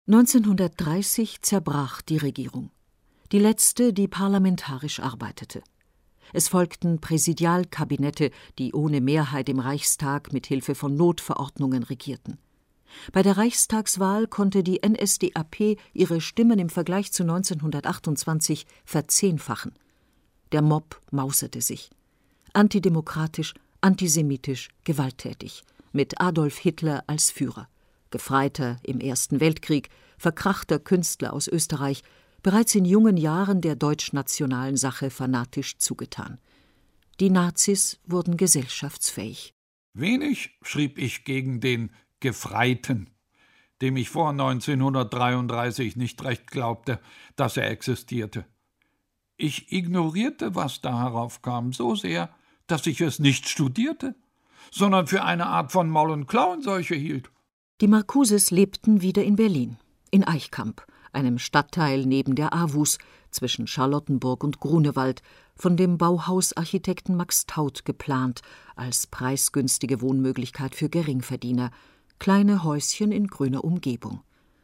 1930 zerbrach die Regierung. Die letzte, die parlamentarisch arbeitete. Es folgten Präsidialkabinette, die ohne Mehrheit im Reichstag mit Hilfe von Notverordnungen regierten. Bei der Reichstagswahl konnte die NSDAP ihre Stimmen im Vergleich zu 1928 verzehnfachen. Der Mob mauserte sich. Antidemokratisch, antisemitisch, gewalttätig, mit Adolf Hitler als Führer. Gefreiter im Ersten Weltkrieg, verkrachter Künstler aus Österreich, bereits in jungen Jahren der deutschnationalen Sache fanatisch zugetan. Die Nazis wurden gesellschaftsfähig. Wenig schrieb ich gegen den Gefreiten, dem ich vor 1933 nicht recht glaubte, dass er existierte. Ich ignorierte, was da heraufkam, so sehr, dass ich es nicht studierte, sondern für eine Art von Maul-und-Klauen-Seuche hielt. Die Marcuses lebten wieder in Berlin, in Eichkamp, einem Stadtteil neben der Avus, zwischen Charlottenburg und Grunewald, von dem Bauhausarchitekten Max Taut geplant, als preisgünstige Wohnmöglichkeit für Geringverdiener, kleine Häuschen in grüner Umgebung.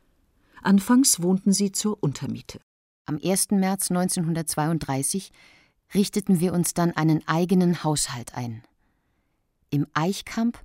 Anfangs wohnten sie zur Untermiete. Am 1. März 1932 richteten wir uns dann einen eigenen Haushalt ein. Im Eichkamp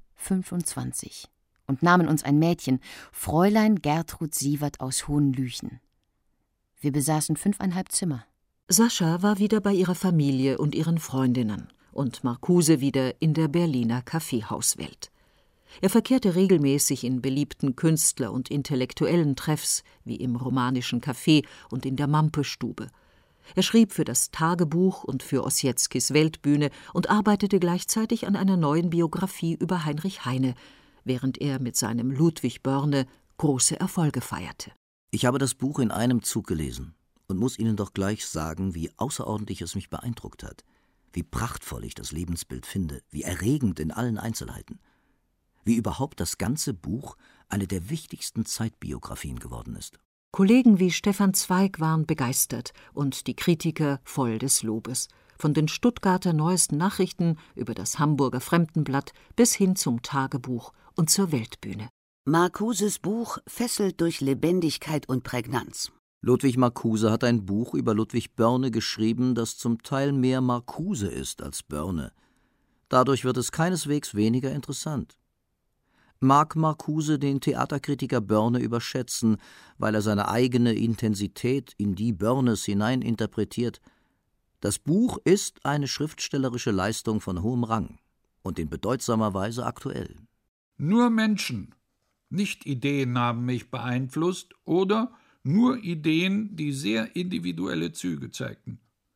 25 und nahmen uns ein Mädchen, Fräulein Gertrud Sievert aus Hohenlüchen. Wir besaßen 5,5 Zimmer. Sascha war wieder bei ihrer Familie und ihren Freundinnen und Marcuse wieder in der Berliner Kaffeehauswelt. Er verkehrte regelmäßig in beliebten Künstler- und intellektuellen Treffs, wie im Romanischen Café und in der Mampestube. Er schrieb für das Tagebuch und für Ossietzkis Weltbühne und arbeitete gleichzeitig an einer neuen Biografie über Heinrich Heine, während er mit seinem Ludwig Börne große Erfolge feierte. Ich habe das Buch in einem Zug gelesen und muss Ihnen doch gleich sagen, wie außerordentlich es mich beeindruckt hat, wie prachtvoll ich das Lebensbild finde, wie erregend in allen Einzelheiten, wie überhaupt das ganze Buch eine der wichtigsten Zeitbiografien geworden ist. Kollegen wie Stefan Zweig waren begeistert und die Kritiker voll des Lobes. Von den Stuttgarter Neuesten Nachrichten über das Hamburger Fremdenblatt bis hin zum Tagebuch und zur Weltbühne. Marcuses Buch fesselt durch Lebendigkeit und Prägnanz. Ludwig Marcuse hat ein Buch über Ludwig Börne geschrieben, das zum Teil mehr Marcuse ist als Börne. Dadurch wird es keineswegs weniger interessant. Mag Marcuse den Theaterkritiker Börne überschätzen, weil er seine eigene Intensität in die Börnes hineininterpretiert. Das Buch ist eine schriftstellerische Leistung von hohem Rang und in bedeutsamer Weise aktuell. Nur Menschen, nicht Ideen haben mich beeinflusst oder nur Ideen, die sehr individuelle Züge zeigten.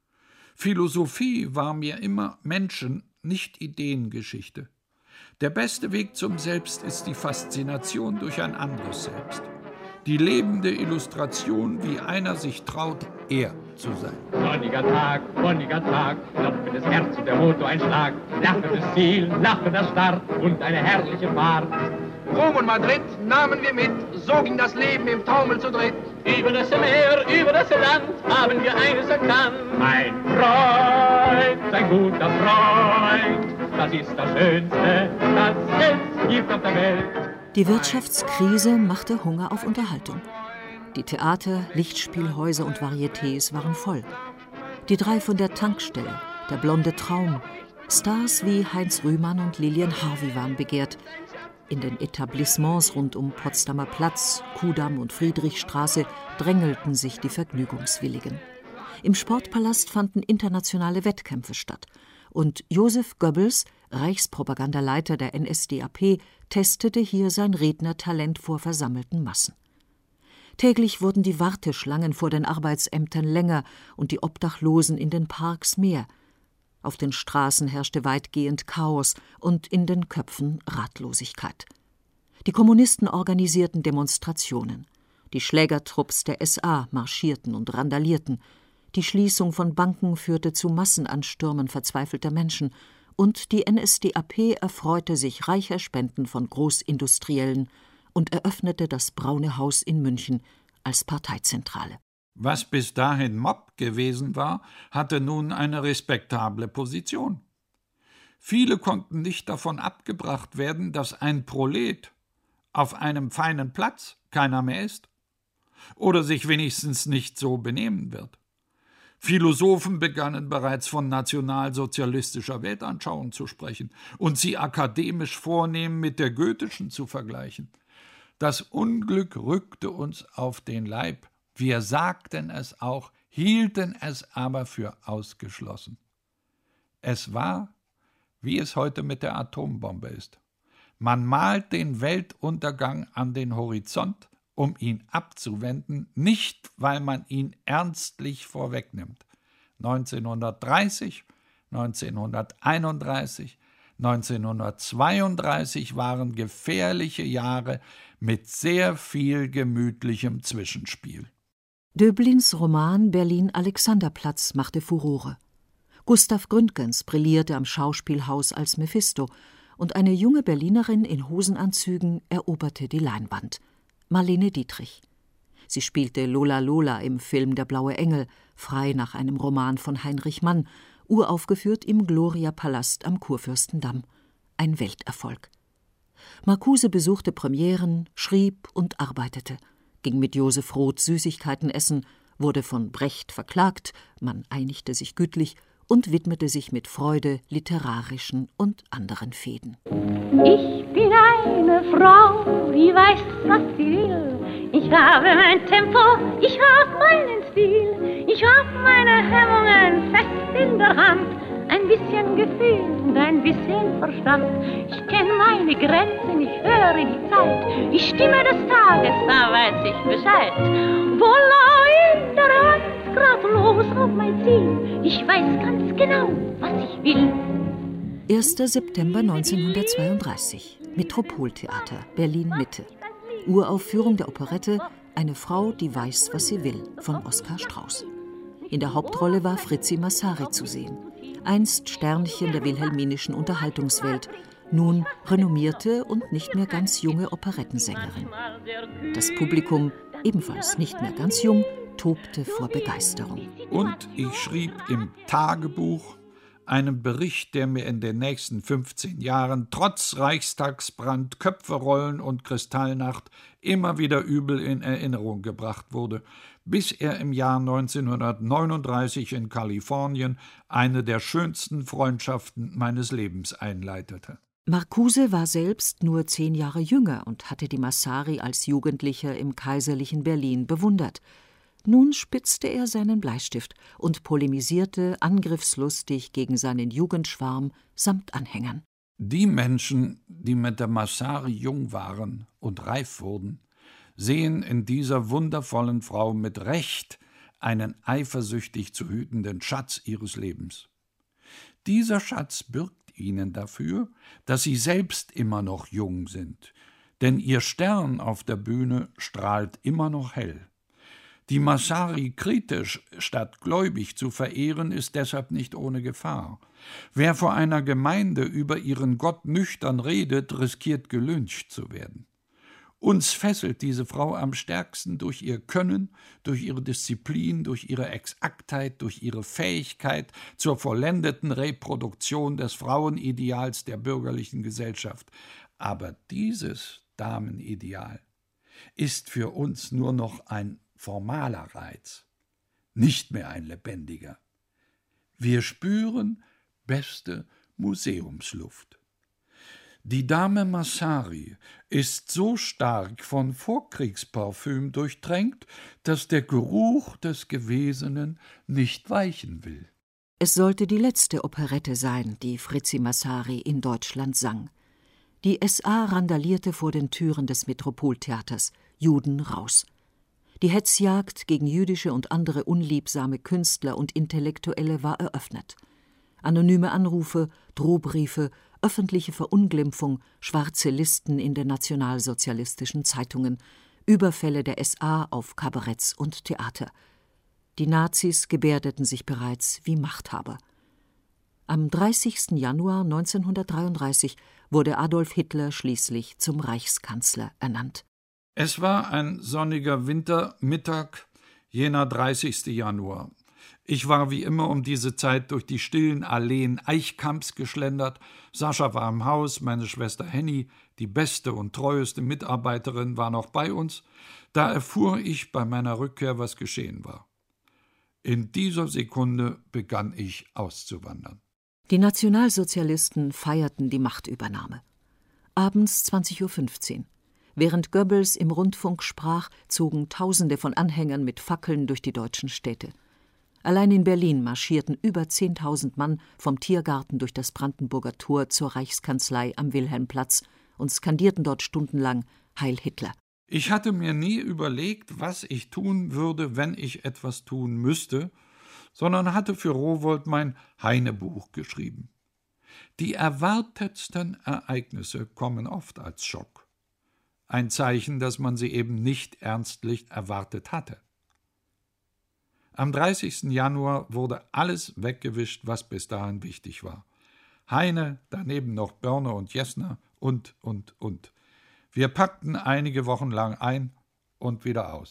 Philosophie war mir immer Menschen, nicht Ideengeschichte. Der beste Weg zum Selbst ist die Faszination durch ein anderes Selbst. Die lebende Illustration, wie einer sich traut, er zu sein. Sonniger Tag, klopfendes Herz und der Motor ein Schlag, lachendes Ziel, lachender Start und eine herrliche Fahrt. Rom und Madrid nahmen wir mit, so ging das Leben im Taumel zu dritt. Über das Meer, über das Land haben wir eines erkannt. Ein Freund, ein guter Freund, das ist das Schönste, das es gibt auf der Welt. Die Wirtschaftskrise machte Hunger auf Unterhaltung. Die Theater, Lichtspielhäuser und Varietés waren voll. Die drei von der Tankstelle, der blonde Traum, Stars wie Heinz Rühmann und Lilian Harvey waren begehrt. In den Etablissements rund um Potsdamer Platz, Kudamm und Friedrichstraße drängelten sich die Vergnügungswilligen. Im Sportpalast fanden internationale Wettkämpfe statt. Und Josef Goebbels, Reichspropagandaleiter der NSDAP, testete hier sein Rednertalent vor versammelten Massen. Täglich wurden die Warteschlangen vor den Arbeitsämtern länger und die Obdachlosen in den Parks mehr. Auf den Straßen herrschte weitgehend Chaos und in den Köpfen Ratlosigkeit. Die Kommunisten organisierten Demonstrationen. Die Schlägertrupps der SA marschierten und randalierten. Die Schließung von Banken führte zu Massenanstürmen verzweifelter Menschen und die NSDAP erfreute sich reicher Spenden von Großindustriellen und eröffnete das Braune Haus in München als Parteizentrale. Was bis dahin Mob gewesen war, hatte nun eine respektable Position. Viele konnten nicht davon abgebracht werden, dass ein Prolet auf einem feinen Platz keiner mehr ist oder sich wenigstens nicht so benehmen wird. Philosophen begannen bereits von nationalsozialistischer Weltanschauung zu sprechen und sie akademisch vornehm mit der goethischen zu vergleichen. Das Unglück rückte uns auf den Leib. Wir sagten es auch, hielten es aber für ausgeschlossen. Es war, wie es heute mit der Atombombe ist. Man malt den Weltuntergang an den Horizont, um ihn abzuwenden, nicht, weil man ihn ernstlich vorwegnimmt. 1930, 1931, 1932 waren gefährliche Jahre mit sehr viel gemütlichem Zwischenspiel. Döblins Roman Berlin-Alexanderplatz machte Furore. Gustav Gründgens brillierte am Schauspielhaus als Mephisto und eine junge Berlinerin in Hosenanzügen eroberte die Leinwand. Marlene Dietrich. Sie spielte Lola Lola im Film Der blaue Engel frei nach einem Roman von Heinrich Mann, uraufgeführt im Gloria-Palast am Kurfürstendamm. Ein Welterfolg. Marcuse besuchte Premieren, schrieb und arbeitete, ging mit Josef Roth Süßigkeiten essen, wurde von Brecht verklagt, man einigte sich gütlich und widmete sich mit Freude literarischen und anderen Fäden. Ich bin eine Frau, die weiß, was sie will. Ich habe mein Tempo, ich habe meinen Stil. Ich habe meine Hemmungen fest in der Hand. Ein bisschen Gefühl und ein bisschen Verstand. Ich kenne meine Grenzen, ich höre die Zeit. Die Stimme des Tages, da weiß ich Bescheid. Voila in der Hand, grad los auf mein Ziel. Ich weiß ganz genau, was ich will. 1. September 1932, Metropoltheater, Berlin-Mitte. Uraufführung der Operette »Eine Frau, die weiß, was sie will« von Oskar Strauß. In der Hauptrolle war Fritzi Massary zu sehen. Einst Sternchen der wilhelminischen Unterhaltungswelt, nun renommierte und nicht mehr ganz junge Operettensängerin. Das Publikum, ebenfalls nicht mehr ganz jung, tobte vor Begeisterung. Und ich schrieb im Tagebuch einen Bericht, der mir in den nächsten 15 Jahren trotz Reichstagsbrand, Köpferollen und Kristallnacht immer wieder übel in Erinnerung gebracht wurde, bis er im Jahr 1939 in Kalifornien eine der schönsten Freundschaften meines Lebens einleitete. Marcuse war selbst nur 10 Jahre jünger und hatte die Massary als Jugendlicher im kaiserlichen Berlin bewundert. Nun spitzte er seinen Bleistift und polemisierte angriffslustig gegen seinen Jugendschwarm samt Anhängern. Die Menschen, die mit der Massary jung waren und reif wurden, sehen in dieser wundervollen Frau mit Recht einen eifersüchtig zu hütenden Schatz ihres Lebens. Dieser Schatz bürgt ihnen dafür, dass sie selbst immer noch jung sind, denn ihr Stern auf der Bühne strahlt immer noch hell. Die Massary kritisch statt gläubig zu verehren, ist deshalb nicht ohne Gefahr. Wer vor einer Gemeinde über ihren Gott nüchtern redet, riskiert gelyncht zu werden. Uns fesselt diese Frau am stärksten durch ihr Können, durch ihre Disziplin, durch ihre Exaktheit, durch ihre Fähigkeit zur vollendeten Reproduktion des Frauenideals der bürgerlichen Gesellschaft. Aber dieses Damenideal ist für uns nur noch ein formaler Reiz, nicht mehr ein lebendiger. Wir spüren beste Museumsluft. Die Dame Massary ist so stark von Vorkriegsparfüm durchtränkt, dass der Geruch des Gewesenen nicht weichen will. Es sollte die letzte Operette sein, die Fritzi Massary in Deutschland sang. Die SA randalierte vor den Türen des Metropoltheaters, Juden raus. Die Hetzjagd gegen jüdische und andere unliebsame Künstler und Intellektuelle war eröffnet. Anonyme Anrufe, Drohbriefe, öffentliche Verunglimpfung, schwarze Listen in den nationalsozialistischen Zeitungen, Überfälle der SA auf Kabaretts und Theater. Die Nazis gebärdeten sich bereits wie Machthaber. Am 30. Januar 1933 wurde Adolf Hitler schließlich zum Reichskanzler ernannt. Es war ein sonniger Wintermittag, jener 30. Januar. Ich war wie immer um diese Zeit durch die stillen Alleen Eichkamps geschlendert. Sascha war im Haus, meine Schwester Henny, die beste und treueste Mitarbeiterin, war noch bei uns. Da erfuhr ich bei meiner Rückkehr, was geschehen war. In dieser Sekunde begann ich auszuwandern. Die Nationalsozialisten feierten die Machtübernahme. Abends 20:15 Uhr. Während Goebbels im Rundfunk sprach, zogen Tausende von Anhängern mit Fackeln durch die deutschen Städte. Allein in Berlin marschierten über 10.000 Mann vom Tiergarten durch das Brandenburger Tor zur Reichskanzlei am Wilhelmplatz und skandierten dort stundenlang »Heil Hitler«. Ich hatte mir nie überlegt, was ich tun würde, wenn ich etwas tun müsste, sondern hatte für Rowohlt mein Heine-Buch geschrieben. Die erwartetsten Ereignisse kommen oft als Schock. Ein Zeichen, dass man sie eben nicht ernstlich erwartet hatte. Am 30. Januar wurde alles weggewischt, was bis dahin wichtig war. Heine, daneben noch Börne und Jessner und. Wir packten einige Wochen lang ein und wieder aus.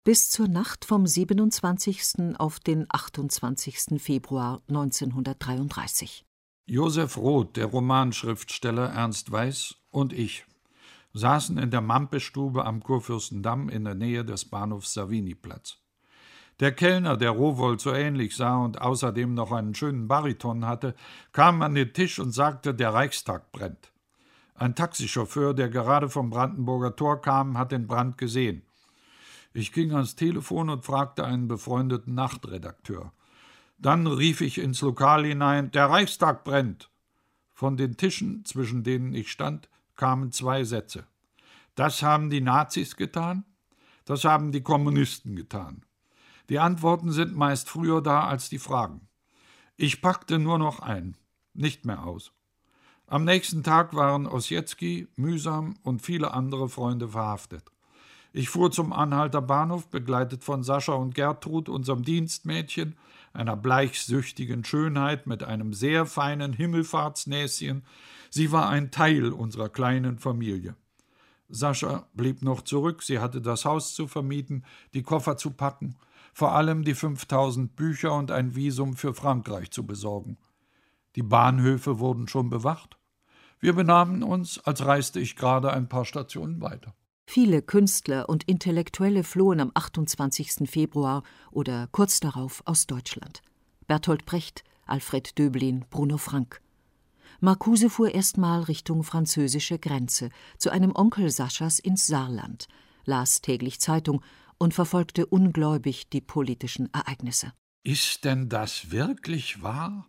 bis zur Nacht vom 27. auf den 28. Februar 1933. Josef Roth, der Romanschriftsteller Ernst Weiß und ich saßen in der Mampestube am Kurfürstendamm in der Nähe des Bahnhofs Savignyplatz. Der Kellner, der Rowohlt so ähnlich sah und außerdem noch einen schönen Bariton hatte, kam an den Tisch und sagte, der Reichstag brennt. Ein Taxichauffeur, der gerade vom Brandenburger Tor kam, hat den Brand gesehen. Ich ging ans Telefon und fragte einen befreundeten Nachtredakteur. Dann rief ich ins Lokal hinein, der Reichstag brennt. Von den Tischen, zwischen denen ich stand, kamen 2 Sätze. Das haben die Nazis getan, das haben die Kommunisten getan. Die Antworten sind meist früher da als die Fragen. Ich packte nur noch ein, nicht mehr aus. Am nächsten Tag waren Ossietzky, Mühsam und viele andere Freunde verhaftet. Ich fuhr zum Anhalter Bahnhof, begleitet von Sascha und Gertrud, unserem Dienstmädchen, einer bleichsüchtigen Schönheit mit einem sehr feinen Himmelfahrtsnäschen. Sie war ein Teil unserer kleinen Familie. Sascha blieb noch zurück, sie hatte das Haus zu vermieten, die Koffer zu packen, vor allem die 5000 Bücher und ein Visum für Frankreich zu besorgen. Die Bahnhöfe wurden schon bewacht. Wir benahmen uns, als reiste ich gerade ein paar Stationen weiter. Viele Künstler und Intellektuelle flohen am 28. Februar oder kurz darauf aus Deutschland. Bertolt Brecht, Alfred Döblin, Bruno Frank. Marcuse fuhr erstmal Richtung französische Grenze, zu einem Onkel Saschas ins Saarland, las täglich Zeitung und verfolgte ungläubig die politischen Ereignisse. Ist denn das wirklich wahr?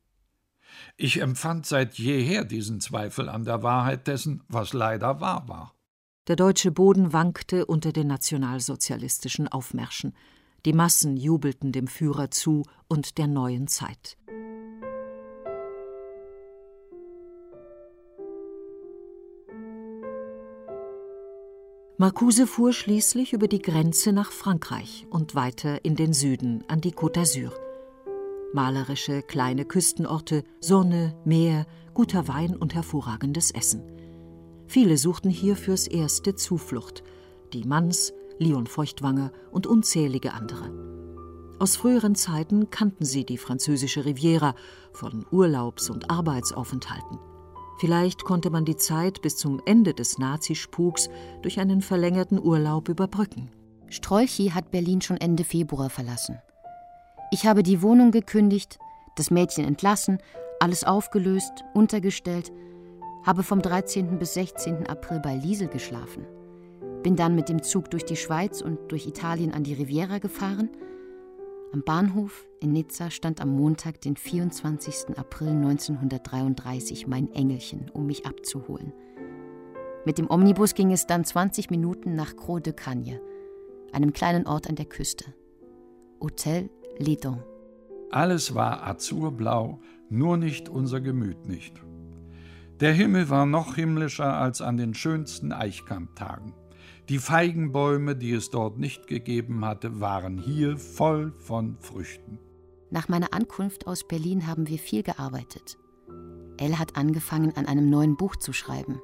Ich empfand seit jeher diesen Zweifel an der Wahrheit dessen, was leider wahr war. Der deutsche Boden wankte unter den nationalsozialistischen Aufmärschen. Die Massen jubelten dem Führer zu und der neuen Zeit. Marcuse fuhr schließlich über die Grenze nach Frankreich und weiter in den Süden an die Côte d'Azur. Malerische kleine Küstenorte, Sonne, Meer, guter Wein und hervorragendes Essen. Viele suchten hier fürs Erste Zuflucht. Die Manns, Leon Feuchtwanger und unzählige andere. Aus früheren Zeiten kannten sie die französische Riviera von Urlaubs- und Arbeitsaufenthalten. Vielleicht konnte man die Zeit bis zum Ende des Nazispuks durch einen verlängerten Urlaub überbrücken. Strolchi hat Berlin schon Ende Februar verlassen. Ich habe die Wohnung gekündigt, das Mädchen entlassen, alles aufgelöst, untergestellt, habe vom 13. bis 16. April bei Liesel geschlafen. Bin dann mit dem Zug durch die Schweiz und durch Italien an die Riviera gefahren. Am Bahnhof in Nizza stand am Montag, den 24. April 1933, mein Engelchen, um mich abzuholen. Mit dem Omnibus ging es dann 20 Minuten nach Crau de Cagnes, einem kleinen Ort an der Küste. Hotel Ledon. Alles war azurblau, nur nicht unser Gemüt nicht. Der Himmel war noch himmlischer als an den schönsten Eichkammtagen. Die Feigenbäume, die es dort nicht gegeben hatte, waren hier voll von Früchten. Nach meiner Ankunft aus Berlin haben wir viel gearbeitet. Elle hat angefangen, an einem neuen Buch zu schreiben.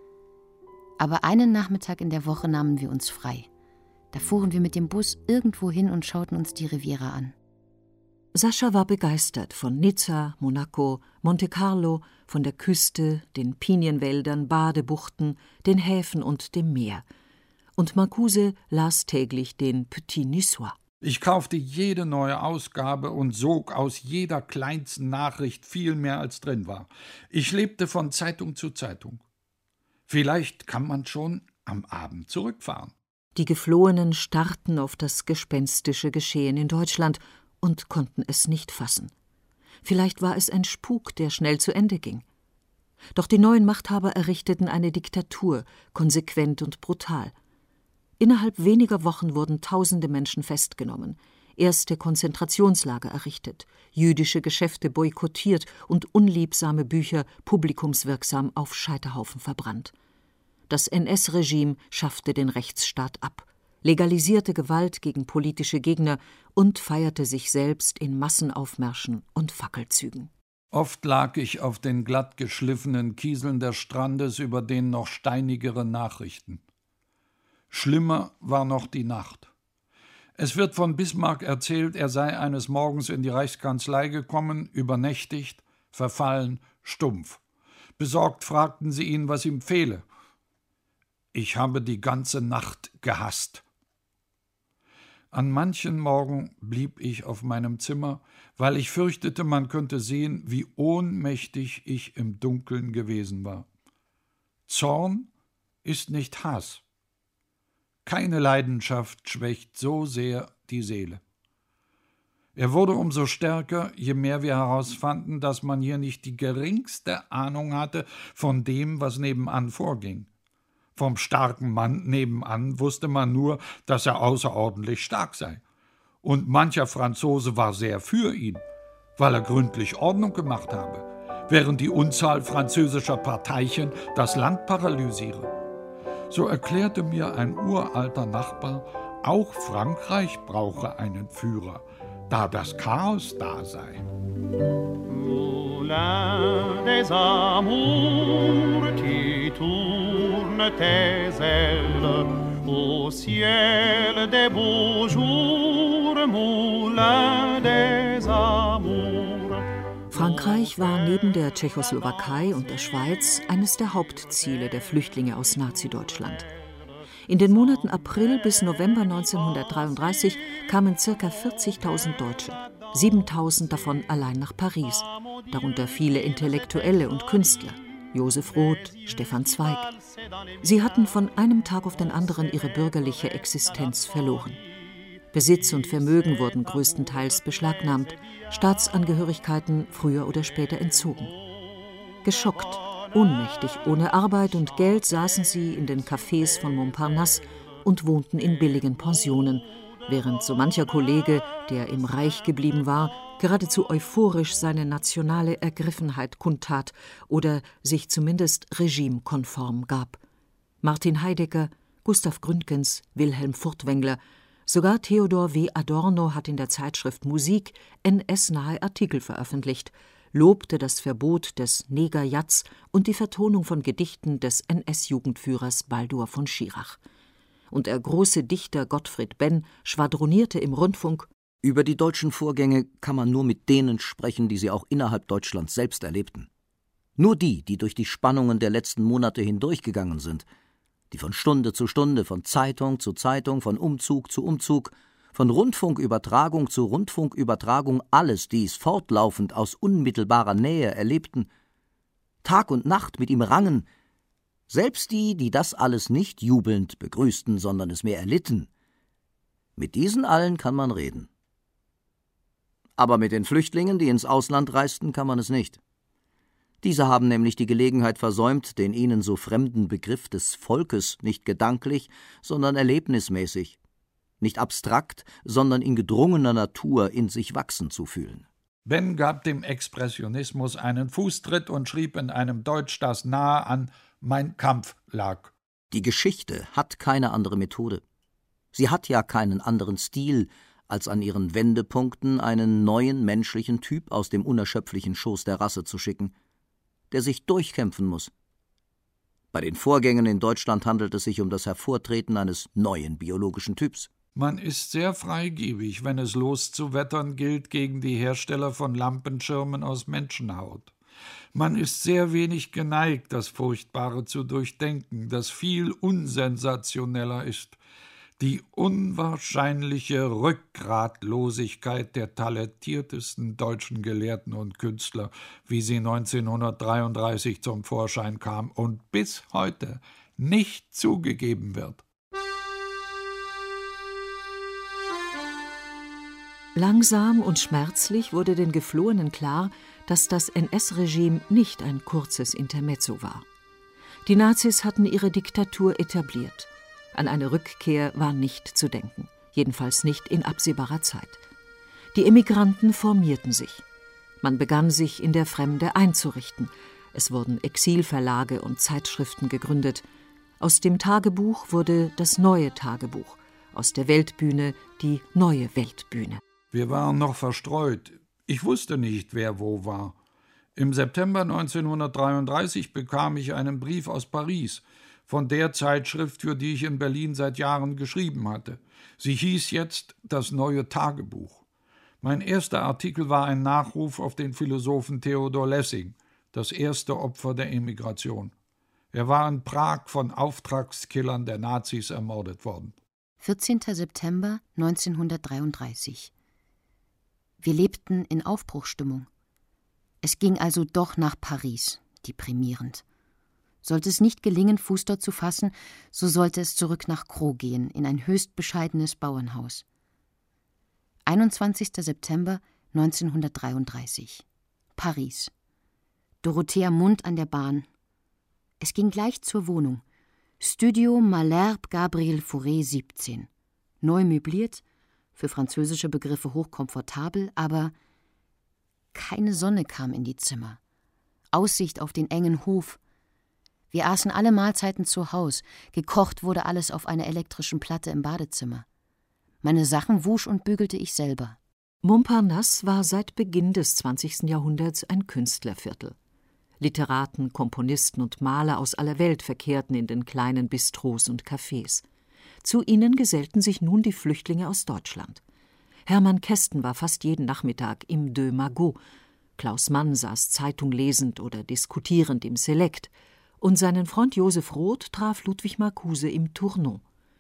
Aber einen Nachmittag in der Woche nahmen wir uns frei. Da fuhren wir mit dem Bus irgendwo hin und schauten uns die Riviera an. Sascha war begeistert von Nizza, Monaco, Monte Carlo, von der Küste, den Pinienwäldern, Badebuchten, den Häfen und dem Meer. Und Marcuse las täglich den Petit Niçois. Ich kaufte jede neue Ausgabe und sog aus jeder kleinsten Nachricht viel mehr als drin war. Ich lebte von Zeitung zu Zeitung. Vielleicht kann man schon am Abend zurückfahren. Die Geflohenen starrten auf das gespenstische Geschehen in Deutschland und konnten es nicht fassen. Vielleicht war es ein Spuk, der schnell zu Ende ging. Doch die neuen Machthaber errichteten eine Diktatur, konsequent und brutal. Innerhalb weniger Wochen wurden tausende Menschen festgenommen, erste Konzentrationslager errichtet, jüdische Geschäfte boykottiert und unliebsame Bücher publikumswirksam auf Scheiterhaufen verbrannt. Das NS-Regime schaffte den Rechtsstaat ab, legalisierte Gewalt gegen politische Gegner und feierte sich selbst in Massenaufmärschen und Fackelzügen. Oft lag ich auf den glatt geschliffenen Kieseln des Strandes, über denen noch steinigere Nachrichten. Schlimmer war noch die Nacht. Es wird von Bismarck erzählt, er sei eines Morgens in die Reichskanzlei gekommen, übernächtigt, verfallen, stumpf. Besorgt fragten sie ihn, was ihm fehle. »Ich habe die ganze Nacht gehasst.« An manchen Morgen blieb ich auf meinem Zimmer, weil ich fürchtete, man könnte sehen, wie ohnmächtig ich im Dunkeln gewesen war. Zorn ist nicht Hass. Keine Leidenschaft schwächt so sehr die Seele. Er wurde umso stärker, je mehr wir herausfanden, dass man hier nicht die geringste Ahnung hatte von dem, was nebenan vorging. Vom starken Mann nebenan wusste man nur, dass er außerordentlich stark sei. Und mancher Franzose war sehr für ihn, weil er gründlich Ordnung gemacht habe, während die Unzahl französischer Parteichen das Land paralysiere. So erklärte mir ein uralter Nachbar, auch Frankreich brauche einen Führer, da das Chaos da sei. Moulin des amours qui tourne tes ailes au ciel des beaux jours, Moulin des amours. Frankreich war neben der Tschechoslowakei und der Schweiz eines der Hauptziele der Flüchtlinge aus Nazi-Deutschland. In den Monaten April bis November 1933 kamen ca. 40.000 Deutsche, 7.000 davon allein nach Paris, darunter viele Intellektuelle und Künstler, Josef Roth, Stefan Zweig. Sie hatten von einem Tag auf den anderen ihre bürgerliche Existenz verloren. Besitz und Vermögen wurden größtenteils beschlagnahmt, Staatsangehörigkeiten früher oder später entzogen. Geschockt, ohnmächtig, ohne Arbeit und Geld saßen sie in den Cafés von Montparnasse und wohnten in billigen Pensionen, während so mancher Kollege, der im Reich geblieben war, geradezu euphorisch seine nationale Ergriffenheit kundtat oder sich zumindest regimekonform gab. Martin Heidegger, Gustav Gründgens, Wilhelm Furtwängler, sogar Theodor W. Adorno hat in der Zeitschrift Musik NS-nahe Artikel veröffentlicht, lobte das Verbot des Negerjatz und die Vertonung von Gedichten des NS-Jugendführers Baldur von Schirach. Und der große Dichter Gottfried Benn schwadronierte im Rundfunk: Über die deutschen Vorgänge kann man nur mit denen sprechen, die sie auch innerhalb Deutschlands selbst erlebten. Nur die, die durch die Spannungen der letzten Monate hindurchgegangen sind, die von Stunde zu Stunde, von Zeitung zu Zeitung, von Umzug zu Umzug, von Rundfunkübertragung zu Rundfunkübertragung alles dies fortlaufend aus unmittelbarer Nähe erlebten, Tag und Nacht mit ihm rangen, selbst die, die das alles nicht jubelnd begrüßten, sondern es mehr erlitten, mit diesen allen kann man reden. Aber mit den Flüchtlingen, die ins Ausland reisten, kann man es nicht. Diese haben nämlich die Gelegenheit versäumt, den ihnen so fremden Begriff des Volkes nicht gedanklich, sondern erlebnismäßig, nicht abstrakt, sondern in gedrungener Natur in sich wachsen zu fühlen. Benn gab dem Expressionismus einen Fußtritt und schrieb in einem Deutsch, das nahe an Mein Kampf lag. Die Geschichte hat keine andere Methode. Sie hat ja keinen anderen Stil, als an ihren Wendepunkten einen neuen menschlichen Typ aus dem unerschöpflichen Schoß der Rasse zu schicken, der sich durchkämpfen muss. Bei den Vorgängen in Deutschland handelt es sich um das Hervortreten eines neuen biologischen Typs. Man ist sehr freigebig, wenn es loszuwettern gilt gegen die Hersteller von Lampenschirmen aus Menschenhaut. Man ist sehr wenig geneigt, das Furchtbare zu durchdenken, das viel unsensationeller ist. Die unwahrscheinliche Rückgratlosigkeit der talentiertesten deutschen Gelehrten und Künstler, wie sie 1933 zum Vorschein kam und bis heute nicht zugegeben wird. Langsam und schmerzlich wurde den Geflohenen klar, dass das NS-Regime nicht ein kurzes Intermezzo war. Die Nazis hatten ihre Diktatur etabliert. An eine Rückkehr war nicht zu denken, jedenfalls nicht in absehbarer Zeit. Die Emigranten formierten sich. Man begann sich in der Fremde einzurichten. Es wurden Exilverlage und Zeitschriften gegründet. Aus dem Tagebuch wurde das neue Tagebuch, aus der Weltbühne die neue Weltbühne. Wir waren noch verstreut. Ich wusste nicht, wer wo war. Im September 1933 bekam ich einen Brief aus Paris. von der Zeitschrift, für die ich in Berlin seit Jahren geschrieben hatte. Sie hieß jetzt Das neue Tagebuch. Mein erster Artikel war ein Nachruf auf den Philosophen Theodor Lessing, das erste Opfer der Emigration. Er war in Prag von Auftragskillern der Nazis ermordet worden. 14. September 1933. Wir lebten in Aufbruchsstimmung. Es ging also doch nach Paris, deprimierend. Sollte es nicht gelingen, Fuß dort zu fassen, so sollte es zurück nach Krau gehen, in ein höchst bescheidenes Bauernhaus. 21. September 1933. Paris. Dorothea Mund an der Bahn. Es ging gleich zur Wohnung. Studio Malherbe Gabriel Fauré 17. Neu möbliert, für französische Begriffe hochkomfortabel, aber keine Sonne kam in die Zimmer. Aussicht auf den engen Hof. Wir aßen alle Mahlzeiten zu Haus. Gekocht wurde alles auf einer elektrischen Platte im Badezimmer. Meine Sachen wusch und bügelte ich selber. Montparnasse war seit Beginn des 20. Jahrhunderts ein Künstlerviertel. Literaten, Komponisten und Maler aus aller Welt verkehrten in den kleinen Bistros und Cafés. Zu ihnen gesellten sich nun die Flüchtlinge aus Deutschland. Hermann Kästen war fast jeden Nachmittag im Deux Magots. Klaus Mann saß Zeitung lesend oder diskutierend im Select. Und seinen Freund Josef Roth traf Ludwig Marcuse im Tournon.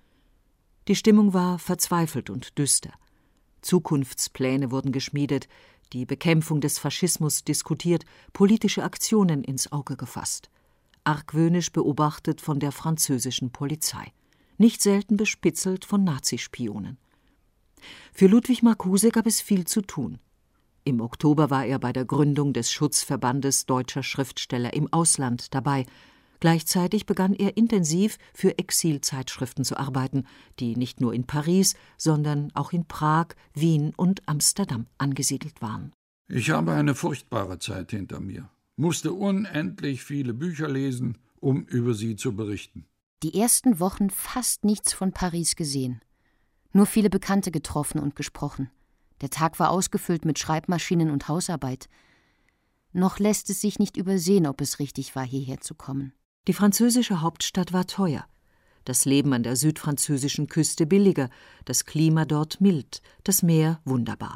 Die Stimmung war verzweifelt und düster. Zukunftspläne wurden geschmiedet, die Bekämpfung des Faschismus diskutiert, politische Aktionen ins Auge gefasst. Argwöhnisch beobachtet von der französischen Polizei. Nicht selten bespitzelt von Nazispionen. Für Ludwig Marcuse gab es viel zu tun. Im Oktober war er bei der Gründung des Schutzverbandes deutscher Schriftsteller im Ausland dabei. Gleichzeitig begann er intensiv für Exilzeitschriften zu arbeiten, die nicht nur in Paris, sondern auch in Prag, Wien und Amsterdam angesiedelt waren. Ich habe eine furchtbare Zeit hinter mir, musste unendlich viele Bücher lesen, um über sie zu berichten. Die ersten Wochen fast nichts von Paris gesehen. Nur viele Bekannte getroffen und gesprochen. Der Tag war ausgefüllt mit Schreibmaschinen und Hausarbeit. Noch lässt es sich nicht übersehen, ob es richtig war, hierher zu kommen. Die französische Hauptstadt war teuer, das Leben an der südfranzösischen Küste billiger, das Klima dort mild, das Meer wunderbar.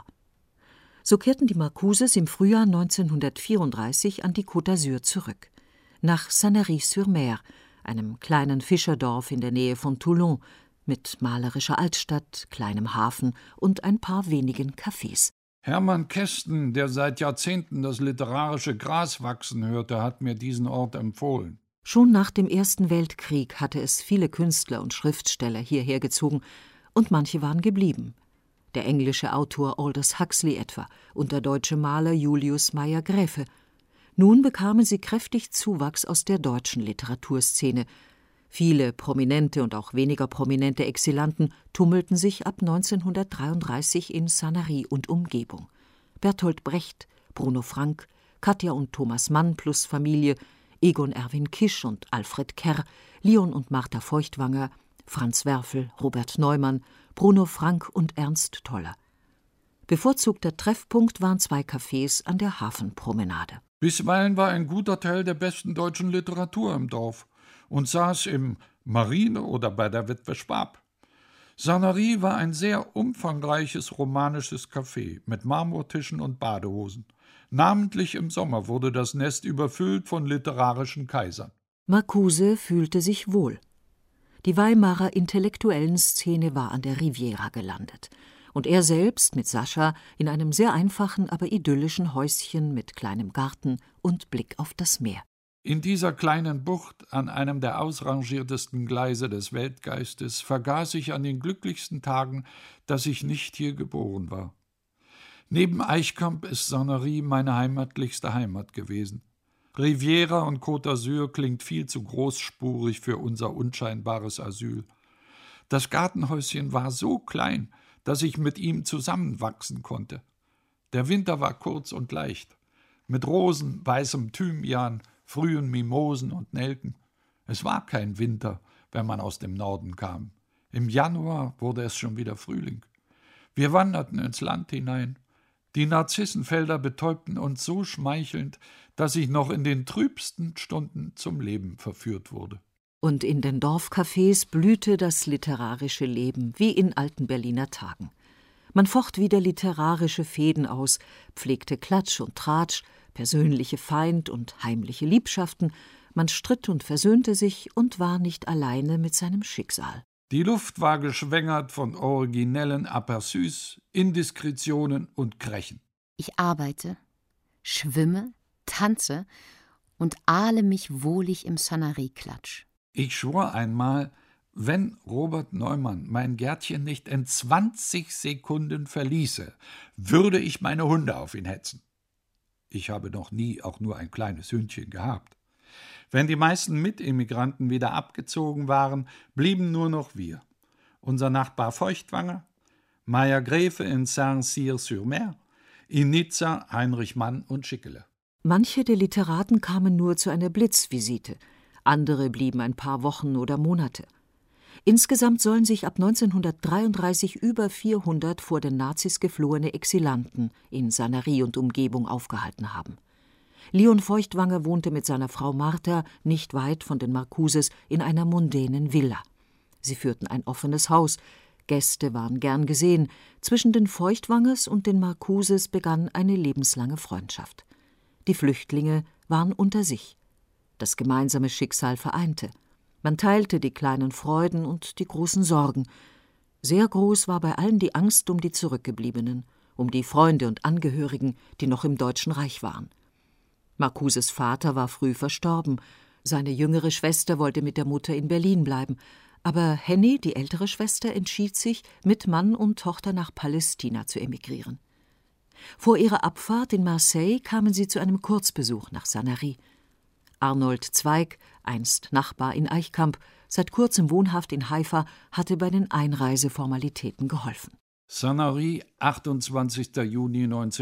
So kehrten die Marcuses im Frühjahr 1934 an die Côte d'Azur zurück, nach Sanary-sur-Mer, einem kleinen Fischerdorf in der Nähe von Toulon, mit malerischer Altstadt, kleinem Hafen und ein paar wenigen Cafés. Hermann Kästen, der seit Jahrzehnten das literarische Gras wachsen hörte, hat mir diesen Ort empfohlen. Schon nach dem Ersten Weltkrieg hatte es viele Künstler und Schriftsteller hierher gezogen, und manche waren geblieben. Der englische Autor Aldous Huxley etwa und der deutsche Maler Julius Meyer-Graefe. Nun bekamen sie kräftig Zuwachs aus der deutschen Literaturszene. Viele prominente und auch weniger prominente Exilanten tummelten sich ab 1933 in Sanary und Umgebung. Bertolt Brecht, Bruno Frank, Katja und Thomas Mann plus Familie, Egon Erwin Kisch und Alfred Kerr, Leon und Martha Feuchtwanger, Franz Werfel, Robert Neumann, Bruno Frank und Ernst Toller. Bevorzugter Treffpunkt waren 2 Cafés an der Hafenpromenade. Bisweilen war ein guter Teil der besten deutschen Literatur im Dorf und saß im Marine oder bei der Witwe Schwab. Sanary war ein sehr umfangreiches romanisches Café mit Marmortischen und Badehosen. Namentlich im Sommer wurde das Nest überfüllt von literarischen Kaisern. Marcuse fühlte sich wohl. Die Weimarer intellektuellen Szene war an der Riviera gelandet. Und er selbst mit Sascha in einem sehr einfachen, aber idyllischen Häuschen mit kleinem Garten und Blick auf das Meer. In dieser kleinen Bucht, an einem der ausrangiertesten Gleise des Weltgeistes, vergaß ich an den glücklichsten Tagen, dass ich nicht hier geboren war. Neben Eichkamp ist Sanary meine heimatlichste Heimat gewesen. Riviera und Côte d'Azur klingt viel zu großspurig für unser unscheinbares Asyl. Das Gartenhäuschen war so klein, dass ich mit ihm zusammenwachsen konnte. Der Winter war kurz und leicht, mit Rosen, weißem Thymian, frühen Mimosen und Nelken. Es war kein Winter, wenn man aus dem Norden kam. Im Januar wurde es schon wieder Frühling. Wir wanderten ins Land hinein. Die Narzissenfelder betäubten uns so schmeichelnd, dass ich noch in den trübsten Stunden zum Leben verführt wurde. Und in den Dorfcafés blühte das literarische Leben, wie in alten Berliner Tagen. Man focht wieder literarische Fäden aus, pflegte Klatsch und Tratsch, persönliche Feind- und heimliche Liebschaften, man stritt und versöhnte sich und war nicht alleine mit seinem Schicksal. Die Luft war geschwängert von originellen Aperçus, Indiskretionen und Krächen. Ich arbeite, schwimme, tanze und ahle mich wohlig im Sanary-Klatsch. Ich schwor einmal, wenn Robert Neumann mein Gärtchen nicht in 20 Sekunden verließe, würde ich meine Hunde auf ihn hetzen. Ich habe noch nie auch nur ein kleines Hündchen gehabt. Wenn die meisten Mitimmigranten wieder abgezogen waren, blieben nur noch wir. Unser Nachbar Feuchtwanger, Meyer Gräfe in Saint-Cyr-sur-Mer, in Nizza Heinrich Mann und Schickele. Manche der Literaten kamen nur zu einer Blitzvisite, andere blieben ein paar Wochen oder Monate. Insgesamt sollen sich ab 1933 über 400 vor den Nazis geflohene Exilanten in Sanary und Umgebung aufgehalten haben. Leon Feuchtwanger wohnte mit seiner Frau Martha nicht weit von den Marcuses in einer mondänen Villa. Sie führten ein offenes Haus, Gäste waren gern gesehen. Zwischen den Feuchtwangers und den Marcuses begann eine lebenslange Freundschaft. Die Flüchtlinge waren unter sich. Das gemeinsame Schicksal vereinte. Man teilte die kleinen Freuden und die großen Sorgen. Sehr groß war bei allen die Angst um die Zurückgebliebenen, um die Freunde und Angehörigen, die noch im Deutschen Reich waren. Marcuses Vater war früh verstorben. Seine jüngere Schwester wollte mit der Mutter in Berlin bleiben. Aber Henny, die ältere Schwester, entschied sich, mit Mann und Tochter nach Palästina zu emigrieren. Vor ihrer Abfahrt in Marseille kamen sie zu einem Kurzbesuch nach Sanary. Arnold Zweig, einst Nachbar in Eichkamp, seit kurzem wohnhaft in Haifa, hatte bei den Einreiseformalitäten geholfen. Sanary, 28. Juni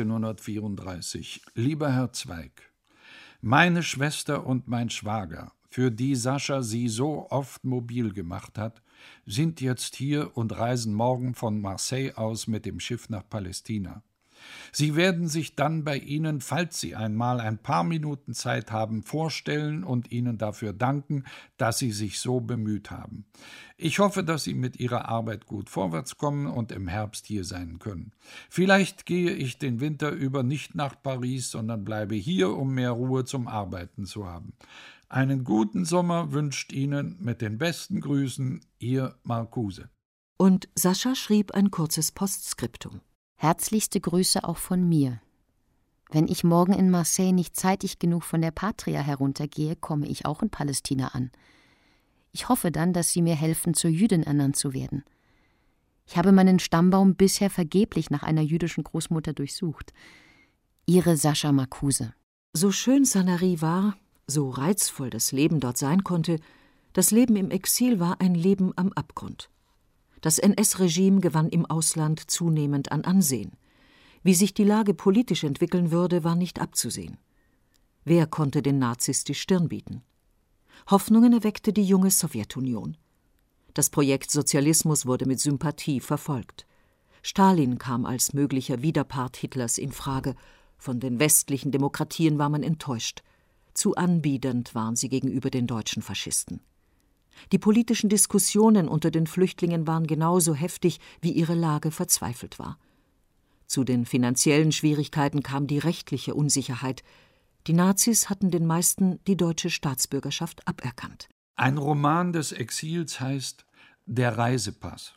1934. Lieber Herr Zweig, meine Schwester und mein Schwager, für die Sascha sie so oft mobil gemacht hat, sind jetzt hier und reisen morgen von Marseille aus mit dem Schiff nach Palästina. Sie werden sich dann bei Ihnen, falls Sie einmal ein paar Minuten Zeit haben, vorstellen und Ihnen dafür danken, dass Sie sich so bemüht haben. Ich hoffe, dass Sie mit Ihrer Arbeit gut vorwärts kommen und im Herbst hier sein können. Vielleicht gehe ich den Winter über nicht nach Paris, sondern bleibe hier, um mehr Ruhe zum Arbeiten zu haben. Einen guten Sommer wünscht Ihnen mit den besten Grüßen Ihr Marcuse. Und Sascha schrieb ein kurzes Postskriptum. Herzlichste Grüße auch von mir. Wenn ich morgen in Marseille nicht zeitig genug von der Patria heruntergehe, komme ich auch in Palästina an. Ich hoffe dann, dass Sie mir helfen, zur Jüdin ernannt zu werden. Ich habe meinen Stammbaum bisher vergeblich nach einer jüdischen Großmutter durchsucht. Ihre Sascha Marcuse. So schön Sanary war, so reizvoll das Leben dort sein konnte, das Leben im Exil war ein Leben am Abgrund. Das NS-Regime gewann im Ausland zunehmend an Ansehen. Wie sich die Lage politisch entwickeln würde, war nicht abzusehen. Wer konnte den Nazis die Stirn bieten? Hoffnungen erweckte die junge Sowjetunion. Das Projekt Sozialismus wurde mit Sympathie verfolgt. Stalin kam als möglicher Widerpart Hitlers in Frage. Von den westlichen Demokratien war man enttäuscht. Zu anbiedernd waren sie gegenüber den deutschen Faschisten. Die politischen Diskussionen unter den Flüchtlingen waren genauso heftig, wie ihre Lage verzweifelt war. Zu den finanziellen Schwierigkeiten kam die rechtliche Unsicherheit. Die Nazis hatten den meisten die deutsche Staatsbürgerschaft aberkannt. Ein Roman des Exils heißt »Der Reisepass«.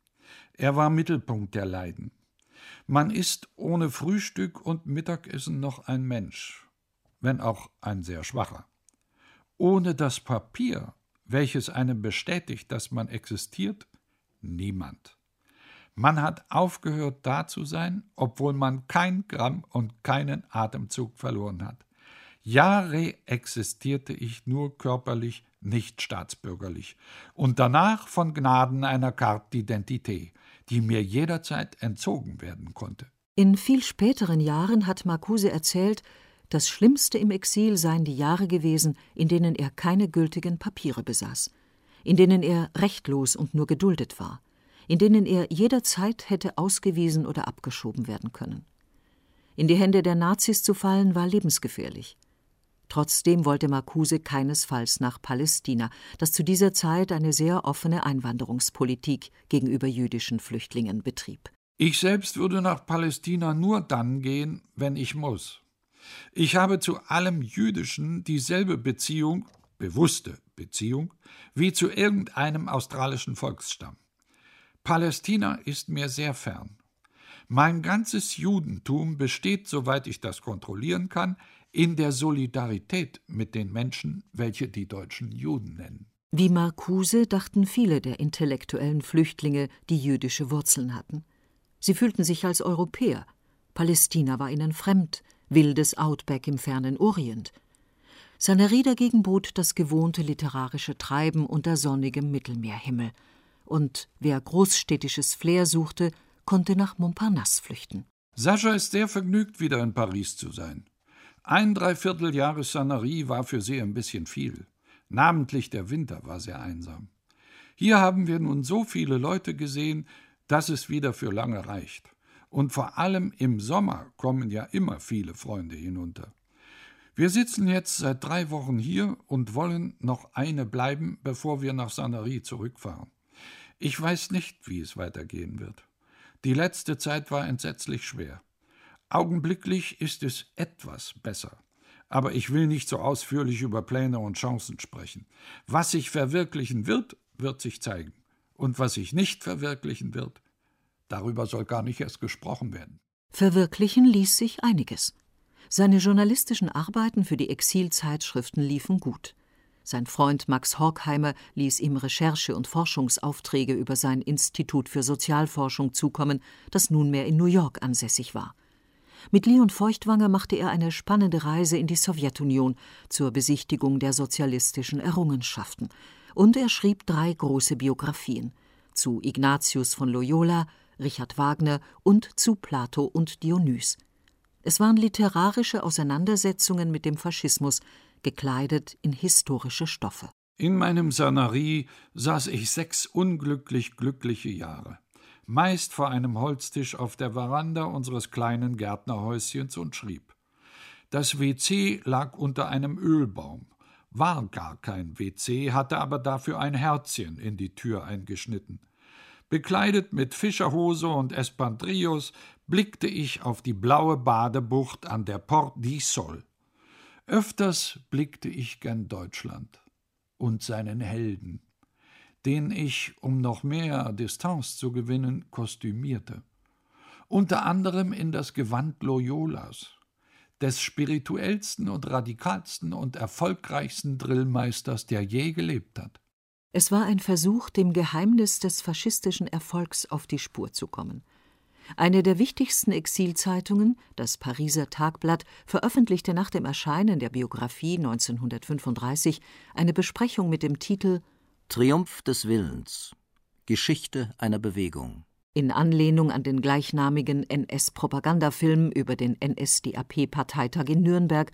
Er war Mittelpunkt der Leiden. Man ist ohne Frühstück und Mittagessen noch ein Mensch, wenn auch ein sehr schwacher. Ohne das Papier, welches einem bestätigt, dass man existiert, niemand. Man hat aufgehört, da zu sein, obwohl man kein Gramm und keinen Atemzug verloren hat. Jahre existierte ich nur körperlich, nicht staatsbürgerlich, und danach von Gnaden einer Carte d'identité, die mir jederzeit entzogen werden konnte. In viel späteren Jahren hat Marcuse erzählt, das Schlimmste im Exil seien die Jahre gewesen, in denen er keine gültigen Papiere besaß, in denen er rechtlos und nur geduldet war, in denen er jederzeit hätte ausgewiesen oder abgeschoben werden können. In die Hände der Nazis zu fallen, war lebensgefährlich. Trotzdem wollte Marcuse keinesfalls nach Palästina, das zu dieser Zeit eine sehr offene Einwanderungspolitik gegenüber jüdischen Flüchtlingen betrieb. Ich selbst würde nach Palästina nur dann gehen, wenn ich muss. Ich habe zu allem Jüdischen dieselbe Beziehung, bewusste Beziehung, wie zu irgendeinem australischen Volksstamm. Palästina ist mir sehr fern. Mein ganzes Judentum besteht, soweit ich das kontrollieren kann, in der Solidarität mit den Menschen, welche die Deutschen Juden nennen. Wie Marcuse dachten viele der intellektuellen Flüchtlinge, die jüdische Wurzeln hatten. Sie fühlten sich als Europäer. Palästina war ihnen fremd, wildes Outback im fernen Orient. Sanary dagegen bot das gewohnte literarische Treiben unter sonnigem Mittelmeerhimmel. Und wer großstädtisches Flair suchte, konnte nach Montparnasse flüchten. Sascha ist sehr vergnügt, wieder in Paris zu sein. 1¾ Jahres Sanary war für sie ein bisschen viel. Namentlich der Winter war sehr einsam. Hier haben wir nun so viele Leute gesehen, dass es wieder für lange reicht. Und vor allem im Sommer kommen ja immer viele Freunde hinunter. Wir sitzen jetzt seit 3 Wochen hier und wollen noch eine bleiben, bevor wir nach Sanary zurückfahren. Ich weiß nicht, wie es weitergehen wird. Die letzte Zeit war entsetzlich schwer. Augenblicklich ist es etwas besser. Aber ich will nicht so ausführlich über Pläne und Chancen sprechen. Was sich verwirklichen wird, wird sich zeigen. Und was sich nicht verwirklichen wird, darüber soll gar nicht erst gesprochen werden. Verwirklichen ließ sich einiges. Seine journalistischen Arbeiten für die Exilzeitschriften liefen gut. Sein Freund Max Horkheimer ließ ihm Recherche- und Forschungsaufträge über sein Institut für Sozialforschung zukommen, das nunmehr in New York ansässig war. Mit Leon Feuchtwanger machte er eine spannende Reise in die Sowjetunion zur Besichtigung der sozialistischen Errungenschaften. Und er schrieb 3 große Biografien: zu Ignatius von Loyola, Richard Wagner und zu Plato und Dionys. Es waren literarische Auseinandersetzungen mit dem Faschismus, gekleidet in historische Stoffe. In meinem Sanary saß ich 6 unglücklich glückliche Jahre. Meist vor einem Holztisch auf der Veranda unseres kleinen Gärtnerhäuschens und schrieb. Das WC lag unter einem Ölbaum, war gar kein WC, hatte aber dafür ein Herzchen in die Tür eingeschnitten. Bekleidet mit Fischerhose und Espadrilles blickte ich auf die blaue Badebucht an der Porte d'Issol. Öfters blickte ich gern Deutschland und seinen Helden, den ich, um noch mehr Distanz zu gewinnen, kostümierte. Unter anderem in das Gewand Loyolas, des spirituellsten und radikalsten und erfolgreichsten Drillmeisters, der je gelebt hat. Es war ein Versuch, dem Geheimnis des faschistischen Erfolgs auf die Spur zu kommen. Eine der wichtigsten Exilzeitungen, das Pariser Tagblatt, veröffentlichte nach dem Erscheinen der Biografie 1935 eine Besprechung mit dem Titel »Triumph des Willens. Geschichte einer Bewegung«. In Anlehnung an den gleichnamigen NS-Propagandafilm über den NSDAP-Parteitag in Nürnberg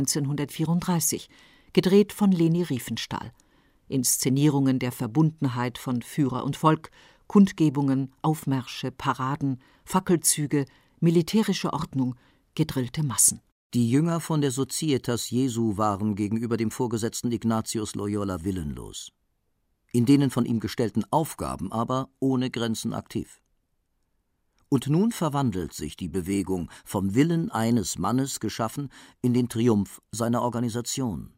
1934, gedreht von Leni Riefenstahl. Inszenierungen der Verbundenheit von Führer und Volk, Kundgebungen, Aufmärsche, Paraden, Fackelzüge, militärische Ordnung, gedrillte Massen. Die Jünger von der Societas Jesu waren gegenüber dem Vorgesetzten Ignatius Loyola willenlos. In denen von ihm gestellten Aufgaben aber ohne Grenzen aktiv. Und nun verwandelt sich die Bewegung, vom Willen eines Mannes geschaffen, in den Triumph seiner Organisation.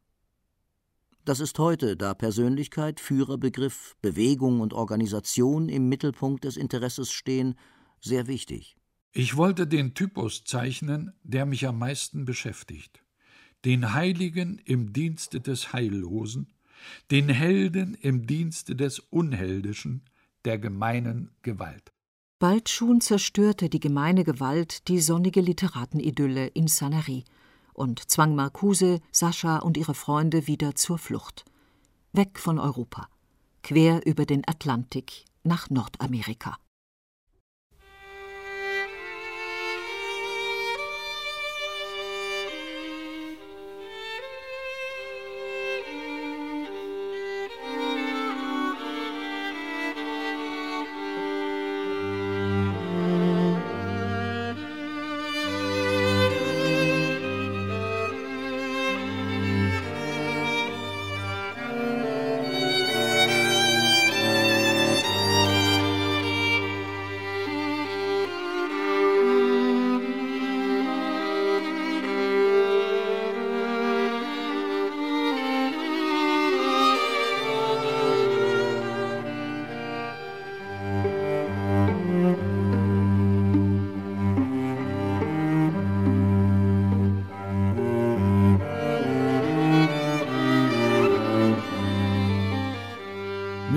Das ist heute, da Persönlichkeit, Führerbegriff, Bewegung und Organisation im Mittelpunkt des Interesses stehen, sehr wichtig. Ich wollte den Typus zeichnen, der mich am meisten beschäftigt. Den Heiligen im Dienste des Heillosen, den Helden im Dienste des Unheldischen, der gemeinen Gewalt. Bald schon zerstörte die gemeine Gewalt die sonnige Literatenidylle in Sanary und zwang Marcuse, Sascha und ihre Freunde wieder zur Flucht. Weg von Europa, quer über den Atlantik nach Nordamerika.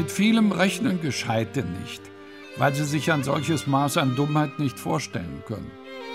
Mit vielem rechnen Gescheite nicht, weil sie sich ein solches Maß an Dummheit nicht vorstellen können.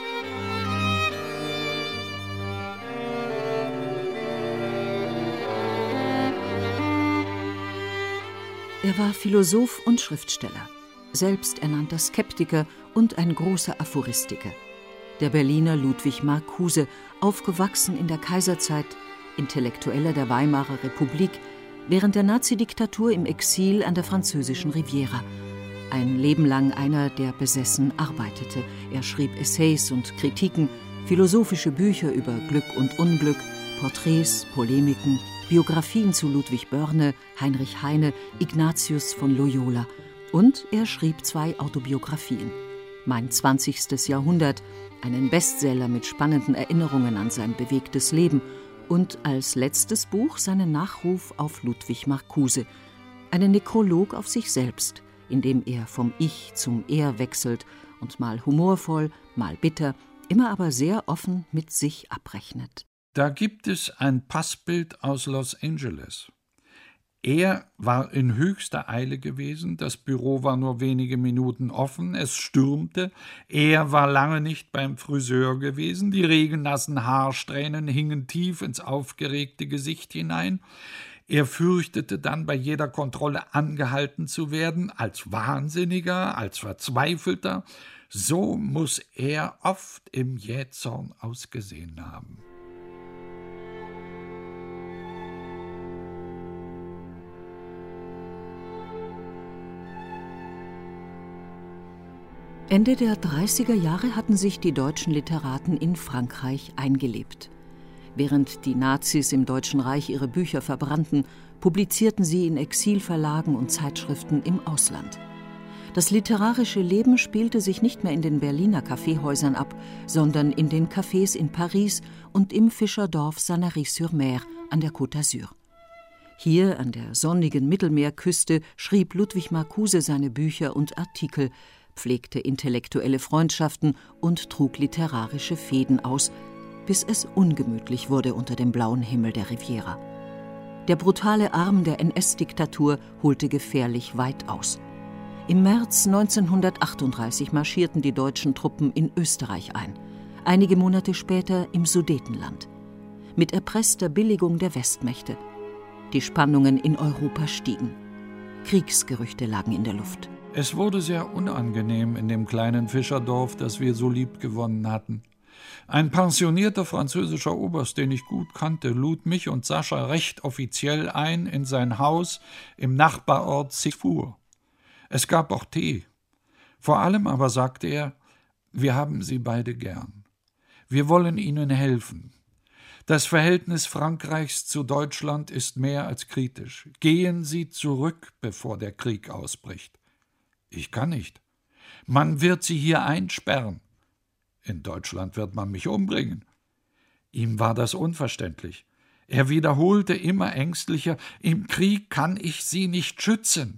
Er war Philosoph und Schriftsteller, selbsternannter Skeptiker und ein großer Aphoristiker. Der Berliner Ludwig Marcuse, aufgewachsen in der Kaiserzeit, Intellektueller der Weimarer Republik, während der Nazidiktatur im Exil an der französischen Riviera. Ein Leben lang einer, der besessen arbeitete. Er schrieb Essays und Kritiken, philosophische Bücher über Glück und Unglück, Porträts, Polemiken, Biografien zu Ludwig Börne, Heinrich Heine, Ignatius von Loyola. Und er schrieb 2 Autobiografien. Mein 20. Jahrhundert, einen Bestseller mit spannenden Erinnerungen an sein bewegtes Leben und als letztes Buch seinen Nachruf auf Ludwig Marcuse, einen Nekrolog auf sich selbst, in dem er vom Ich zum Er wechselt und mal humorvoll, mal bitter, immer aber sehr offen mit sich abrechnet. Da gibt es ein Passbild aus Los Angeles. Er war in höchster Eile gewesen, das Büro war nur wenige Minuten offen, es stürmte, er war lange nicht beim Friseur gewesen, die regennassen Haarsträhnen hingen tief ins aufgeregte Gesicht hinein. Er fürchtete dann bei jeder Kontrolle angehalten zu werden, als Wahnsinniger, als Verzweifelter. So muss er oft im Jähzorn ausgesehen haben. Ende der 30er Jahre hatten sich die deutschen Literaten in Frankreich eingelebt. Während die Nazis im Deutschen Reich ihre Bücher verbrannten, publizierten sie in Exilverlagen und Zeitschriften im Ausland. Das literarische Leben spielte sich nicht mehr in den Berliner Kaffeehäusern ab, sondern in den Cafés in Paris und im Fischerdorf Sanary-sur-Mer an der Côte d'Azur. Hier an der sonnigen Mittelmeerküste schrieb Ludwig Marcuse seine Bücher und Artikel, pflegte intellektuelle Freundschaften und trug literarische Fäden aus, bis es ungemütlich wurde unter dem blauen Himmel der Riviera. Der brutale Arm der NS-Diktatur holte gefährlich weit aus. Im März 1938 marschierten die deutschen Truppen in Österreich ein, einige Monate später im Sudetenland. Mit erpresster Billigung der Westmächte. Die Spannungen in Europa stiegen. Kriegsgerüchte lagen in der Luft. Es wurde sehr unangenehm in dem kleinen Fischerdorf, das wir so lieb gewonnen hatten. Ein pensionierter französischer Oberst, den ich gut kannte, lud mich und Sascha recht offiziell ein in sein Haus im Nachbarort Sifour. Es gab auch Tee. Vor allem aber sagte er, wir haben Sie beide gern. Wir wollen Ihnen helfen. Das Verhältnis Frankreichs zu Deutschland ist mehr als kritisch. Gehen Sie zurück, bevor der Krieg ausbricht. Ich kann nicht. Man wird Sie hier einsperren. In Deutschland wird man mich umbringen. Ihm war das unverständlich. Er wiederholte immer ängstlicher, im Krieg kann ich Sie nicht schützen.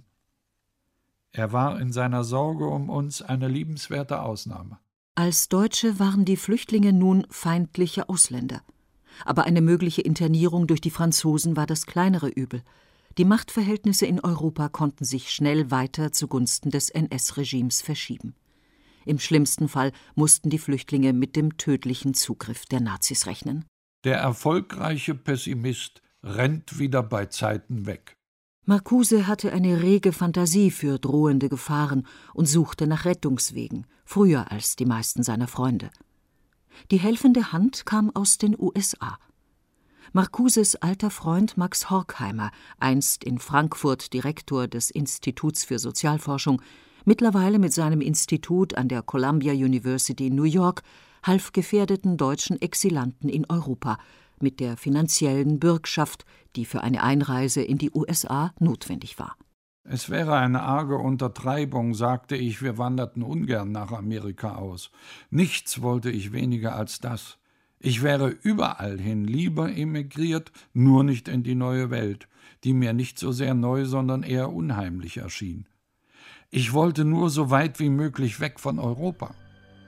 Er war in seiner Sorge um uns eine liebenswerte Ausnahme. Als Deutsche waren die Flüchtlinge nun feindliche Ausländer. Aber eine mögliche Internierung durch die Franzosen war das kleinere Übel. Die Machtverhältnisse in Europa konnten sich schnell weiter zugunsten des NS-Regimes verschieben. Im schlimmsten Fall mussten die Flüchtlinge mit dem tödlichen Zugriff der Nazis rechnen. Der erfolgreiche Pessimist rennt wieder bei Zeiten weg. Marcuse hatte eine rege Fantasie für drohende Gefahren und suchte nach Rettungswegen, früher als die meisten seiner Freunde. Die helfende Hand kam aus den USA. Marcuses alter Freund Max Horkheimer, einst in Frankfurt Direktor des Instituts für Sozialforschung, mittlerweile mit seinem Institut an der Columbia University in New York, half gefährdeten deutschen Exilanten in Europa mit der finanziellen Bürgschaft, die für eine Einreise in die USA notwendig war. Es wäre eine arge Untertreibung, sagte ich, wir wanderten ungern nach Amerika aus. Nichts wollte ich weniger als das. Ich wäre überall hin lieber emigriert, nur nicht in die neue Welt, die mir nicht so sehr neu, sondern eher unheimlich erschien. Ich wollte nur so weit wie möglich weg von Europa.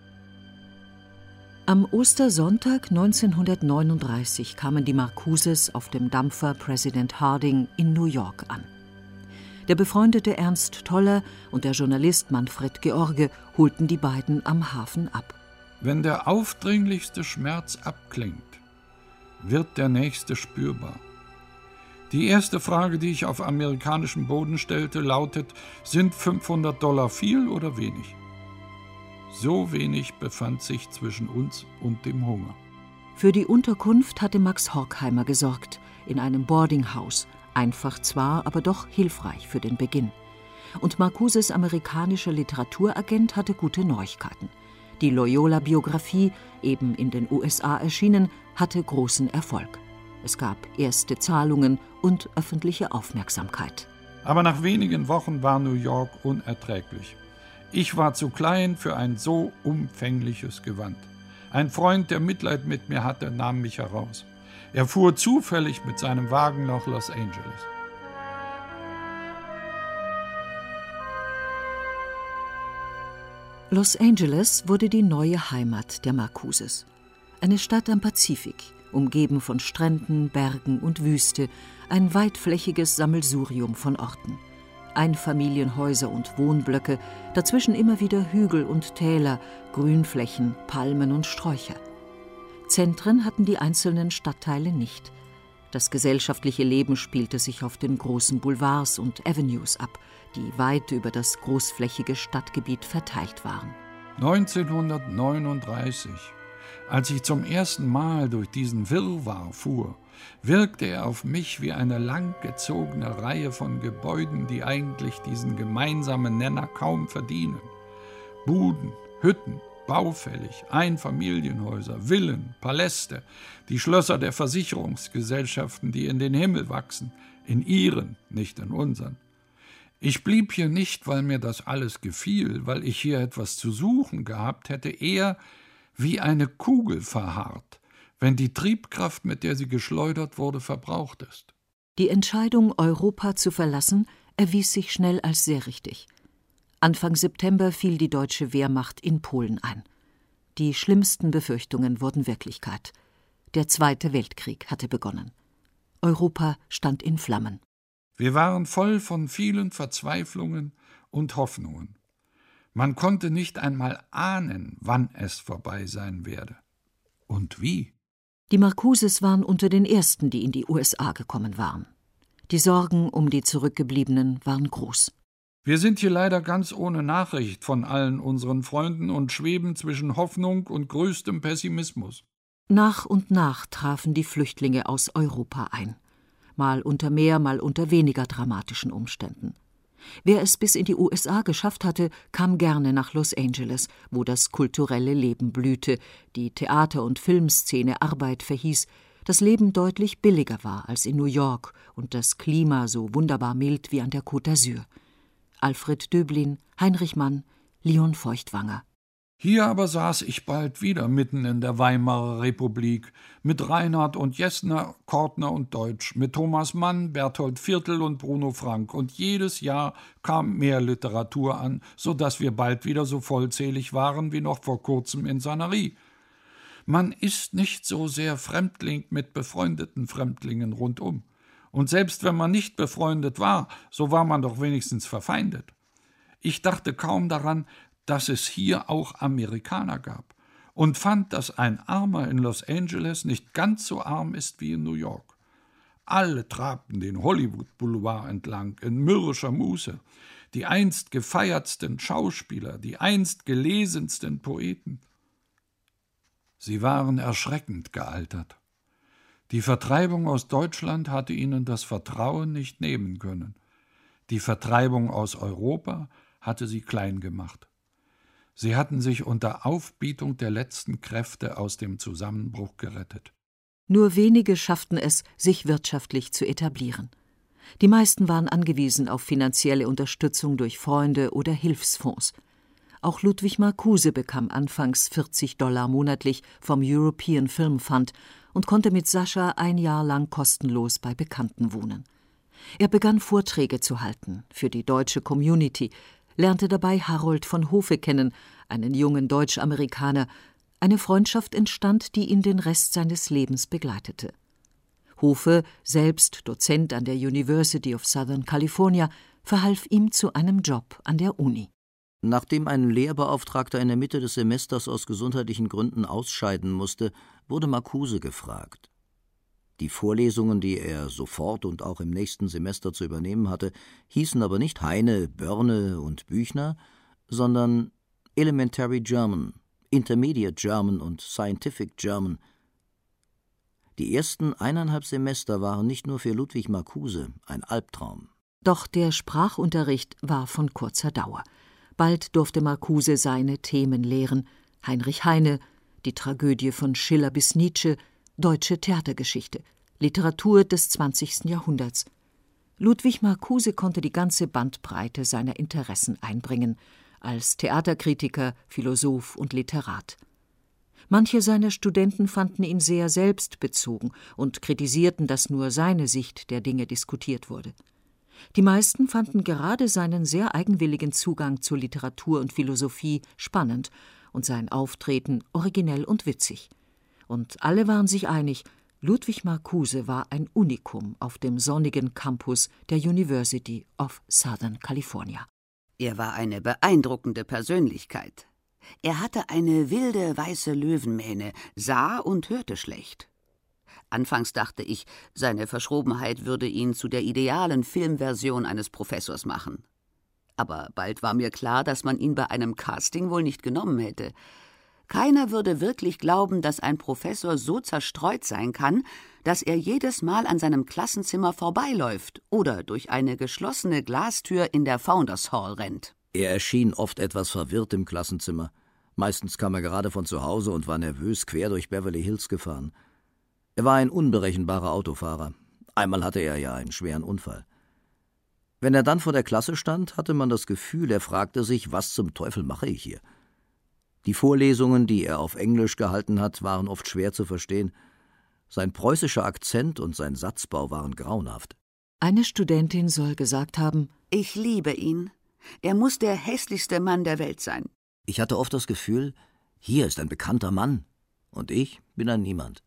Am Ostersonntag 1939 kamen die Marcuses auf dem Dampfer President Harding in New York an. Der befreundete Ernst Toller und der Journalist Manfred George holten die beiden am Hafen ab. Wenn der aufdringlichste Schmerz abklingt, wird der nächste spürbar. Die erste Frage, die ich auf amerikanischem Boden stellte, lautet: Sind $500 viel oder wenig? So wenig befand sich zwischen uns und dem Hunger. Für die Unterkunft hatte Max Horkheimer gesorgt, in einem Boardinghaus, einfach zwar, aber doch hilfreich für den Beginn. Und Marcuses amerikanischer Literaturagent hatte gute Neuigkeiten. Die Loyola-Biografie, eben in den USA erschienen, hatte großen Erfolg. Es gab erste Zahlungen und öffentliche Aufmerksamkeit. Aber nach wenigen Wochen war New York unerträglich. Ich war zu klein für ein so umfängliches Gewand. Ein Freund, der Mitleid mit mir hatte, nahm mich heraus. Er fuhr zufällig mit seinem Wagen nach Los Angeles. Los Angeles wurde die neue Heimat der Marcuses. Eine Stadt am Pazifik, umgeben von Stränden, Bergen und Wüste, ein weitflächiges Sammelsurium von Orten. Einfamilienhäuser und Wohnblöcke, dazwischen immer wieder Hügel und Täler, Grünflächen, Palmen und Sträucher. Zentren hatten die einzelnen Stadtteile nicht. Das gesellschaftliche Leben spielte sich auf den großen Boulevards und Avenues ab, die weit über das großflächige Stadtgebiet verteilt waren. 1939, als ich zum ersten Mal durch diesen Wirrwarr fuhr, wirkte er auf mich wie eine langgezogene Reihe von Gebäuden, die eigentlich diesen gemeinsamen Nenner kaum verdienen. Buden, Hütten, baufällig, Einfamilienhäuser, Villen, Paläste, die Schlösser der Versicherungsgesellschaften, die in den Himmel wachsen, in ihren, nicht in unseren. Ich blieb hier nicht, weil mir das alles gefiel, weil ich hier etwas zu suchen gehabt hätte, eher wie eine Kugel verharrt, wenn die Triebkraft, mit der sie geschleudert wurde, verbraucht ist. Die Entscheidung, Europa zu verlassen, erwies sich schnell als sehr richtig. Anfang September fiel die deutsche Wehrmacht in Polen ein. Die schlimmsten Befürchtungen wurden Wirklichkeit. Der Zweite Weltkrieg hatte begonnen. Europa stand in Flammen. Wir waren voll von vielen Verzweiflungen und Hoffnungen. Man konnte nicht einmal ahnen, wann es vorbei sein werde. Und wie? Die Marcuses waren unter den ersten, die in die USA gekommen waren. Die Sorgen um die Zurückgebliebenen waren groß. Wir sind hier leider ganz ohne Nachricht von allen unseren Freunden und schweben zwischen Hoffnung und größtem Pessimismus. Nach und nach trafen die Flüchtlinge aus Europa ein. Mal unter mehr, mal unter weniger dramatischen Umständen. Wer es bis in die USA geschafft hatte, kam gerne nach Los Angeles, wo das kulturelle Leben blühte, die Theater- und Filmszene Arbeit verhieß, das Leben deutlich billiger war als in New York und das Klima so wunderbar mild wie an der Côte d'Azur. Alfred Döblin, Heinrich Mann, Leon Feuchtwanger. Hier aber saß ich bald wieder mitten in der Weimarer Republik, mit Reinhard und Jessner, Kortner und Deutsch, mit Thomas Mann, Berthold Viertel und Bruno Frank, und jedes Jahr kam mehr Literatur an, so dass wir bald wieder so vollzählig waren wie noch vor kurzem in Sanary. Man ist nicht so sehr Fremdling mit befreundeten Fremdlingen rundum. Und selbst wenn man nicht befreundet war, so war man doch wenigstens verfeindet. Ich dachte kaum daran, dass es hier auch Amerikaner gab, und fand, dass ein Armer in Los Angeles nicht ganz so arm ist wie in New York. Alle trabten den Hollywood-Boulevard entlang in mürrischer Muße, die einst gefeiertsten Schauspieler, die einst gelesensten Poeten. Sie waren erschreckend gealtert. Die Vertreibung aus Deutschland hatte ihnen das Vertrauen nicht nehmen können. Die Vertreibung aus Europa hatte sie klein gemacht. Sie hatten sich unter Aufbietung der letzten Kräfte aus dem Zusammenbruch gerettet. Nur wenige schafften es, sich wirtschaftlich zu etablieren. Die meisten waren angewiesen auf finanzielle Unterstützung durch Freunde oder Hilfsfonds. Auch Ludwig Marcuse bekam anfangs $40 monatlich vom European Film Fund und konnte mit Sascha ein Jahr lang kostenlos bei Bekannten wohnen. Er begann Vorträge zu halten für die deutsche Community, lernte dabei Harold von Hofe kennen, einen jungen Deutsch-Amerikaner. Eine Freundschaft entstand, die ihn den Rest seines Lebens begleitete. Hofe, selbst Dozent an der University of Southern California, verhalf ihm zu einem Job an der Uni. Nachdem ein Lehrbeauftragter in der Mitte des Semesters aus gesundheitlichen Gründen ausscheiden musste, wurde Marcuse gefragt. Die Vorlesungen, die er sofort und auch im nächsten Semester zu übernehmen hatte, hießen aber nicht Heine, Börne und Büchner, sondern Elementary German, Intermediate German und Scientific German. Die ersten 1,5 Semester waren nicht nur für Ludwig Marcuse ein Albtraum. Doch der Sprachunterricht war von kurzer Dauer. Bald durfte Marcuse seine Themen lehren: Heinrich Heine, die Tragödie von Schiller bis Nietzsche, deutsche Theatergeschichte, Literatur des 20. Jahrhunderts. Ludwig Marcuse konnte die ganze Bandbreite seiner Interessen einbringen, als Theaterkritiker, Philosoph und Literat. Manche seiner Studenten fanden ihn sehr selbstbezogen und kritisierten, dass nur seine Sicht der Dinge diskutiert wurde. Die meisten fanden gerade seinen sehr eigenwilligen Zugang zur Literatur und Philosophie spannend und sein Auftreten originell und witzig. Und alle waren sich einig, Ludwig Marcuse war ein Unikum auf dem sonnigen Campus der University of Southern California. Er war eine beeindruckende Persönlichkeit. Er hatte eine wilde, weiße Löwenmähne, sah und hörte schlecht. Anfangs dachte ich, seine Verschrobenheit würde ihn zu der idealen Filmversion eines Professors machen. Aber bald war mir klar, dass man ihn bei einem Casting wohl nicht genommen hätte. Keiner würde wirklich glauben, dass ein Professor so zerstreut sein kann, dass er jedes Mal an seinem Klassenzimmer vorbeiläuft oder durch eine geschlossene Glastür in der Founders Hall rennt. Er erschien oft etwas verwirrt im Klassenzimmer. Meistens kam er gerade von zu Hause und war nervös quer durch Beverly Hills gefahren. Er war ein unberechenbarer Autofahrer. Einmal hatte er ja einen schweren Unfall. Wenn er dann vor der Klasse stand, hatte man das Gefühl, er fragte sich, was zum Teufel mache ich hier? Die Vorlesungen, die er auf Englisch gehalten hat, waren oft schwer zu verstehen. Sein preußischer Akzent und sein Satzbau waren grauenhaft. Eine Studentin soll gesagt haben: Ich liebe ihn. Er muss der hässlichste Mann der Welt sein. Ich hatte oft das Gefühl, hier ist ein bekannter Mann und ich bin ein Niemand.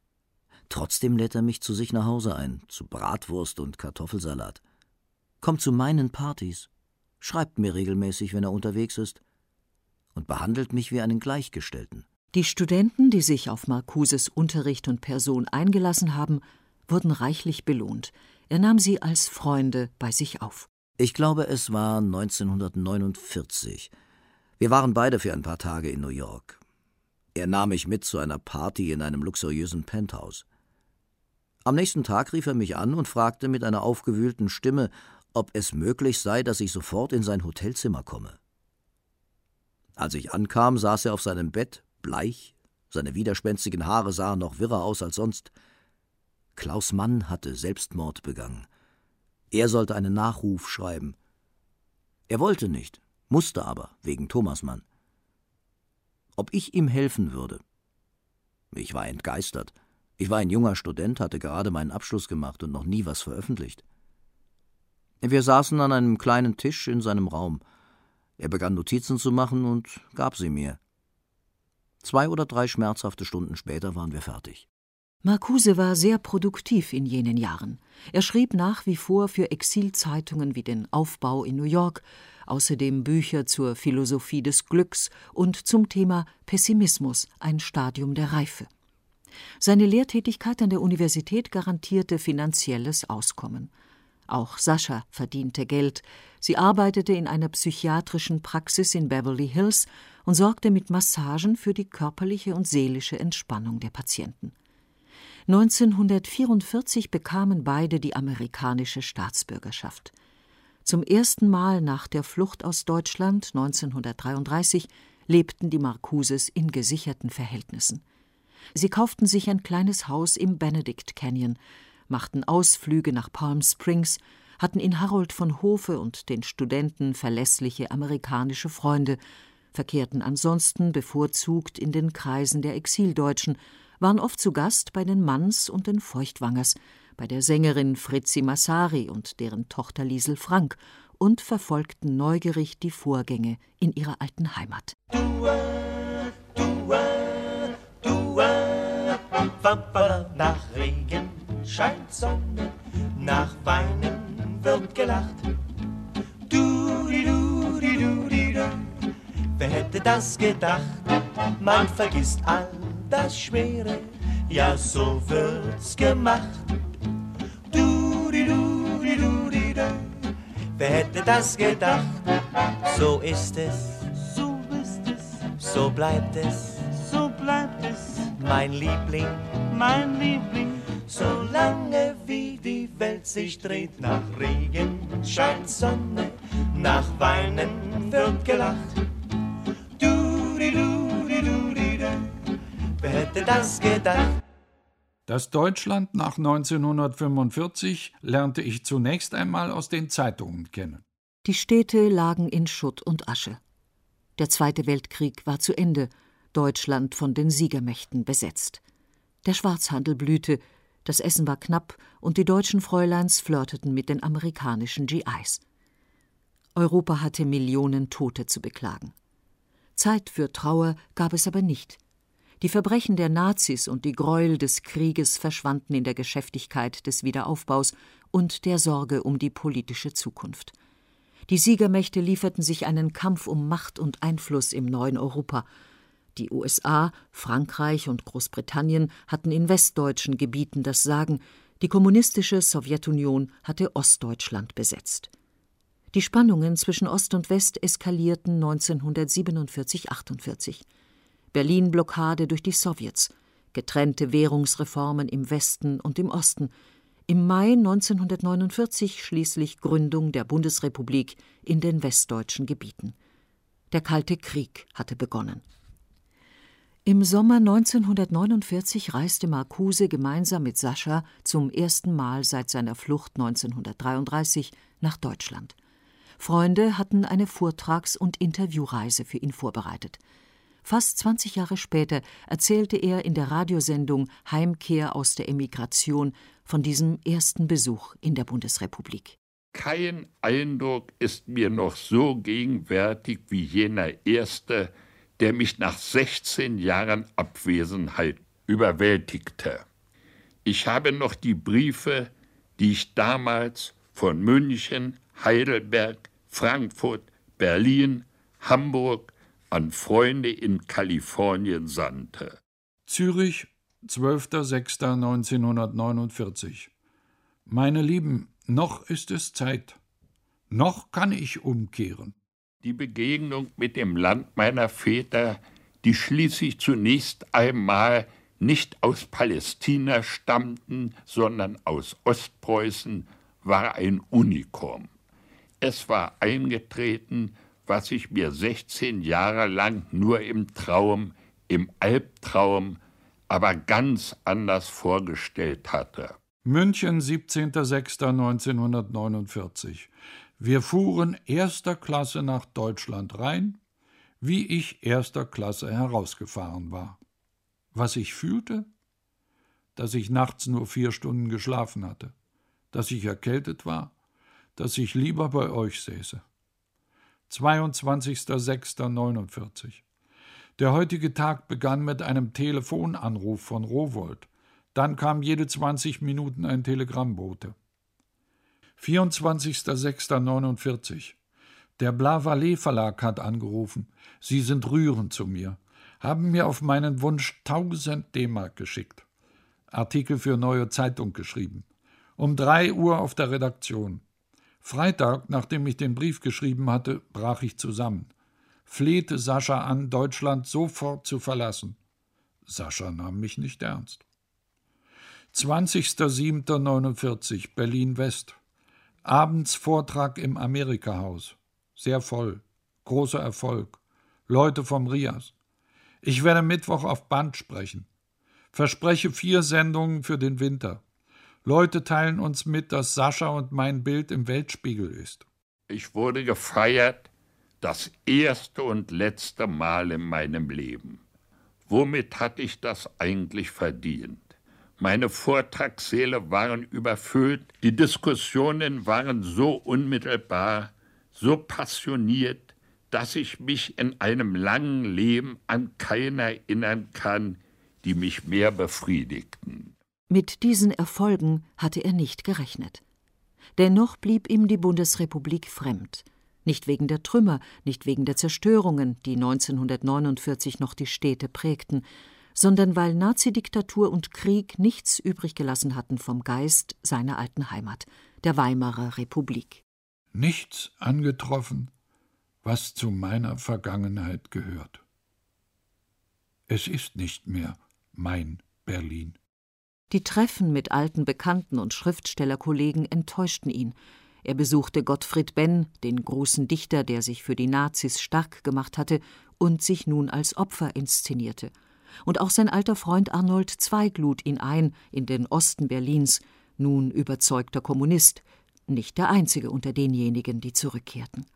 Trotzdem lädt er mich zu sich nach Hause ein, zu Bratwurst und Kartoffelsalat. Kommt zu meinen Partys, schreibt mir regelmäßig, wenn er unterwegs ist, und behandelt mich wie einen Gleichgestellten. Die Studenten, die sich auf Marcuses Unterricht und Person eingelassen haben, wurden reichlich belohnt. Er nahm sie als Freunde bei sich auf. Ich glaube, es war 1949. Wir waren beide für ein paar Tage in New York. Er nahm mich mit zu einer Party in einem luxuriösen Penthouse. Am nächsten Tag rief er mich an und fragte mit einer aufgewühlten Stimme, ob es möglich sei, dass ich sofort in sein Hotelzimmer komme. Als ich ankam, saß er auf seinem Bett, bleich, seine widerspenstigen Haare sahen noch wirrer aus als sonst. Klaus Mann hatte Selbstmord begangen. Er sollte einen Nachruf schreiben. Er wollte nicht, musste aber, wegen Thomas Mann. Ob ich ihm helfen würde? Ich war entgeistert. Ich war ein junger Student, hatte gerade meinen Abschluss gemacht und noch nie was veröffentlicht. Wir saßen an einem kleinen Tisch in seinem Raum. Er begann Notizen zu machen und gab sie mir. 2 oder 3 schmerzhafte Stunden später waren wir fertig. Marcuse war sehr produktiv in jenen Jahren. Er schrieb nach wie vor für Exilzeitungen wie den Aufbau in New York, außerdem Bücher zur Philosophie des Glücks und zum Thema Pessimismus, ein Stadium der Reife. Seine Lehrtätigkeit an der Universität garantierte finanzielles Auskommen. Auch Sascha verdiente Geld. Sie arbeitete in einer psychiatrischen Praxis in Beverly Hills und sorgte mit Massagen für die körperliche und seelische Entspannung der Patienten. 1944 bekamen beide die amerikanische Staatsbürgerschaft. Zum ersten Mal nach der Flucht aus Deutschland 1933 lebten die Marcuses in gesicherten Verhältnissen. Sie kauften sich ein kleines Haus im Benedict Canyon, machten Ausflüge nach Palm Springs, hatten in Harold von Hofe und den Studenten verlässliche amerikanische Freunde, verkehrten ansonsten bevorzugt in den Kreisen der Exildeutschen, waren oft zu Gast bei den Manns und den Feuchtwangers, bei der Sängerin Fritzi Massari und deren Tochter Liesel Frank und verfolgten neugierig die Vorgänge in ihrer alten Heimat. Nach Regen scheint Sonne, nach Weinen wird gelacht. das gedacht? Man vergisst all das Schwere, ja so wird's gemacht. Du-di-du-di-du-di-du, wer hätte das gedacht? So ist es, so ist es, so bleibt es, so bleibt es, mein Liebling, solange wie die Welt sich dreht, nach Regen scheint Sonne, nach Weinen wird gelacht. Du-di-du-di-du-di-du, wer hätte das gedacht? Das Deutschland nach 1945 lernte ich zunächst einmal aus den Zeitungen kennen. Die Städte lagen in Schutt und Asche. Der Zweite Weltkrieg war zu Ende, Deutschland von den Siegermächten besetzt. Der Schwarzhandel blühte, das Essen war knapp und die deutschen Fräuleins flirteten mit den amerikanischen GIs. Europa hatte Millionen Tote zu beklagen. Zeit für Trauer gab es aber nicht. Die Verbrechen der Nazis und die Gräuel des Krieges verschwanden in der Geschäftigkeit des Wiederaufbaus und der Sorge um die politische Zukunft. Die Siegermächte lieferten sich einen Kampf um Macht und Einfluss im neuen Europa. Die USA, Frankreich und Großbritannien hatten in westdeutschen Gebieten das Sagen, die kommunistische Sowjetunion hatte Ostdeutschland besetzt. Die Spannungen zwischen Ost und West eskalierten 1947/48. Berlin-Blockade durch die Sowjets, getrennte Währungsreformen im Westen und im Osten, im Mai 1949 schließlich Gründung der Bundesrepublik in den westdeutschen Gebieten. Der Kalte Krieg hatte begonnen. Im Sommer 1949 reiste Marcuse gemeinsam mit Sascha zum ersten Mal seit seiner Flucht 1933 nach Deutschland. Freunde hatten eine Vortrags- und Interviewreise für ihn vorbereitet. Fast 20 Jahre später erzählte er in der Radiosendung Heimkehr aus der Emigration von diesem ersten Besuch in der Bundesrepublik. Kein Eindruck ist mir noch so gegenwärtig wie jener erste, der mich nach 16 Jahren Abwesenheit überwältigte. Ich habe noch die Briefe, die ich damals von München, Heidelberg, Frankfurt, Berlin, Hamburg an Freunde in Kalifornien sandte. Zürich, 12.06.1949. Meine Lieben, noch ist es Zeit. Noch kann ich umkehren. Die Begegnung mit dem Land meiner Väter, die schließlich zunächst einmal nicht aus Palästina stammten, sondern aus Ostpreußen, war ein Unikum. Es war eingetreten, was ich mir 16 Jahre lang nur im Traum, im Albtraum, aber ganz anders vorgestellt hatte. München, 17.06.1949. Wir fuhren erster Klasse nach Deutschland rein, wie ich erster Klasse herausgefahren war. Was ich fühlte? Dass ich nachts nur 4 Stunden geschlafen hatte, dass ich erkältet war, dass ich lieber bei euch säße. 22.06.49. Der heutige Tag begann mit einem Telefonanruf von Rowohlt. Dann kam jede 20 Minuten ein Telegrammbote. 24.06.49. Der Blavallee Verlag hat angerufen. Sie sind rührend zu mir. Haben mir auf meinen Wunsch 1000 D-Mark geschickt. Artikel für Neue Zeitung geschrieben. Um 3 Uhr auf der Redaktion. Freitag, nachdem ich den Brief geschrieben hatte, brach ich zusammen. Flehte Sascha an, Deutschland sofort zu verlassen. Sascha nahm mich nicht ernst. 20.07.49, Berlin-West. Abends Vortrag im Amerika-Haus. Sehr voll. Großer Erfolg. Leute vom RIAS. Ich werde Mittwoch auf Band sprechen. Verspreche 4 Sendungen für den Winter. Leute teilen uns mit, dass Sascha und mein Bild im Weltspiegel ist. Ich wurde gefeiert, das erste und letzte Mal in meinem Leben. Womit hatte ich das eigentlich verdient? Meine Vortragssäle waren überfüllt, die Diskussionen waren so unmittelbar, so passioniert, dass ich mich in einem langen Leben an keine erinnern kann, die mich mehr befriedigten. Mit diesen Erfolgen hatte er nicht gerechnet. Dennoch blieb ihm die Bundesrepublik fremd. Nicht wegen der Trümmer, nicht wegen der Zerstörungen, die 1949 noch die Städte prägten, sondern weil Nazidiktatur und Krieg nichts übrig gelassen hatten vom Geist seiner alten Heimat, der Weimarer Republik. Nichts angetroffen, was zu meiner Vergangenheit gehört. Es ist nicht mehr mein Berlin. Die Treffen mit alten Bekannten und Schriftstellerkollegen enttäuschten ihn. Er besuchte Gottfried Benn, den großen Dichter, der sich für die Nazis stark gemacht hatte und sich nun als Opfer inszenierte. Und auch sein alter Freund Arnold Zweig lud ihn ein in den Osten Berlins, nun überzeugter Kommunist, nicht der einzige unter denjenigen, die zurückkehrten.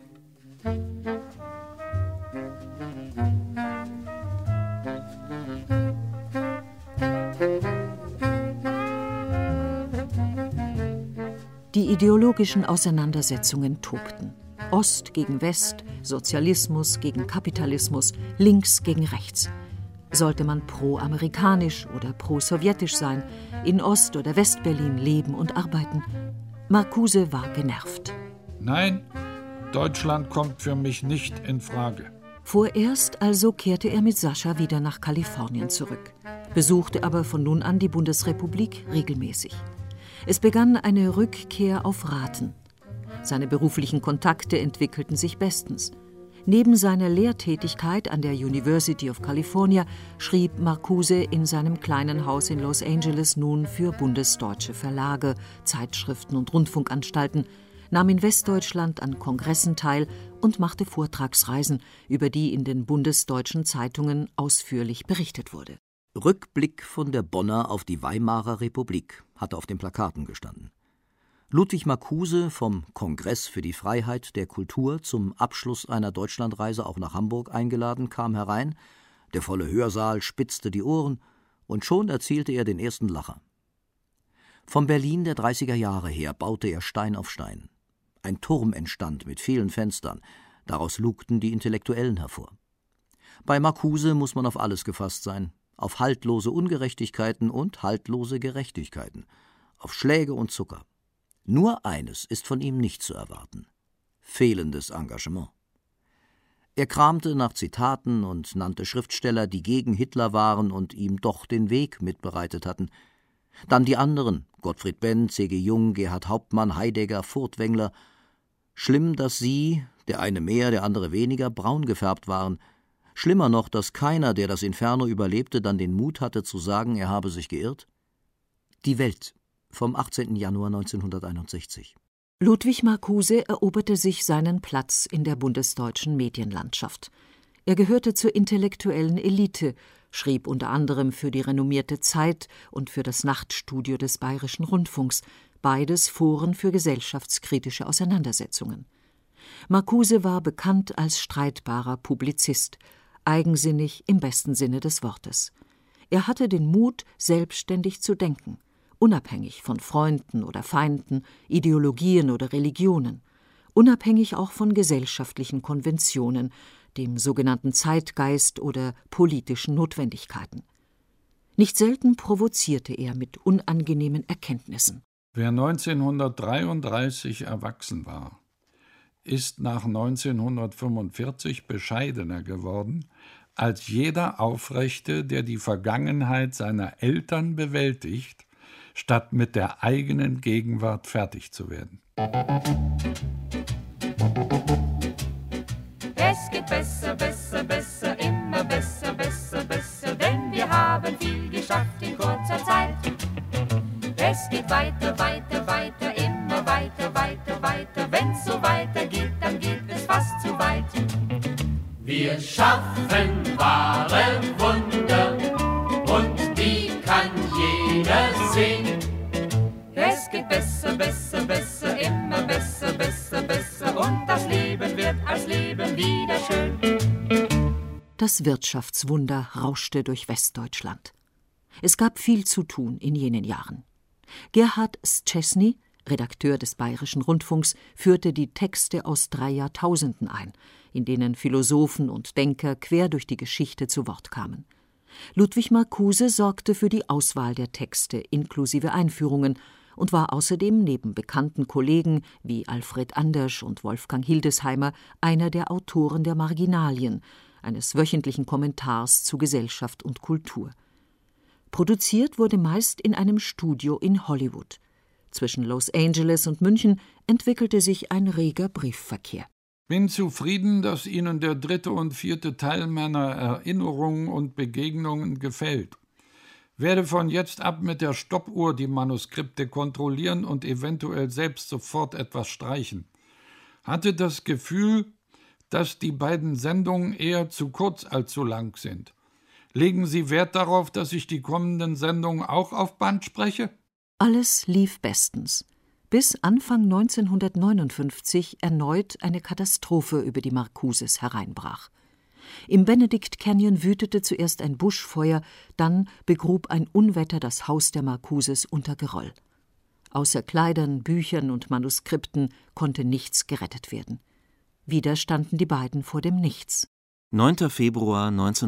Die ideologischen Auseinandersetzungen tobten. Ost gegen West, Sozialismus gegen Kapitalismus, links gegen rechts. Sollte man pro-amerikanisch oder pro-sowjetisch sein, in Ost- oder West-Berlin leben und arbeiten? Marcuse war genervt. Nein, Deutschland kommt für mich nicht in Frage. Vorerst also kehrte er mit Sascha wieder nach Kalifornien zurück, besuchte aber von nun an die Bundesrepublik regelmäßig. Es begann eine Rückkehr auf Raten. Seine beruflichen Kontakte entwickelten sich bestens. Neben seiner Lehrtätigkeit an der University of California schrieb Marcuse in seinem kleinen Haus in Los Angeles nun für bundesdeutsche Verlage, Zeitschriften und Rundfunkanstalten, nahm in Westdeutschland an Kongressen teil und machte Vortragsreisen, über die in den bundesdeutschen Zeitungen ausführlich berichtet wurde. Rückblick von der Bonner auf die Weimarer Republik hatte auf den Plakaten gestanden. Ludwig Marcuse, vom Kongress für die Freiheit der Kultur zum Abschluss einer Deutschlandreise auch nach Hamburg eingeladen, kam herein, der volle Hörsaal spitzte die Ohren, und schon erzielte er den ersten Lacher. Vom Berlin der 30er Jahre her baute er Stein auf Stein. Ein Turm entstand mit vielen Fenstern, daraus lugten die Intellektuellen hervor. Bei Marcuse muss man auf alles gefasst sein, auf haltlose Ungerechtigkeiten und haltlose Gerechtigkeiten, auf Schläge und Zucker. Nur eines ist von ihm nicht zu erwarten: fehlendes Engagement. Er kramte nach Zitaten und nannte Schriftsteller, die gegen Hitler waren und ihm doch den Weg mitbereitet hatten. Dann die anderen: Gottfried Benn, C.G. Jung, Gerhard Hauptmann, Heidegger, Furtwängler. Schlimm, dass sie, der eine mehr, der andere weniger, braun gefärbt waren. Schlimmer noch, dass keiner, der das Inferno überlebte, dann den Mut hatte zu sagen, er habe sich geirrt. Die Welt vom 18. Januar 1961. Ludwig Marcuse eroberte sich seinen Platz in der bundesdeutschen Medienlandschaft. Er gehörte zur intellektuellen Elite, schrieb unter anderem für die renommierte Zeit und für das Nachtstudio des Bayerischen Rundfunks, beides Foren für gesellschaftskritische Auseinandersetzungen. Marcuse war bekannt als streitbarer Publizist, eigensinnig im besten Sinne des Wortes. Er hatte den Mut, selbstständig zu denken, unabhängig von Freunden oder Feinden, Ideologien oder Religionen, unabhängig auch von gesellschaftlichen Konventionen, dem sogenannten Zeitgeist oder politischen Notwendigkeiten. Nicht selten provozierte er mit unangenehmen Erkenntnissen. Wer 1933 erwachsen war, ist nach 1945 bescheidener geworden als jeder Aufrechte, der die Vergangenheit seiner Eltern bewältigt, statt mit der eigenen Gegenwart fertig zu werden. Es geht besser, besser, besser, immer besser, besser, besser, denn wir haben viel geschafft in kurzer Zeit. Es geht weiter, weiter, weiter, immer weiter, weiter, weiter. Wenn's so weitergeht, dann geht es fast zu weit. Wir schaffen wahre Wunder und die kann jeder sehen. Es geht besser, besser, besser, immer besser, besser, besser und das Leben wird als Leben wieder schön. Das Wirtschaftswunder rauschte durch Westdeutschland. Es gab viel zu tun in jenen Jahren. Gerhard Szczesny, Redakteur des Bayerischen Rundfunks, führte die Texte aus 3 Jahrtausenden ein, in denen Philosophen und Denker quer durch die Geschichte zu Wort kamen. Ludwig Marcuse sorgte für die Auswahl der Texte inklusive Einführungen und war außerdem neben bekannten Kollegen wie Alfred Andersch und Wolfgang Hildesheimer einer der Autoren der Marginalien, eines wöchentlichen Kommentars zu Gesellschaft und Kultur. Produziert wurde meist in einem Studio in Hollywood. Zwischen Los Angeles und München entwickelte sich ein reger Briefverkehr. Bin zufrieden, dass Ihnen der 3. und 4. Teil meiner Erinnerungen und Begegnungen gefällt. Werde von jetzt ab mit der Stoppuhr die Manuskripte kontrollieren und eventuell selbst sofort etwas streichen. Hatte das Gefühl, dass die beiden Sendungen eher zu kurz als zu lang sind. Legen Sie Wert darauf, dass ich die kommenden Sendungen auch auf Band spreche? Alles lief bestens, bis Anfang 1959 erneut eine Katastrophe über die Marcuses hereinbrach. Im Benedict Canyon wütete zuerst ein Buschfeuer, dann begrub ein Unwetter das Haus der Marcuses unter Geröll. Außer Kleidern, Büchern und Manuskripten konnte nichts gerettet werden. Wieder standen die beiden vor dem Nichts. 9. Februar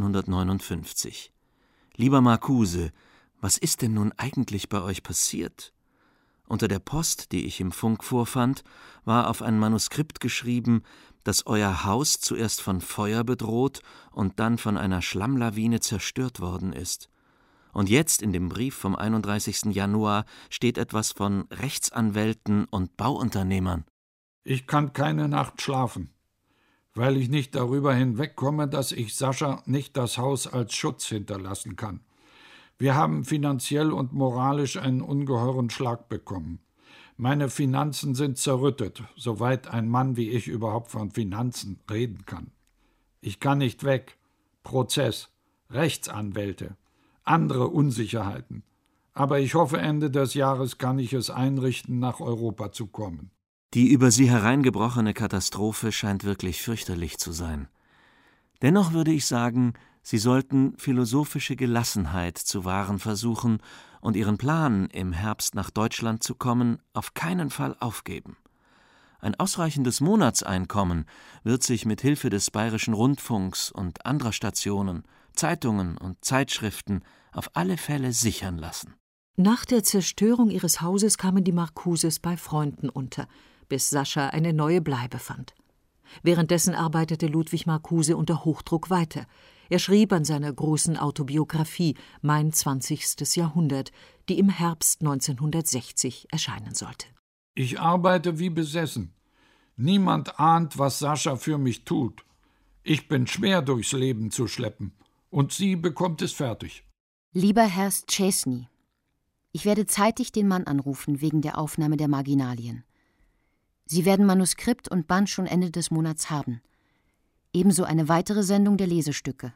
1959. Lieber Marcuse, was ist denn nun eigentlich bei euch passiert? Unter der Post, die ich im Funk vorfand, war auf ein Manuskript geschrieben, dass euer Haus zuerst von Feuer bedroht und dann von einer Schlammlawine zerstört worden ist. Und jetzt in dem Brief vom 31. Januar steht etwas von Rechtsanwälten und Bauunternehmern. Ich kann keine Nacht schlafen, weil ich nicht darüber hinwegkomme, dass ich Sascha nicht das Haus als Schutz hinterlassen kann. Wir haben finanziell und moralisch einen ungeheuren Schlag bekommen. Meine Finanzen sind zerrüttet, soweit ein Mann wie ich überhaupt von Finanzen reden kann. Ich kann nicht weg. Prozess, Rechtsanwälte, andere Unsicherheiten. Aber ich hoffe, Ende des Jahres kann ich es einrichten, nach Europa zu kommen. Die über sie hereingebrochene Katastrophe scheint wirklich fürchterlich zu sein. Dennoch würde ich sagen, Sie sollten philosophische Gelassenheit zu wahren versuchen und Ihren Plan, im Herbst nach Deutschland zu kommen, auf keinen Fall aufgeben. Ein ausreichendes Monatseinkommen wird sich mit Hilfe des Bayerischen Rundfunks und anderer Stationen, Zeitungen und Zeitschriften auf alle Fälle sichern lassen. Nach der Zerstörung ihres Hauses kamen die Marcuses bei Freunden unter, bis Sascha eine neue Bleibe fand. Währenddessen arbeitete Ludwig Marcuse unter Hochdruck weiter. Er schrieb an seiner großen Autobiografie »Mein 20. Jahrhundert«, die im Herbst 1960 erscheinen sollte. Ich arbeite wie besessen. Niemand ahnt, was Sascha für mich tut. Ich bin schwer durchs Leben zu schleppen. Und sie bekommt es fertig. Lieber Herr Szczesny, ich werde zeitig den Mann anrufen wegen der Aufnahme der Marginalien. Sie werden Manuskript und Band schon Ende des Monats haben. Ebenso eine weitere Sendung der Lesestücke.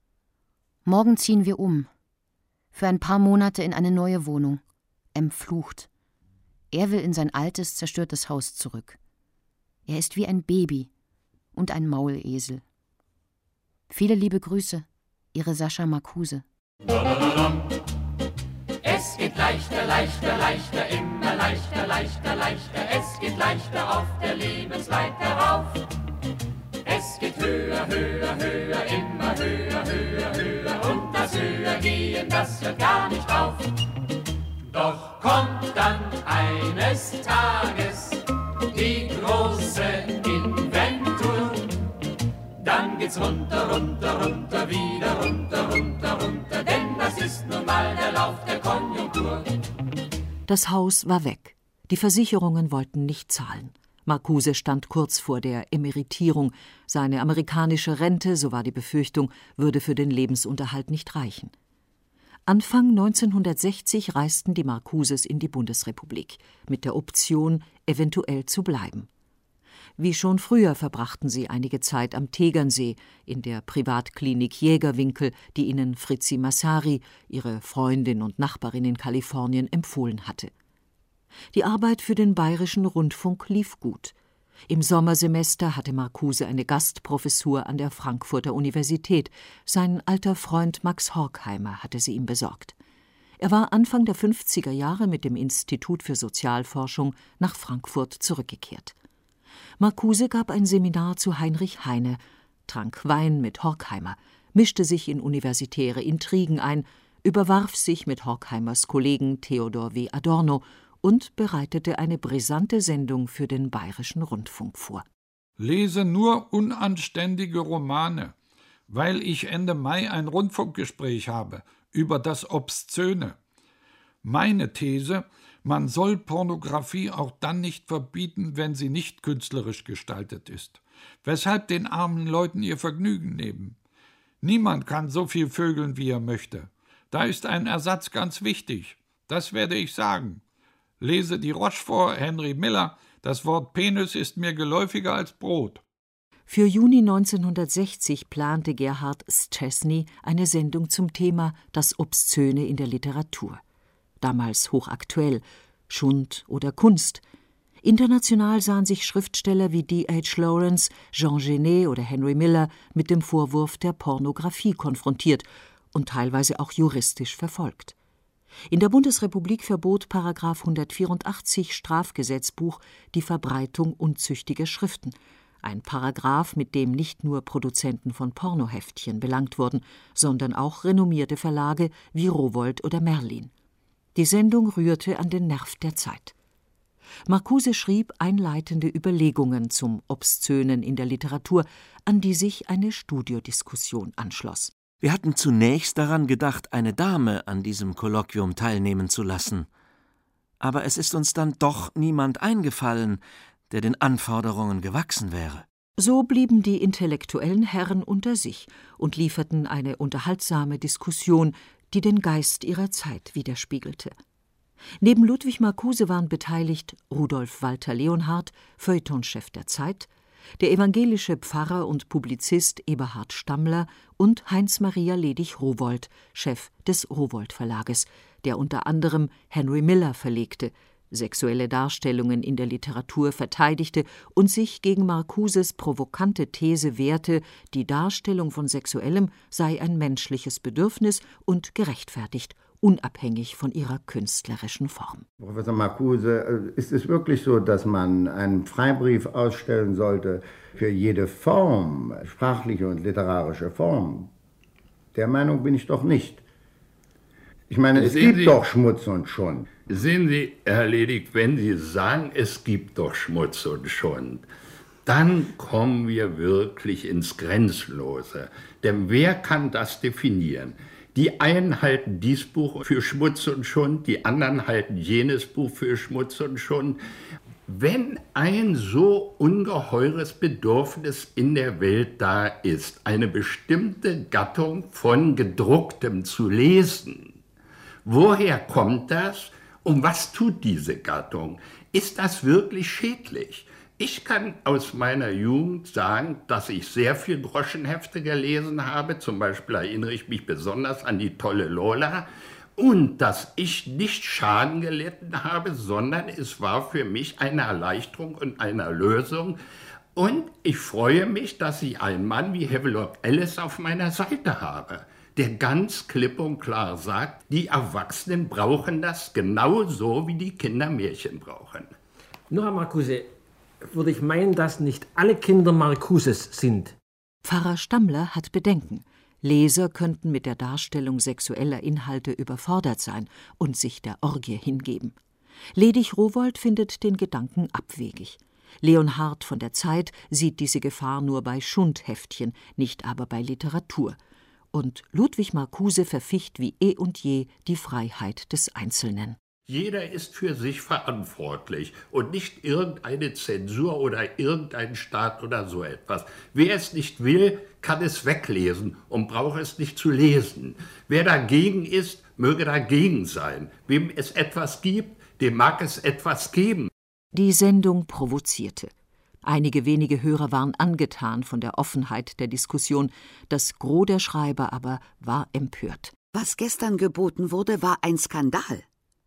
Morgen ziehen wir um. Für ein paar Monate in eine neue Wohnung. Flucht. Er will in sein altes, zerstörtes Haus zurück. Er ist wie ein Baby und ein Maulesel. Viele liebe Grüße, Ihre Sascha Marcuse. Es geht leichter, leichter, leichter, immer leichter, leichter, leichter. Es geht leichter auf der Lebensleiter rauf. Es geht höher, höher, höher, immer höher, höher, höher. Und das Höhergehen, das hört gar nicht auf. Doch kommt dann eines Tages die große Inventur. Dann geht's runter, runter, runter, wieder runter, runter, runter. Denn das ist nun mal der Lauf der Konjunktur. Das Haus war weg. Die Versicherungen wollten nicht zahlen. Marcuse stand kurz vor der Emeritierung. Seine amerikanische Rente, so war die Befürchtung, würde für den Lebensunterhalt nicht reichen. Anfang 1960 reisten die Marcuses in die Bundesrepublik, mit der Option, eventuell zu bleiben. Wie schon früher verbrachten sie einige Zeit am Tegernsee, in der Privatklinik Jägerwinkel, die ihnen Fritzi Massari, ihre Freundin und Nachbarin in Kalifornien, empfohlen hatte. Die Arbeit für den Bayerischen Rundfunk lief gut. Im Sommersemester hatte Marcuse eine Gastprofessur an der Frankfurter Universität. Sein alter Freund Max Horkheimer hatte sie ihm besorgt. Er war Anfang der 50er Jahre mit dem Institut für Sozialforschung nach Frankfurt zurückgekehrt. Marcuse gab ein Seminar zu Heinrich Heine, trank Wein mit Horkheimer, mischte sich in universitäre Intrigen ein, überwarf sich mit Horkheimers Kollegen Theodor W. Adorno und bereitete eine brisante Sendung für den Bayerischen Rundfunk vor. Lese nur unanständige Romane, weil ich Ende Mai ein Rundfunkgespräch habe über das Obszöne. Meine These: Man soll Pornografie auch dann nicht verbieten, wenn sie nicht künstlerisch gestaltet ist. Weshalb den armen Leuten ihr Vergnügen nehmen? Niemand kann so viel vögeln, wie er möchte. Da ist ein Ersatz ganz wichtig. Das werde ich sagen. Lese die Rochefort, Henry Miller. Das Wort Penis ist mir geläufiger als Brot. Für Juni 1960 plante Gerhard Sczesny eine Sendung zum Thema Das Obszöne in der Literatur. Damals hochaktuell, Schund oder Kunst. International sahen sich Schriftsteller wie D.H. Lawrence, Jean Genet oder Henry Miller mit dem Vorwurf der Pornografie konfrontiert und teilweise auch juristisch verfolgt. In der Bundesrepublik verbot § 184 Strafgesetzbuch die Verbreitung unzüchtiger Schriften, ein Paragraph, mit dem nicht nur Produzenten von Pornoheftchen belangt wurden, sondern auch renommierte Verlage wie Rowohlt oder Merlin. Die Sendung rührte an den Nerv der Zeit. Marcuse schrieb einleitende Überlegungen zum Obszönen in der Literatur, an die sich eine Studiodiskussion anschloss. Wir hatten zunächst daran gedacht, eine Dame an diesem Kolloquium teilnehmen zu lassen. Aber es ist uns dann doch niemand eingefallen, der den Anforderungen gewachsen wäre. So blieben die intellektuellen Herren unter sich und lieferten eine unterhaltsame Diskussion, die den Geist ihrer Zeit widerspiegelte. Neben Ludwig Marcuse waren beteiligt Rudolf Walter Leonhardt, Feuilletonchef der Zeit, der evangelische Pfarrer und Publizist Eberhard Stammler und Heinz-Maria Ledig-Rowohlt, Chef des Rowohlt-Verlages, der unter anderem Henry Miller verlegte, sexuelle Darstellungen in der Literatur verteidigte und sich gegen Marcuses provokante These wehrte, die Darstellung von Sexuellem sei ein menschliches Bedürfnis und gerechtfertigt, unabhängig von ihrer künstlerischen Form. Professor Marcuse, ist es wirklich so, dass man einen Freibrief ausstellen sollte für jede Form, sprachliche und literarische Form? Der Meinung bin ich doch nicht. Ich meine, es gibt doch Schmutz und Schund. Sehen Sie, Herr Ledig, wenn Sie sagen, es gibt doch Schmutz und Schund, dann kommen wir wirklich ins Grenzenlose. Denn wer kann das definieren? Die einen halten dies Buch für Schmutz und Schund, die anderen halten jenes Buch für Schmutz und Schund. Wenn ein so ungeheures Bedürfnis in der Welt da ist, eine bestimmte Gattung von Gedrucktem zu lesen, woher kommt das und was tut diese Gattung? Ist das wirklich schädlich? Ich kann aus meiner Jugend sagen, dass ich sehr viel Groschenhefte gelesen habe. Zum Beispiel erinnere ich mich besonders an die tolle Lola. Und dass ich nicht Schaden gelitten habe, sondern es war für mich eine Erleichterung und eine Erlösung. Und ich freue mich, dass ich einen Mann wie Havelock Ellis auf meiner Seite habe, der ganz klipp und klar sagt, die Erwachsenen brauchen das genauso, wie die Kinder Märchen brauchen. Nur, Herr Marcuse, würde ich meinen, dass nicht alle Kinder Marcuses sind. Pfarrer Stammler hat Bedenken. Leser könnten mit der Darstellung sexueller Inhalte überfordert sein und sich der Orgie hingeben. Ledig-Rowohlt findet den Gedanken abwegig. Leonhardt von der Zeit sieht diese Gefahr nur bei Schundheftchen, nicht aber bei Literatur. Und Ludwig Marcuse verficht wie eh und je die Freiheit des Einzelnen. Jeder ist für sich verantwortlich und nicht irgendeine Zensur oder irgendein Staat oder so etwas. Wer es nicht will, kann es weglesen und braucht es nicht zu lesen. Wer dagegen ist, möge dagegen sein. Wem es etwas gibt, dem mag es etwas geben. Die Sendung provozierte. Einige wenige Hörer waren angetan von der Offenheit der Diskussion, das Gros der Schreiber aber war empört. Was gestern geboten wurde, war ein Skandal.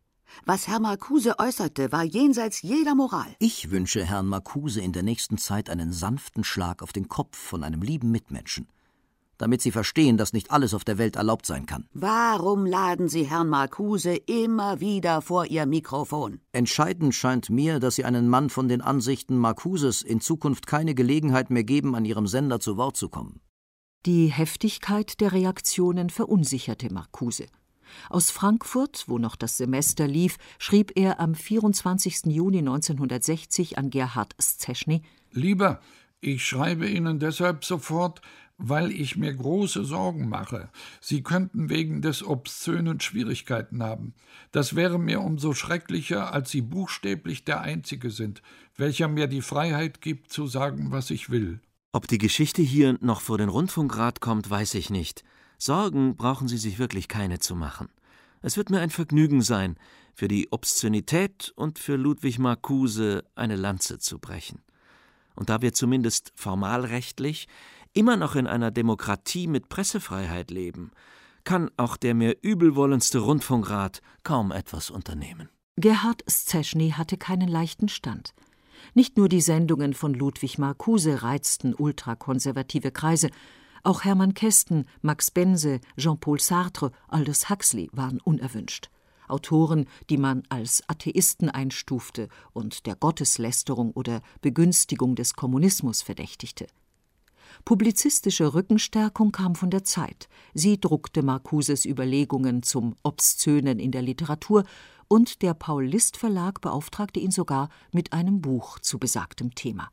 Was Herr Marcuse äußerte, war jenseits jeder Moral. Ich wünsche Herrn Marcuse in der nächsten Zeit einen sanften Schlag auf den Kopf von einem lieben Mitmenschen, damit Sie verstehen, dass nicht alles auf der Welt erlaubt sein kann. Warum laden Sie Herrn Marcuse immer wieder vor Ihr Mikrofon? Entscheidend scheint mir, dass Sie einen Mann von den Ansichten Marcuses in Zukunft keine Gelegenheit mehr geben, an Ihrem Sender zu Wort zu kommen. Die Heftigkeit der Reaktionen verunsicherte Marcuse. Aus Frankfurt, wo noch das Semester lief, schrieb er am 24. Juni 1960 an Gerhard Szczesny: Lieber, ich schreibe Ihnen deshalb sofort, weil ich mir große Sorgen mache. Sie könnten wegen des Obszönen Schwierigkeiten haben. Das wäre mir umso schrecklicher, als Sie buchstäblich der Einzige sind, welcher mir die Freiheit gibt, zu sagen, was ich will. Ob die Geschichte hier noch vor den Rundfunkrat kommt, weiß ich nicht. Sorgen brauchen Sie sich wirklich keine zu machen. Es wird mir ein Vergnügen sein, für die Obszönität und für Ludwig Marcuse eine Lanze zu brechen. Und da wir zumindest formalrechtlich immer noch in einer Demokratie mit Pressefreiheit leben, kann auch der mir übelwollendste Rundfunkrat kaum etwas unternehmen. Gerhard Szczesny hatte keinen leichten Stand. Nicht nur die Sendungen von Ludwig Marcuse reizten ultrakonservative Kreise, auch Hermann Kästen, Max Bense, Jean-Paul Sartre, Aldous Huxley waren unerwünscht. Autoren, die man als Atheisten einstufte und der Gotteslästerung oder Begünstigung des Kommunismus verdächtigte. Publizistische Rückenstärkung kam von der Zeit. Sie druckte Marcuses Überlegungen zum Obszönen in der Literatur, und der Paul-List-Verlag beauftragte ihn sogar mit einem Buch zu besagtem Thema.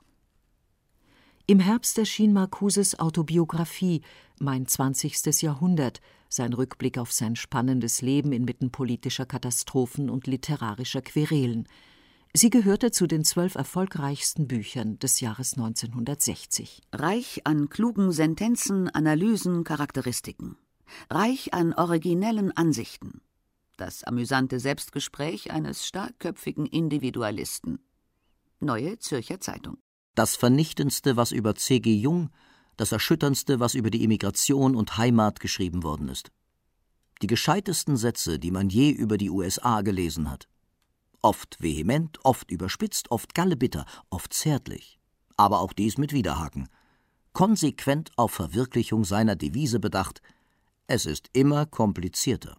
Im Herbst erschien Marcuses Autobiografie »Mein 20. Jahrhundert«, sein Rückblick auf sein spannendes Leben inmitten politischer Katastrophen und literarischer Querelen. Sie gehörte zu den 12 erfolgreichsten Büchern des Jahres 1960. Reich an klugen Sentenzen, Analysen, Charakteristiken. Reich an originellen Ansichten. Das amüsante Selbstgespräch eines starkköpfigen Individualisten. Neue Zürcher Zeitung. Das Vernichtendste, was über C.G. Jung, das Erschütterndste, was über die Immigration und Heimat geschrieben worden ist. Die gescheitesten Sätze, die man je über die USA gelesen hat. Oft vehement, oft überspitzt, oft gallebitter, oft zärtlich. Aber auch dies mit Widerhaken. Konsequent auf Verwirklichung seiner Devise bedacht: Es ist immer komplizierter.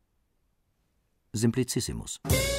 Simplicissimus.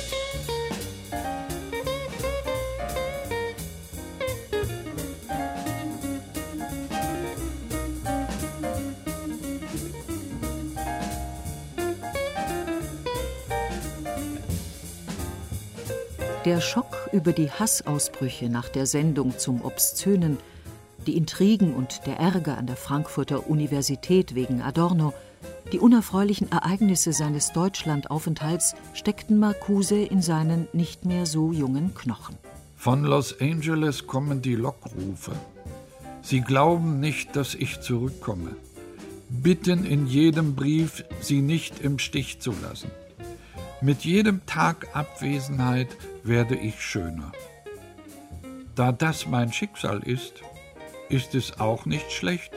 Der Schock über die Hassausbrüche nach der Sendung zum Obszönen, die Intrigen und der Ärger an der Frankfurter Universität wegen Adorno, die unerfreulichen Ereignisse seines Deutschlandaufenthalts steckten Marcuse in seinen nicht mehr so jungen Knochen. Von Los Angeles kommen die Lockrufe. Sie glauben nicht, dass ich zurückkomme. Bitten in jedem Brief, sie nicht im Stich zu lassen. Mit jedem Tag Abwesenheit werde ich schöner. Da das mein Schicksal ist es auch nicht schlecht,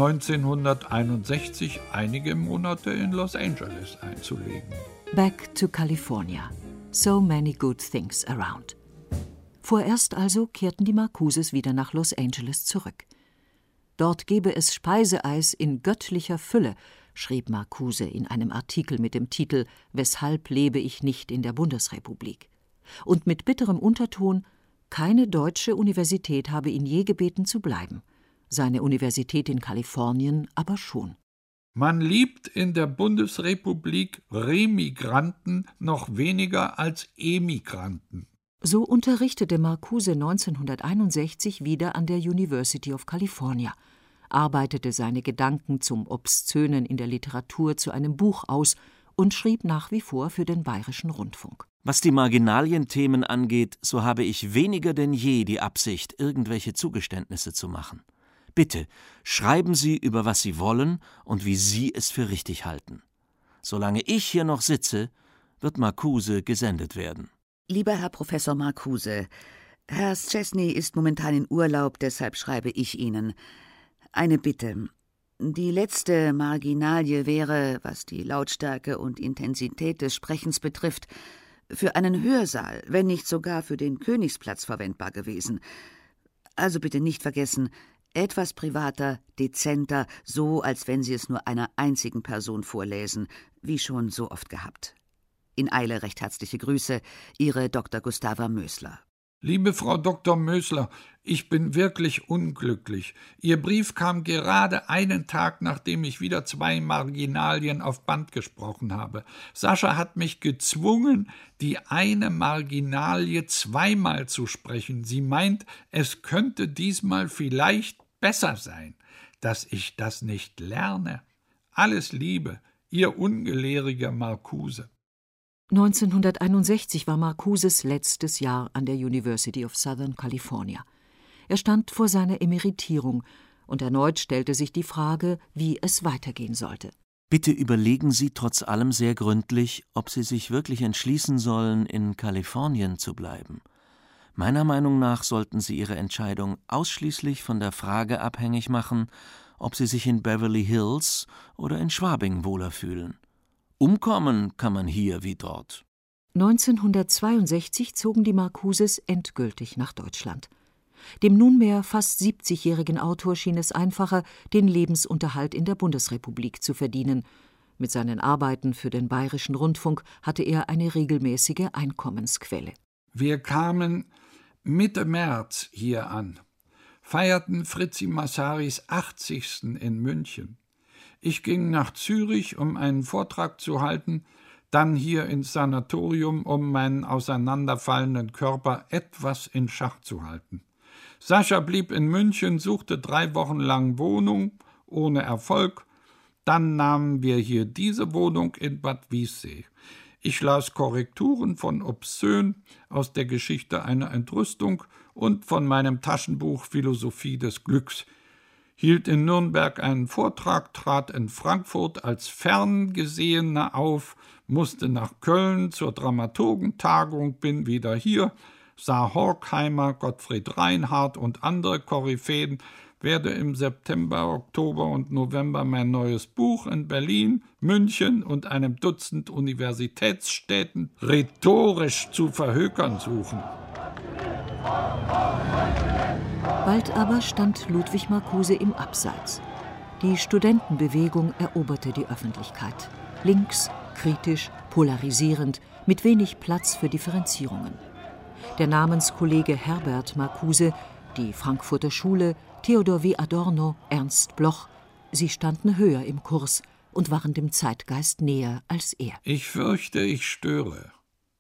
1961 einige Monate in Los Angeles einzulegen. Back to California. So many good things around. Vorerst also kehrten die Marcuses wieder nach Los Angeles zurück. Dort gebe es Speiseeis in göttlicher Fülle, schrieb Marcuse in einem Artikel mit dem Titel »Weshalb lebe ich nicht in der Bundesrepublik?« Und mit bitterem Unterton: keine deutsche Universität habe ihn je gebeten zu bleiben, seine Universität in Kalifornien aber schon. Man liebt in der Bundesrepublik Remigranten noch weniger als Emigranten. So unterrichtete Marcuse 1961 wieder an der University of California, arbeitete seine Gedanken zum Obszönen in der Literatur zu einem Buch aus und schrieb nach wie vor für den Bayerischen Rundfunk. Was die Marginalienthemen angeht, so habe ich weniger denn je die Absicht, irgendwelche Zugeständnisse zu machen. Bitte, schreiben Sie, über was Sie wollen und wie Sie es für richtig halten. Solange ich hier noch sitze, wird Marcuse gesendet werden. Lieber Herr Professor Marcuse, Herr Szczesny ist momentan in Urlaub, deshalb schreibe ich Ihnen. Eine Bitte. Die letzte Marginalie wäre, was die Lautstärke und Intensität des Sprechens betrifft, für einen Hörsaal, wenn nicht sogar für den Königsplatz verwendbar gewesen. Also bitte nicht vergessen, etwas privater, dezenter, so als wenn Sie es nur einer einzigen Person vorlesen, wie schon so oft gehabt. In Eile recht herzliche Grüße, Ihre Dr. Gustava Mösler. Liebe Frau Dr. Mösler, ich bin wirklich unglücklich. Ihr Brief kam gerade einen Tag, nachdem ich wieder 2 Marginalien auf Band gesprochen habe. Sascha hat mich gezwungen, die eine Marginalie 2-mal zu sprechen. Sie meint, es könnte diesmal vielleicht besser sein, dass ich das nicht lerne. Alles Liebe, Ihr ungelehriger Marcuse. 1961 war Marcuses letztes Jahr an der University of Southern California. Er stand vor seiner Emeritierung und erneut stellte sich die Frage, wie es weitergehen sollte. Bitte überlegen Sie trotz allem sehr gründlich, ob Sie sich wirklich entschließen sollen, in Kalifornien zu bleiben. Meiner Meinung nach sollten Sie Ihre Entscheidung ausschließlich von der Frage abhängig machen, ob Sie sich in Beverly Hills oder in Schwabing wohler fühlen. Umkommen kann man hier wie dort. 1962 zogen die Marcuses endgültig nach Deutschland. Dem nunmehr fast 70-jährigen Autor schien es einfacher, den Lebensunterhalt in der Bundesrepublik zu verdienen. Mit seinen Arbeiten für den Bayerischen Rundfunk hatte er eine regelmäßige Einkommensquelle. Wir kamen Mitte März hier an, feierten Fritzi Massaris 80. in München. Ich ging nach Zürich, um einen Vortrag zu halten, dann hier ins Sanatorium, um meinen auseinanderfallenden Körper etwas in Schach zu halten. Sascha blieb in München, suchte 3 Wochen lang Wohnung, ohne Erfolg. Dann nahmen wir hier diese Wohnung in Bad Wiessee. Ich las Korrekturen von Obszön, aus der Geschichte einer Entrüstung und von meinem Taschenbuch Philosophie des Glücks, hielt in Nürnberg einen Vortrag, trat in Frankfurt als Ferngesehener auf, musste nach Köln zur Dramaturgentagung, bin wieder hier, sah Horkheimer, Gottfried Reinhardt und andere Koryphäen, werde im September, Oktober und November mein neues Buch in Berlin, München und einem Dutzend Universitätsstädten rhetorisch zu verhökern suchen. Bald aber stand Ludwig Marcuse im Abseits. Die Studentenbewegung eroberte die Öffentlichkeit. Links, kritisch, polarisierend, mit wenig Platz für Differenzierungen. Der Namenskollege Herbert Marcuse, die Frankfurter Schule, Theodor W. Adorno, Ernst Bloch, sie standen höher im Kurs und waren dem Zeitgeist näher als er. Ich fürchte, ich störe.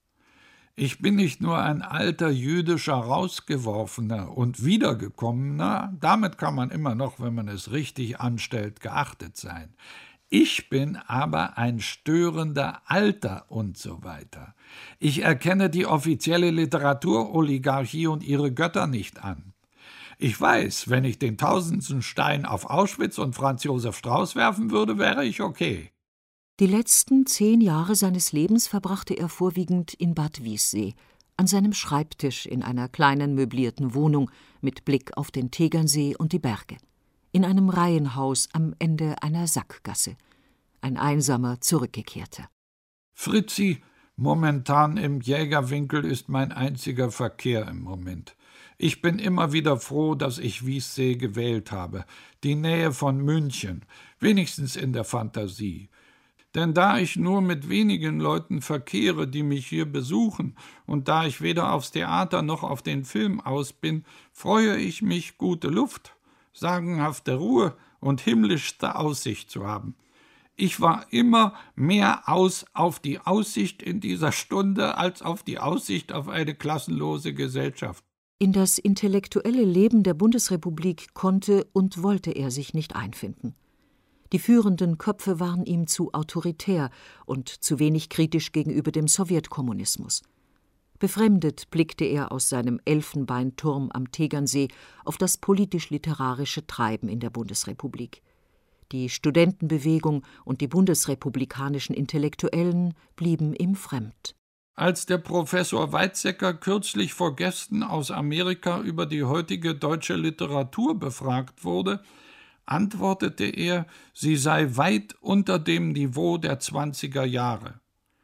Ich bin nicht nur ein alter jüdischer Rausgeworfener und Wiedergekommener, damit kann man immer noch, wenn man es richtig anstellt, geachtet sein. Ich bin aber ein störender Alter und so weiter. Ich erkenne die offizielle Literaturoligarchie und ihre Götter nicht an. Ich weiß, wenn ich den 1000. Stein auf Auschwitz und Franz Josef Strauß werfen würde, wäre ich okay. Die letzten 10 Jahre seines Lebens verbrachte er vorwiegend in Bad Wiessee, an seinem Schreibtisch in einer kleinen möblierten Wohnung mit Blick auf den Tegernsee und die Berge, in einem Reihenhaus am Ende einer Sackgasse, ein einsamer Zurückgekehrter. Fritzi, momentan im Jägerwinkel ist mein einziger Verkehr im Moment. Ich bin immer wieder froh, dass ich Wiessee gewählt habe, die Nähe von München, wenigstens in der Fantasie. Denn da ich nur mit wenigen Leuten verkehre, die mich hier besuchen, und da ich weder aufs Theater noch auf den Film aus bin, freue ich mich, gute Luft, sagenhafte Ruhe und himmlischste Aussicht zu haben. Ich war immer mehr aus auf die Aussicht in dieser Stunde als auf die Aussicht auf eine klassenlose Gesellschaft. In das intellektuelle Leben der Bundesrepublik konnte und wollte er sich nicht einfinden. Die führenden Köpfe waren ihm zu autoritär und zu wenig kritisch gegenüber dem Sowjetkommunismus. Befremdet blickte er aus seinem Elfenbeinturm am Tegernsee auf das politisch-literarische Treiben in der Bundesrepublik. Die Studentenbewegung und die bundesrepublikanischen Intellektuellen blieben ihm fremd. Als der Professor Weizsäcker kürzlich vor Gästen aus Amerika über die heutige deutsche Literatur befragt wurde, antwortete er, sie sei weit unter dem Niveau der 20er Jahre.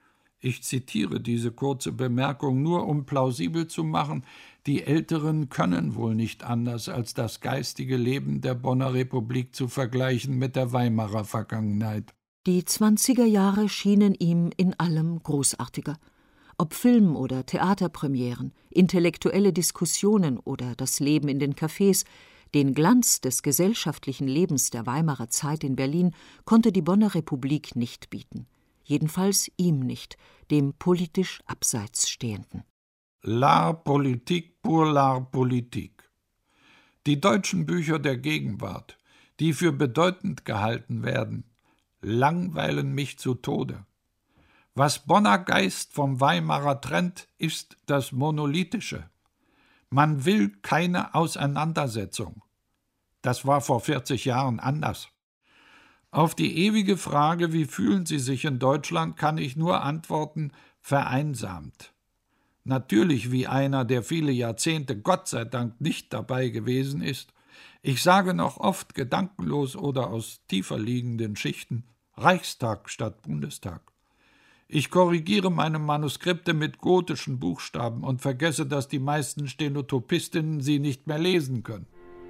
Ich zitiere diese kurze Bemerkung nur, um plausibel zu machen, die Älteren können wohl nicht anders, als das geistige Leben der Bonner Republik zu vergleichen mit der Weimarer Vergangenheit. Die 20er Jahre schienen ihm in allem großartiger. Ob Film- oder Theaterpremieren, intellektuelle Diskussionen oder das Leben in den Cafés, den Glanz des gesellschaftlichen Lebens der Weimarer Zeit in Berlin konnte die Bonner Republik nicht bieten. Jedenfalls ihm nicht, dem politisch abseits Stehenden. L'art politique pour l'art politique. Die deutschen Bücher der Gegenwart, die für bedeutend gehalten werden, langweilen mich zu Tode. Was Bonner Geist vom Weimarer trennt, ist das Monolithische. Man will keine Auseinandersetzung. Das war vor 40 Jahren anders. Auf die ewige Frage, wie fühlen Sie sich in Deutschland, kann ich nur antworten, vereinsamt. Natürlich wie einer, der viele Jahrzehnte Gott sei Dank nicht dabei gewesen ist. Ich sage noch oft gedankenlos oder aus tiefer liegenden Schichten Reichstag statt Bundestag. Ich korrigiere meine Manuskripte mit gotischen Buchstaben und vergesse, dass die meisten Stenotopistinnen sie nicht mehr lesen können.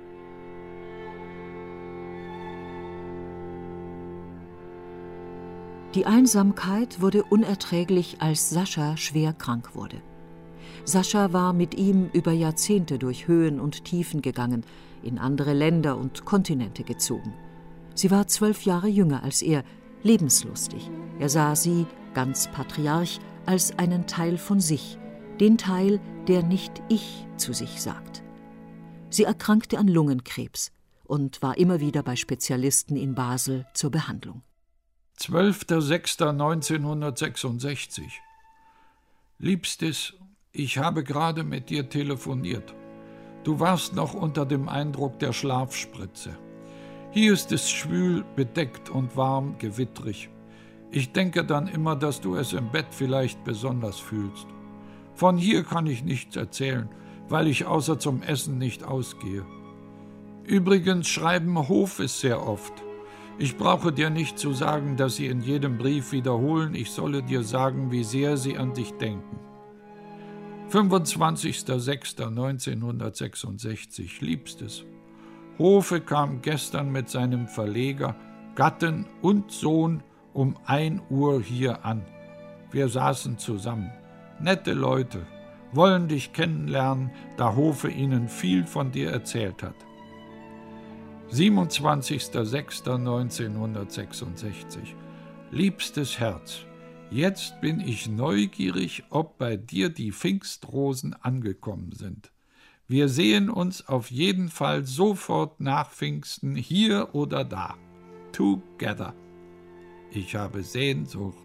Die Einsamkeit wurde unerträglich, als Sascha schwer krank wurde. Sascha war mit ihm über Jahrzehnte durch Höhen und Tiefen gegangen, in andere Länder und Kontinente gezogen. Sie war 12 Jahre jünger als er, lebenslustig. Er sah sie, ganz Patriarch, als einen Teil von sich, den Teil, der nicht ich zu sich sagt. Sie erkrankte an Lungenkrebs und war immer wieder bei Spezialisten in Basel zur Behandlung. 12.06.1966. Liebstes, ich habe gerade mit dir telefoniert. Du warst noch unter dem Eindruck der Schlafspritze. Hier ist es schwül, bedeckt und warm, gewittrig. Ich denke dann immer, dass du es im Bett vielleicht besonders fühlst. Von hier kann ich nichts erzählen, weil ich außer zum Essen nicht ausgehe. Übrigens schreiben Hofes sehr oft. Ich brauche dir nicht zu sagen, dass sie in jedem Brief wiederholen, ich solle dir sagen, wie sehr sie an dich denken. 25.06.1966, Liebstes. Hofe kam gestern mit seinem Verleger, Gatten und Sohn um 1 Uhr hier an. Wir saßen zusammen. Nette Leute, wollen dich kennenlernen, da Hofe ihnen viel von dir erzählt hat. 27.06.1966. Liebstes Herz, jetzt bin ich neugierig, ob bei dir die Pfingstrosen angekommen sind. Wir sehen uns auf jeden Fall sofort nach Pfingsten hier oder da. Together. Ich habe Sehnsucht.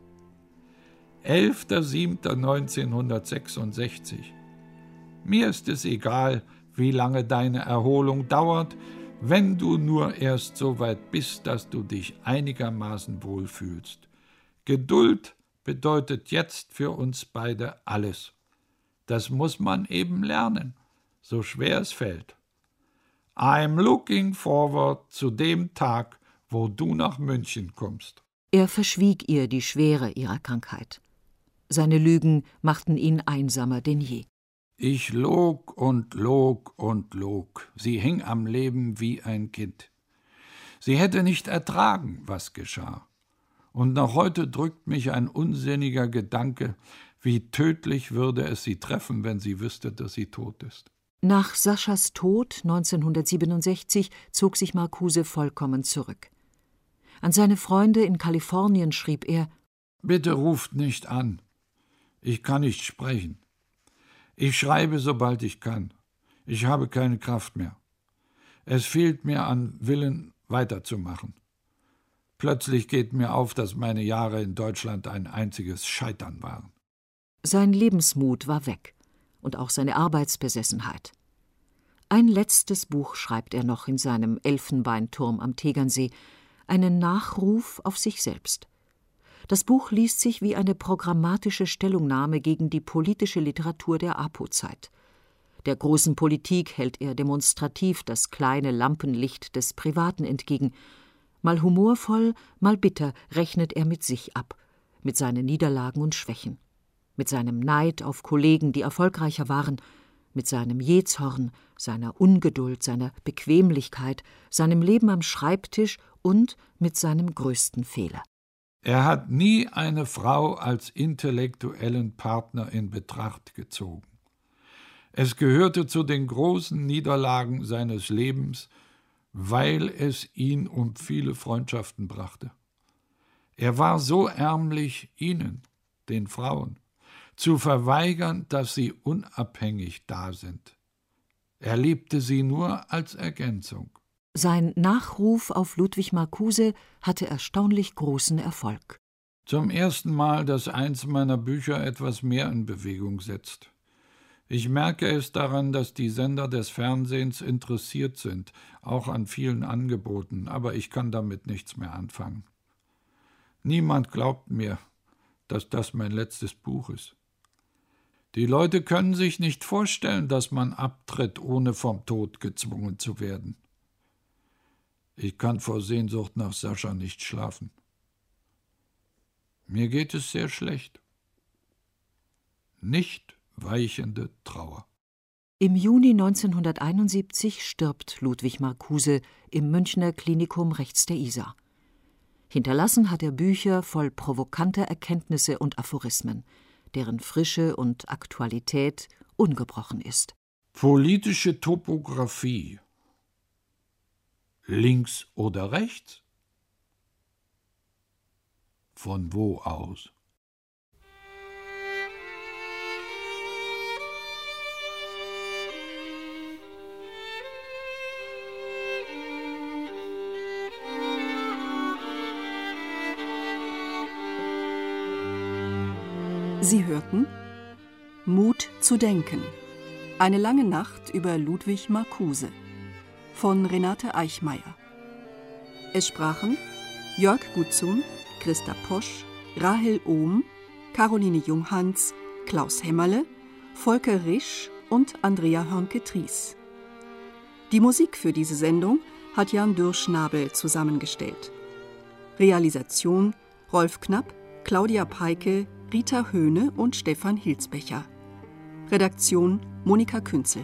11.07.1966. Mir ist es egal, wie lange deine Erholung dauert, wenn du nur erst so weit bist, dass du dich einigermaßen wohlfühlst. Geduld bedeutet jetzt für uns beide alles. Das muss man eben lernen, so schwer es fällt. I'm looking forward zu dem Tag, wo du nach München kommst. Er verschwieg ihr die Schwere ihrer Krankheit. Seine Lügen machten ihn einsamer denn je. Ich log und log und log. Sie hing am Leben wie ein Kind. Sie hätte nicht ertragen, was geschah. Und noch heute drückt mich ein unsinniger Gedanke, wie tödlich würde es sie treffen, wenn sie wüsste, dass sie tot ist. Nach Saschas Tod 1967 zog sich Marcuse vollkommen zurück. An seine Freunde in Kalifornien schrieb er: Bitte ruft nicht an. Ich kann nicht sprechen. Ich schreibe, sobald ich kann. Ich habe keine Kraft mehr. Es fehlt mir an Willen, weiterzumachen. Plötzlich geht mir auf, dass meine Jahre in Deutschland ein einziges Scheitern waren. Sein Lebensmut war weg und auch seine Arbeitsbesessenheit. Ein letztes Buch schreibt er noch in seinem Elfenbeinturm am Tegernsee, einen Nachruf auf sich selbst. Das Buch liest sich wie eine programmatische Stellungnahme gegen die politische Literatur der APO-Zeit. Der großen Politik hält er demonstrativ das kleine Lampenlicht des Privaten entgegen. Mal humorvoll, mal bitter rechnet er mit sich ab, mit seinen Niederlagen und Schwächen, mit seinem Neid auf Kollegen, die erfolgreicher waren, mit seinem Jähzorn, seiner Ungeduld, seiner Bequemlichkeit, seinem Leben am Schreibtisch und mit seinem größten Fehler. Er hat nie eine Frau als intellektuellen Partner in Betracht gezogen. Es gehörte zu den großen Niederlagen seines Lebens, weil es ihn um viele Freundschaften brachte. Er war so ärmlich, ihnen, den Frauen, zu verweigern, dass sie unabhängig da sind. Er liebte sie nur als Ergänzung. Sein Nachruf auf Ludwig Marcuse hatte erstaunlich großen Erfolg. Zum ersten Mal, dass eins meiner Bücher etwas mehr in Bewegung setzt. Ich merke es daran, dass die Sender des Fernsehens interessiert sind, auch an vielen Angeboten, aber ich kann damit nichts mehr anfangen. Niemand glaubt mir, dass das mein letztes Buch ist. Die Leute können sich nicht vorstellen, dass man abtritt, ohne vom Tod gezwungen zu werden. Ich kann vor Sehnsucht nach Sascha nicht schlafen. Mir geht es sehr schlecht. Nicht weichende Trauer. Im Juni 1971 stirbt Ludwig Marcuse im Münchner Klinikum rechts der Isar. Hinterlassen hat er Bücher voll provokanter Erkenntnisse und Aphorismen, deren Frische und Aktualität ungebrochen ist. Politische Topographie. Links oder rechts? Von wo aus? Sie hörten Mut zu denken. Eine lange Nacht über Ludwig Marcuse von Renate Eichmeier. Es sprachen Jörg Gutzun, Christa Posch, Rahel Ohm, Caroline Junghans, Klaus Hämmerle, Volker Risch und Andrea Hörnke-Tries. Die Musik für diese Sendung hat Jan Dürr-Schnabel zusammengestellt. Realisation Rolf Knapp, Claudia Peike, Rita Höhne und Stefan Hilsbecher. Redaktion Monika Künzel.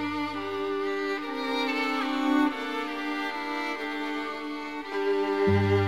Musik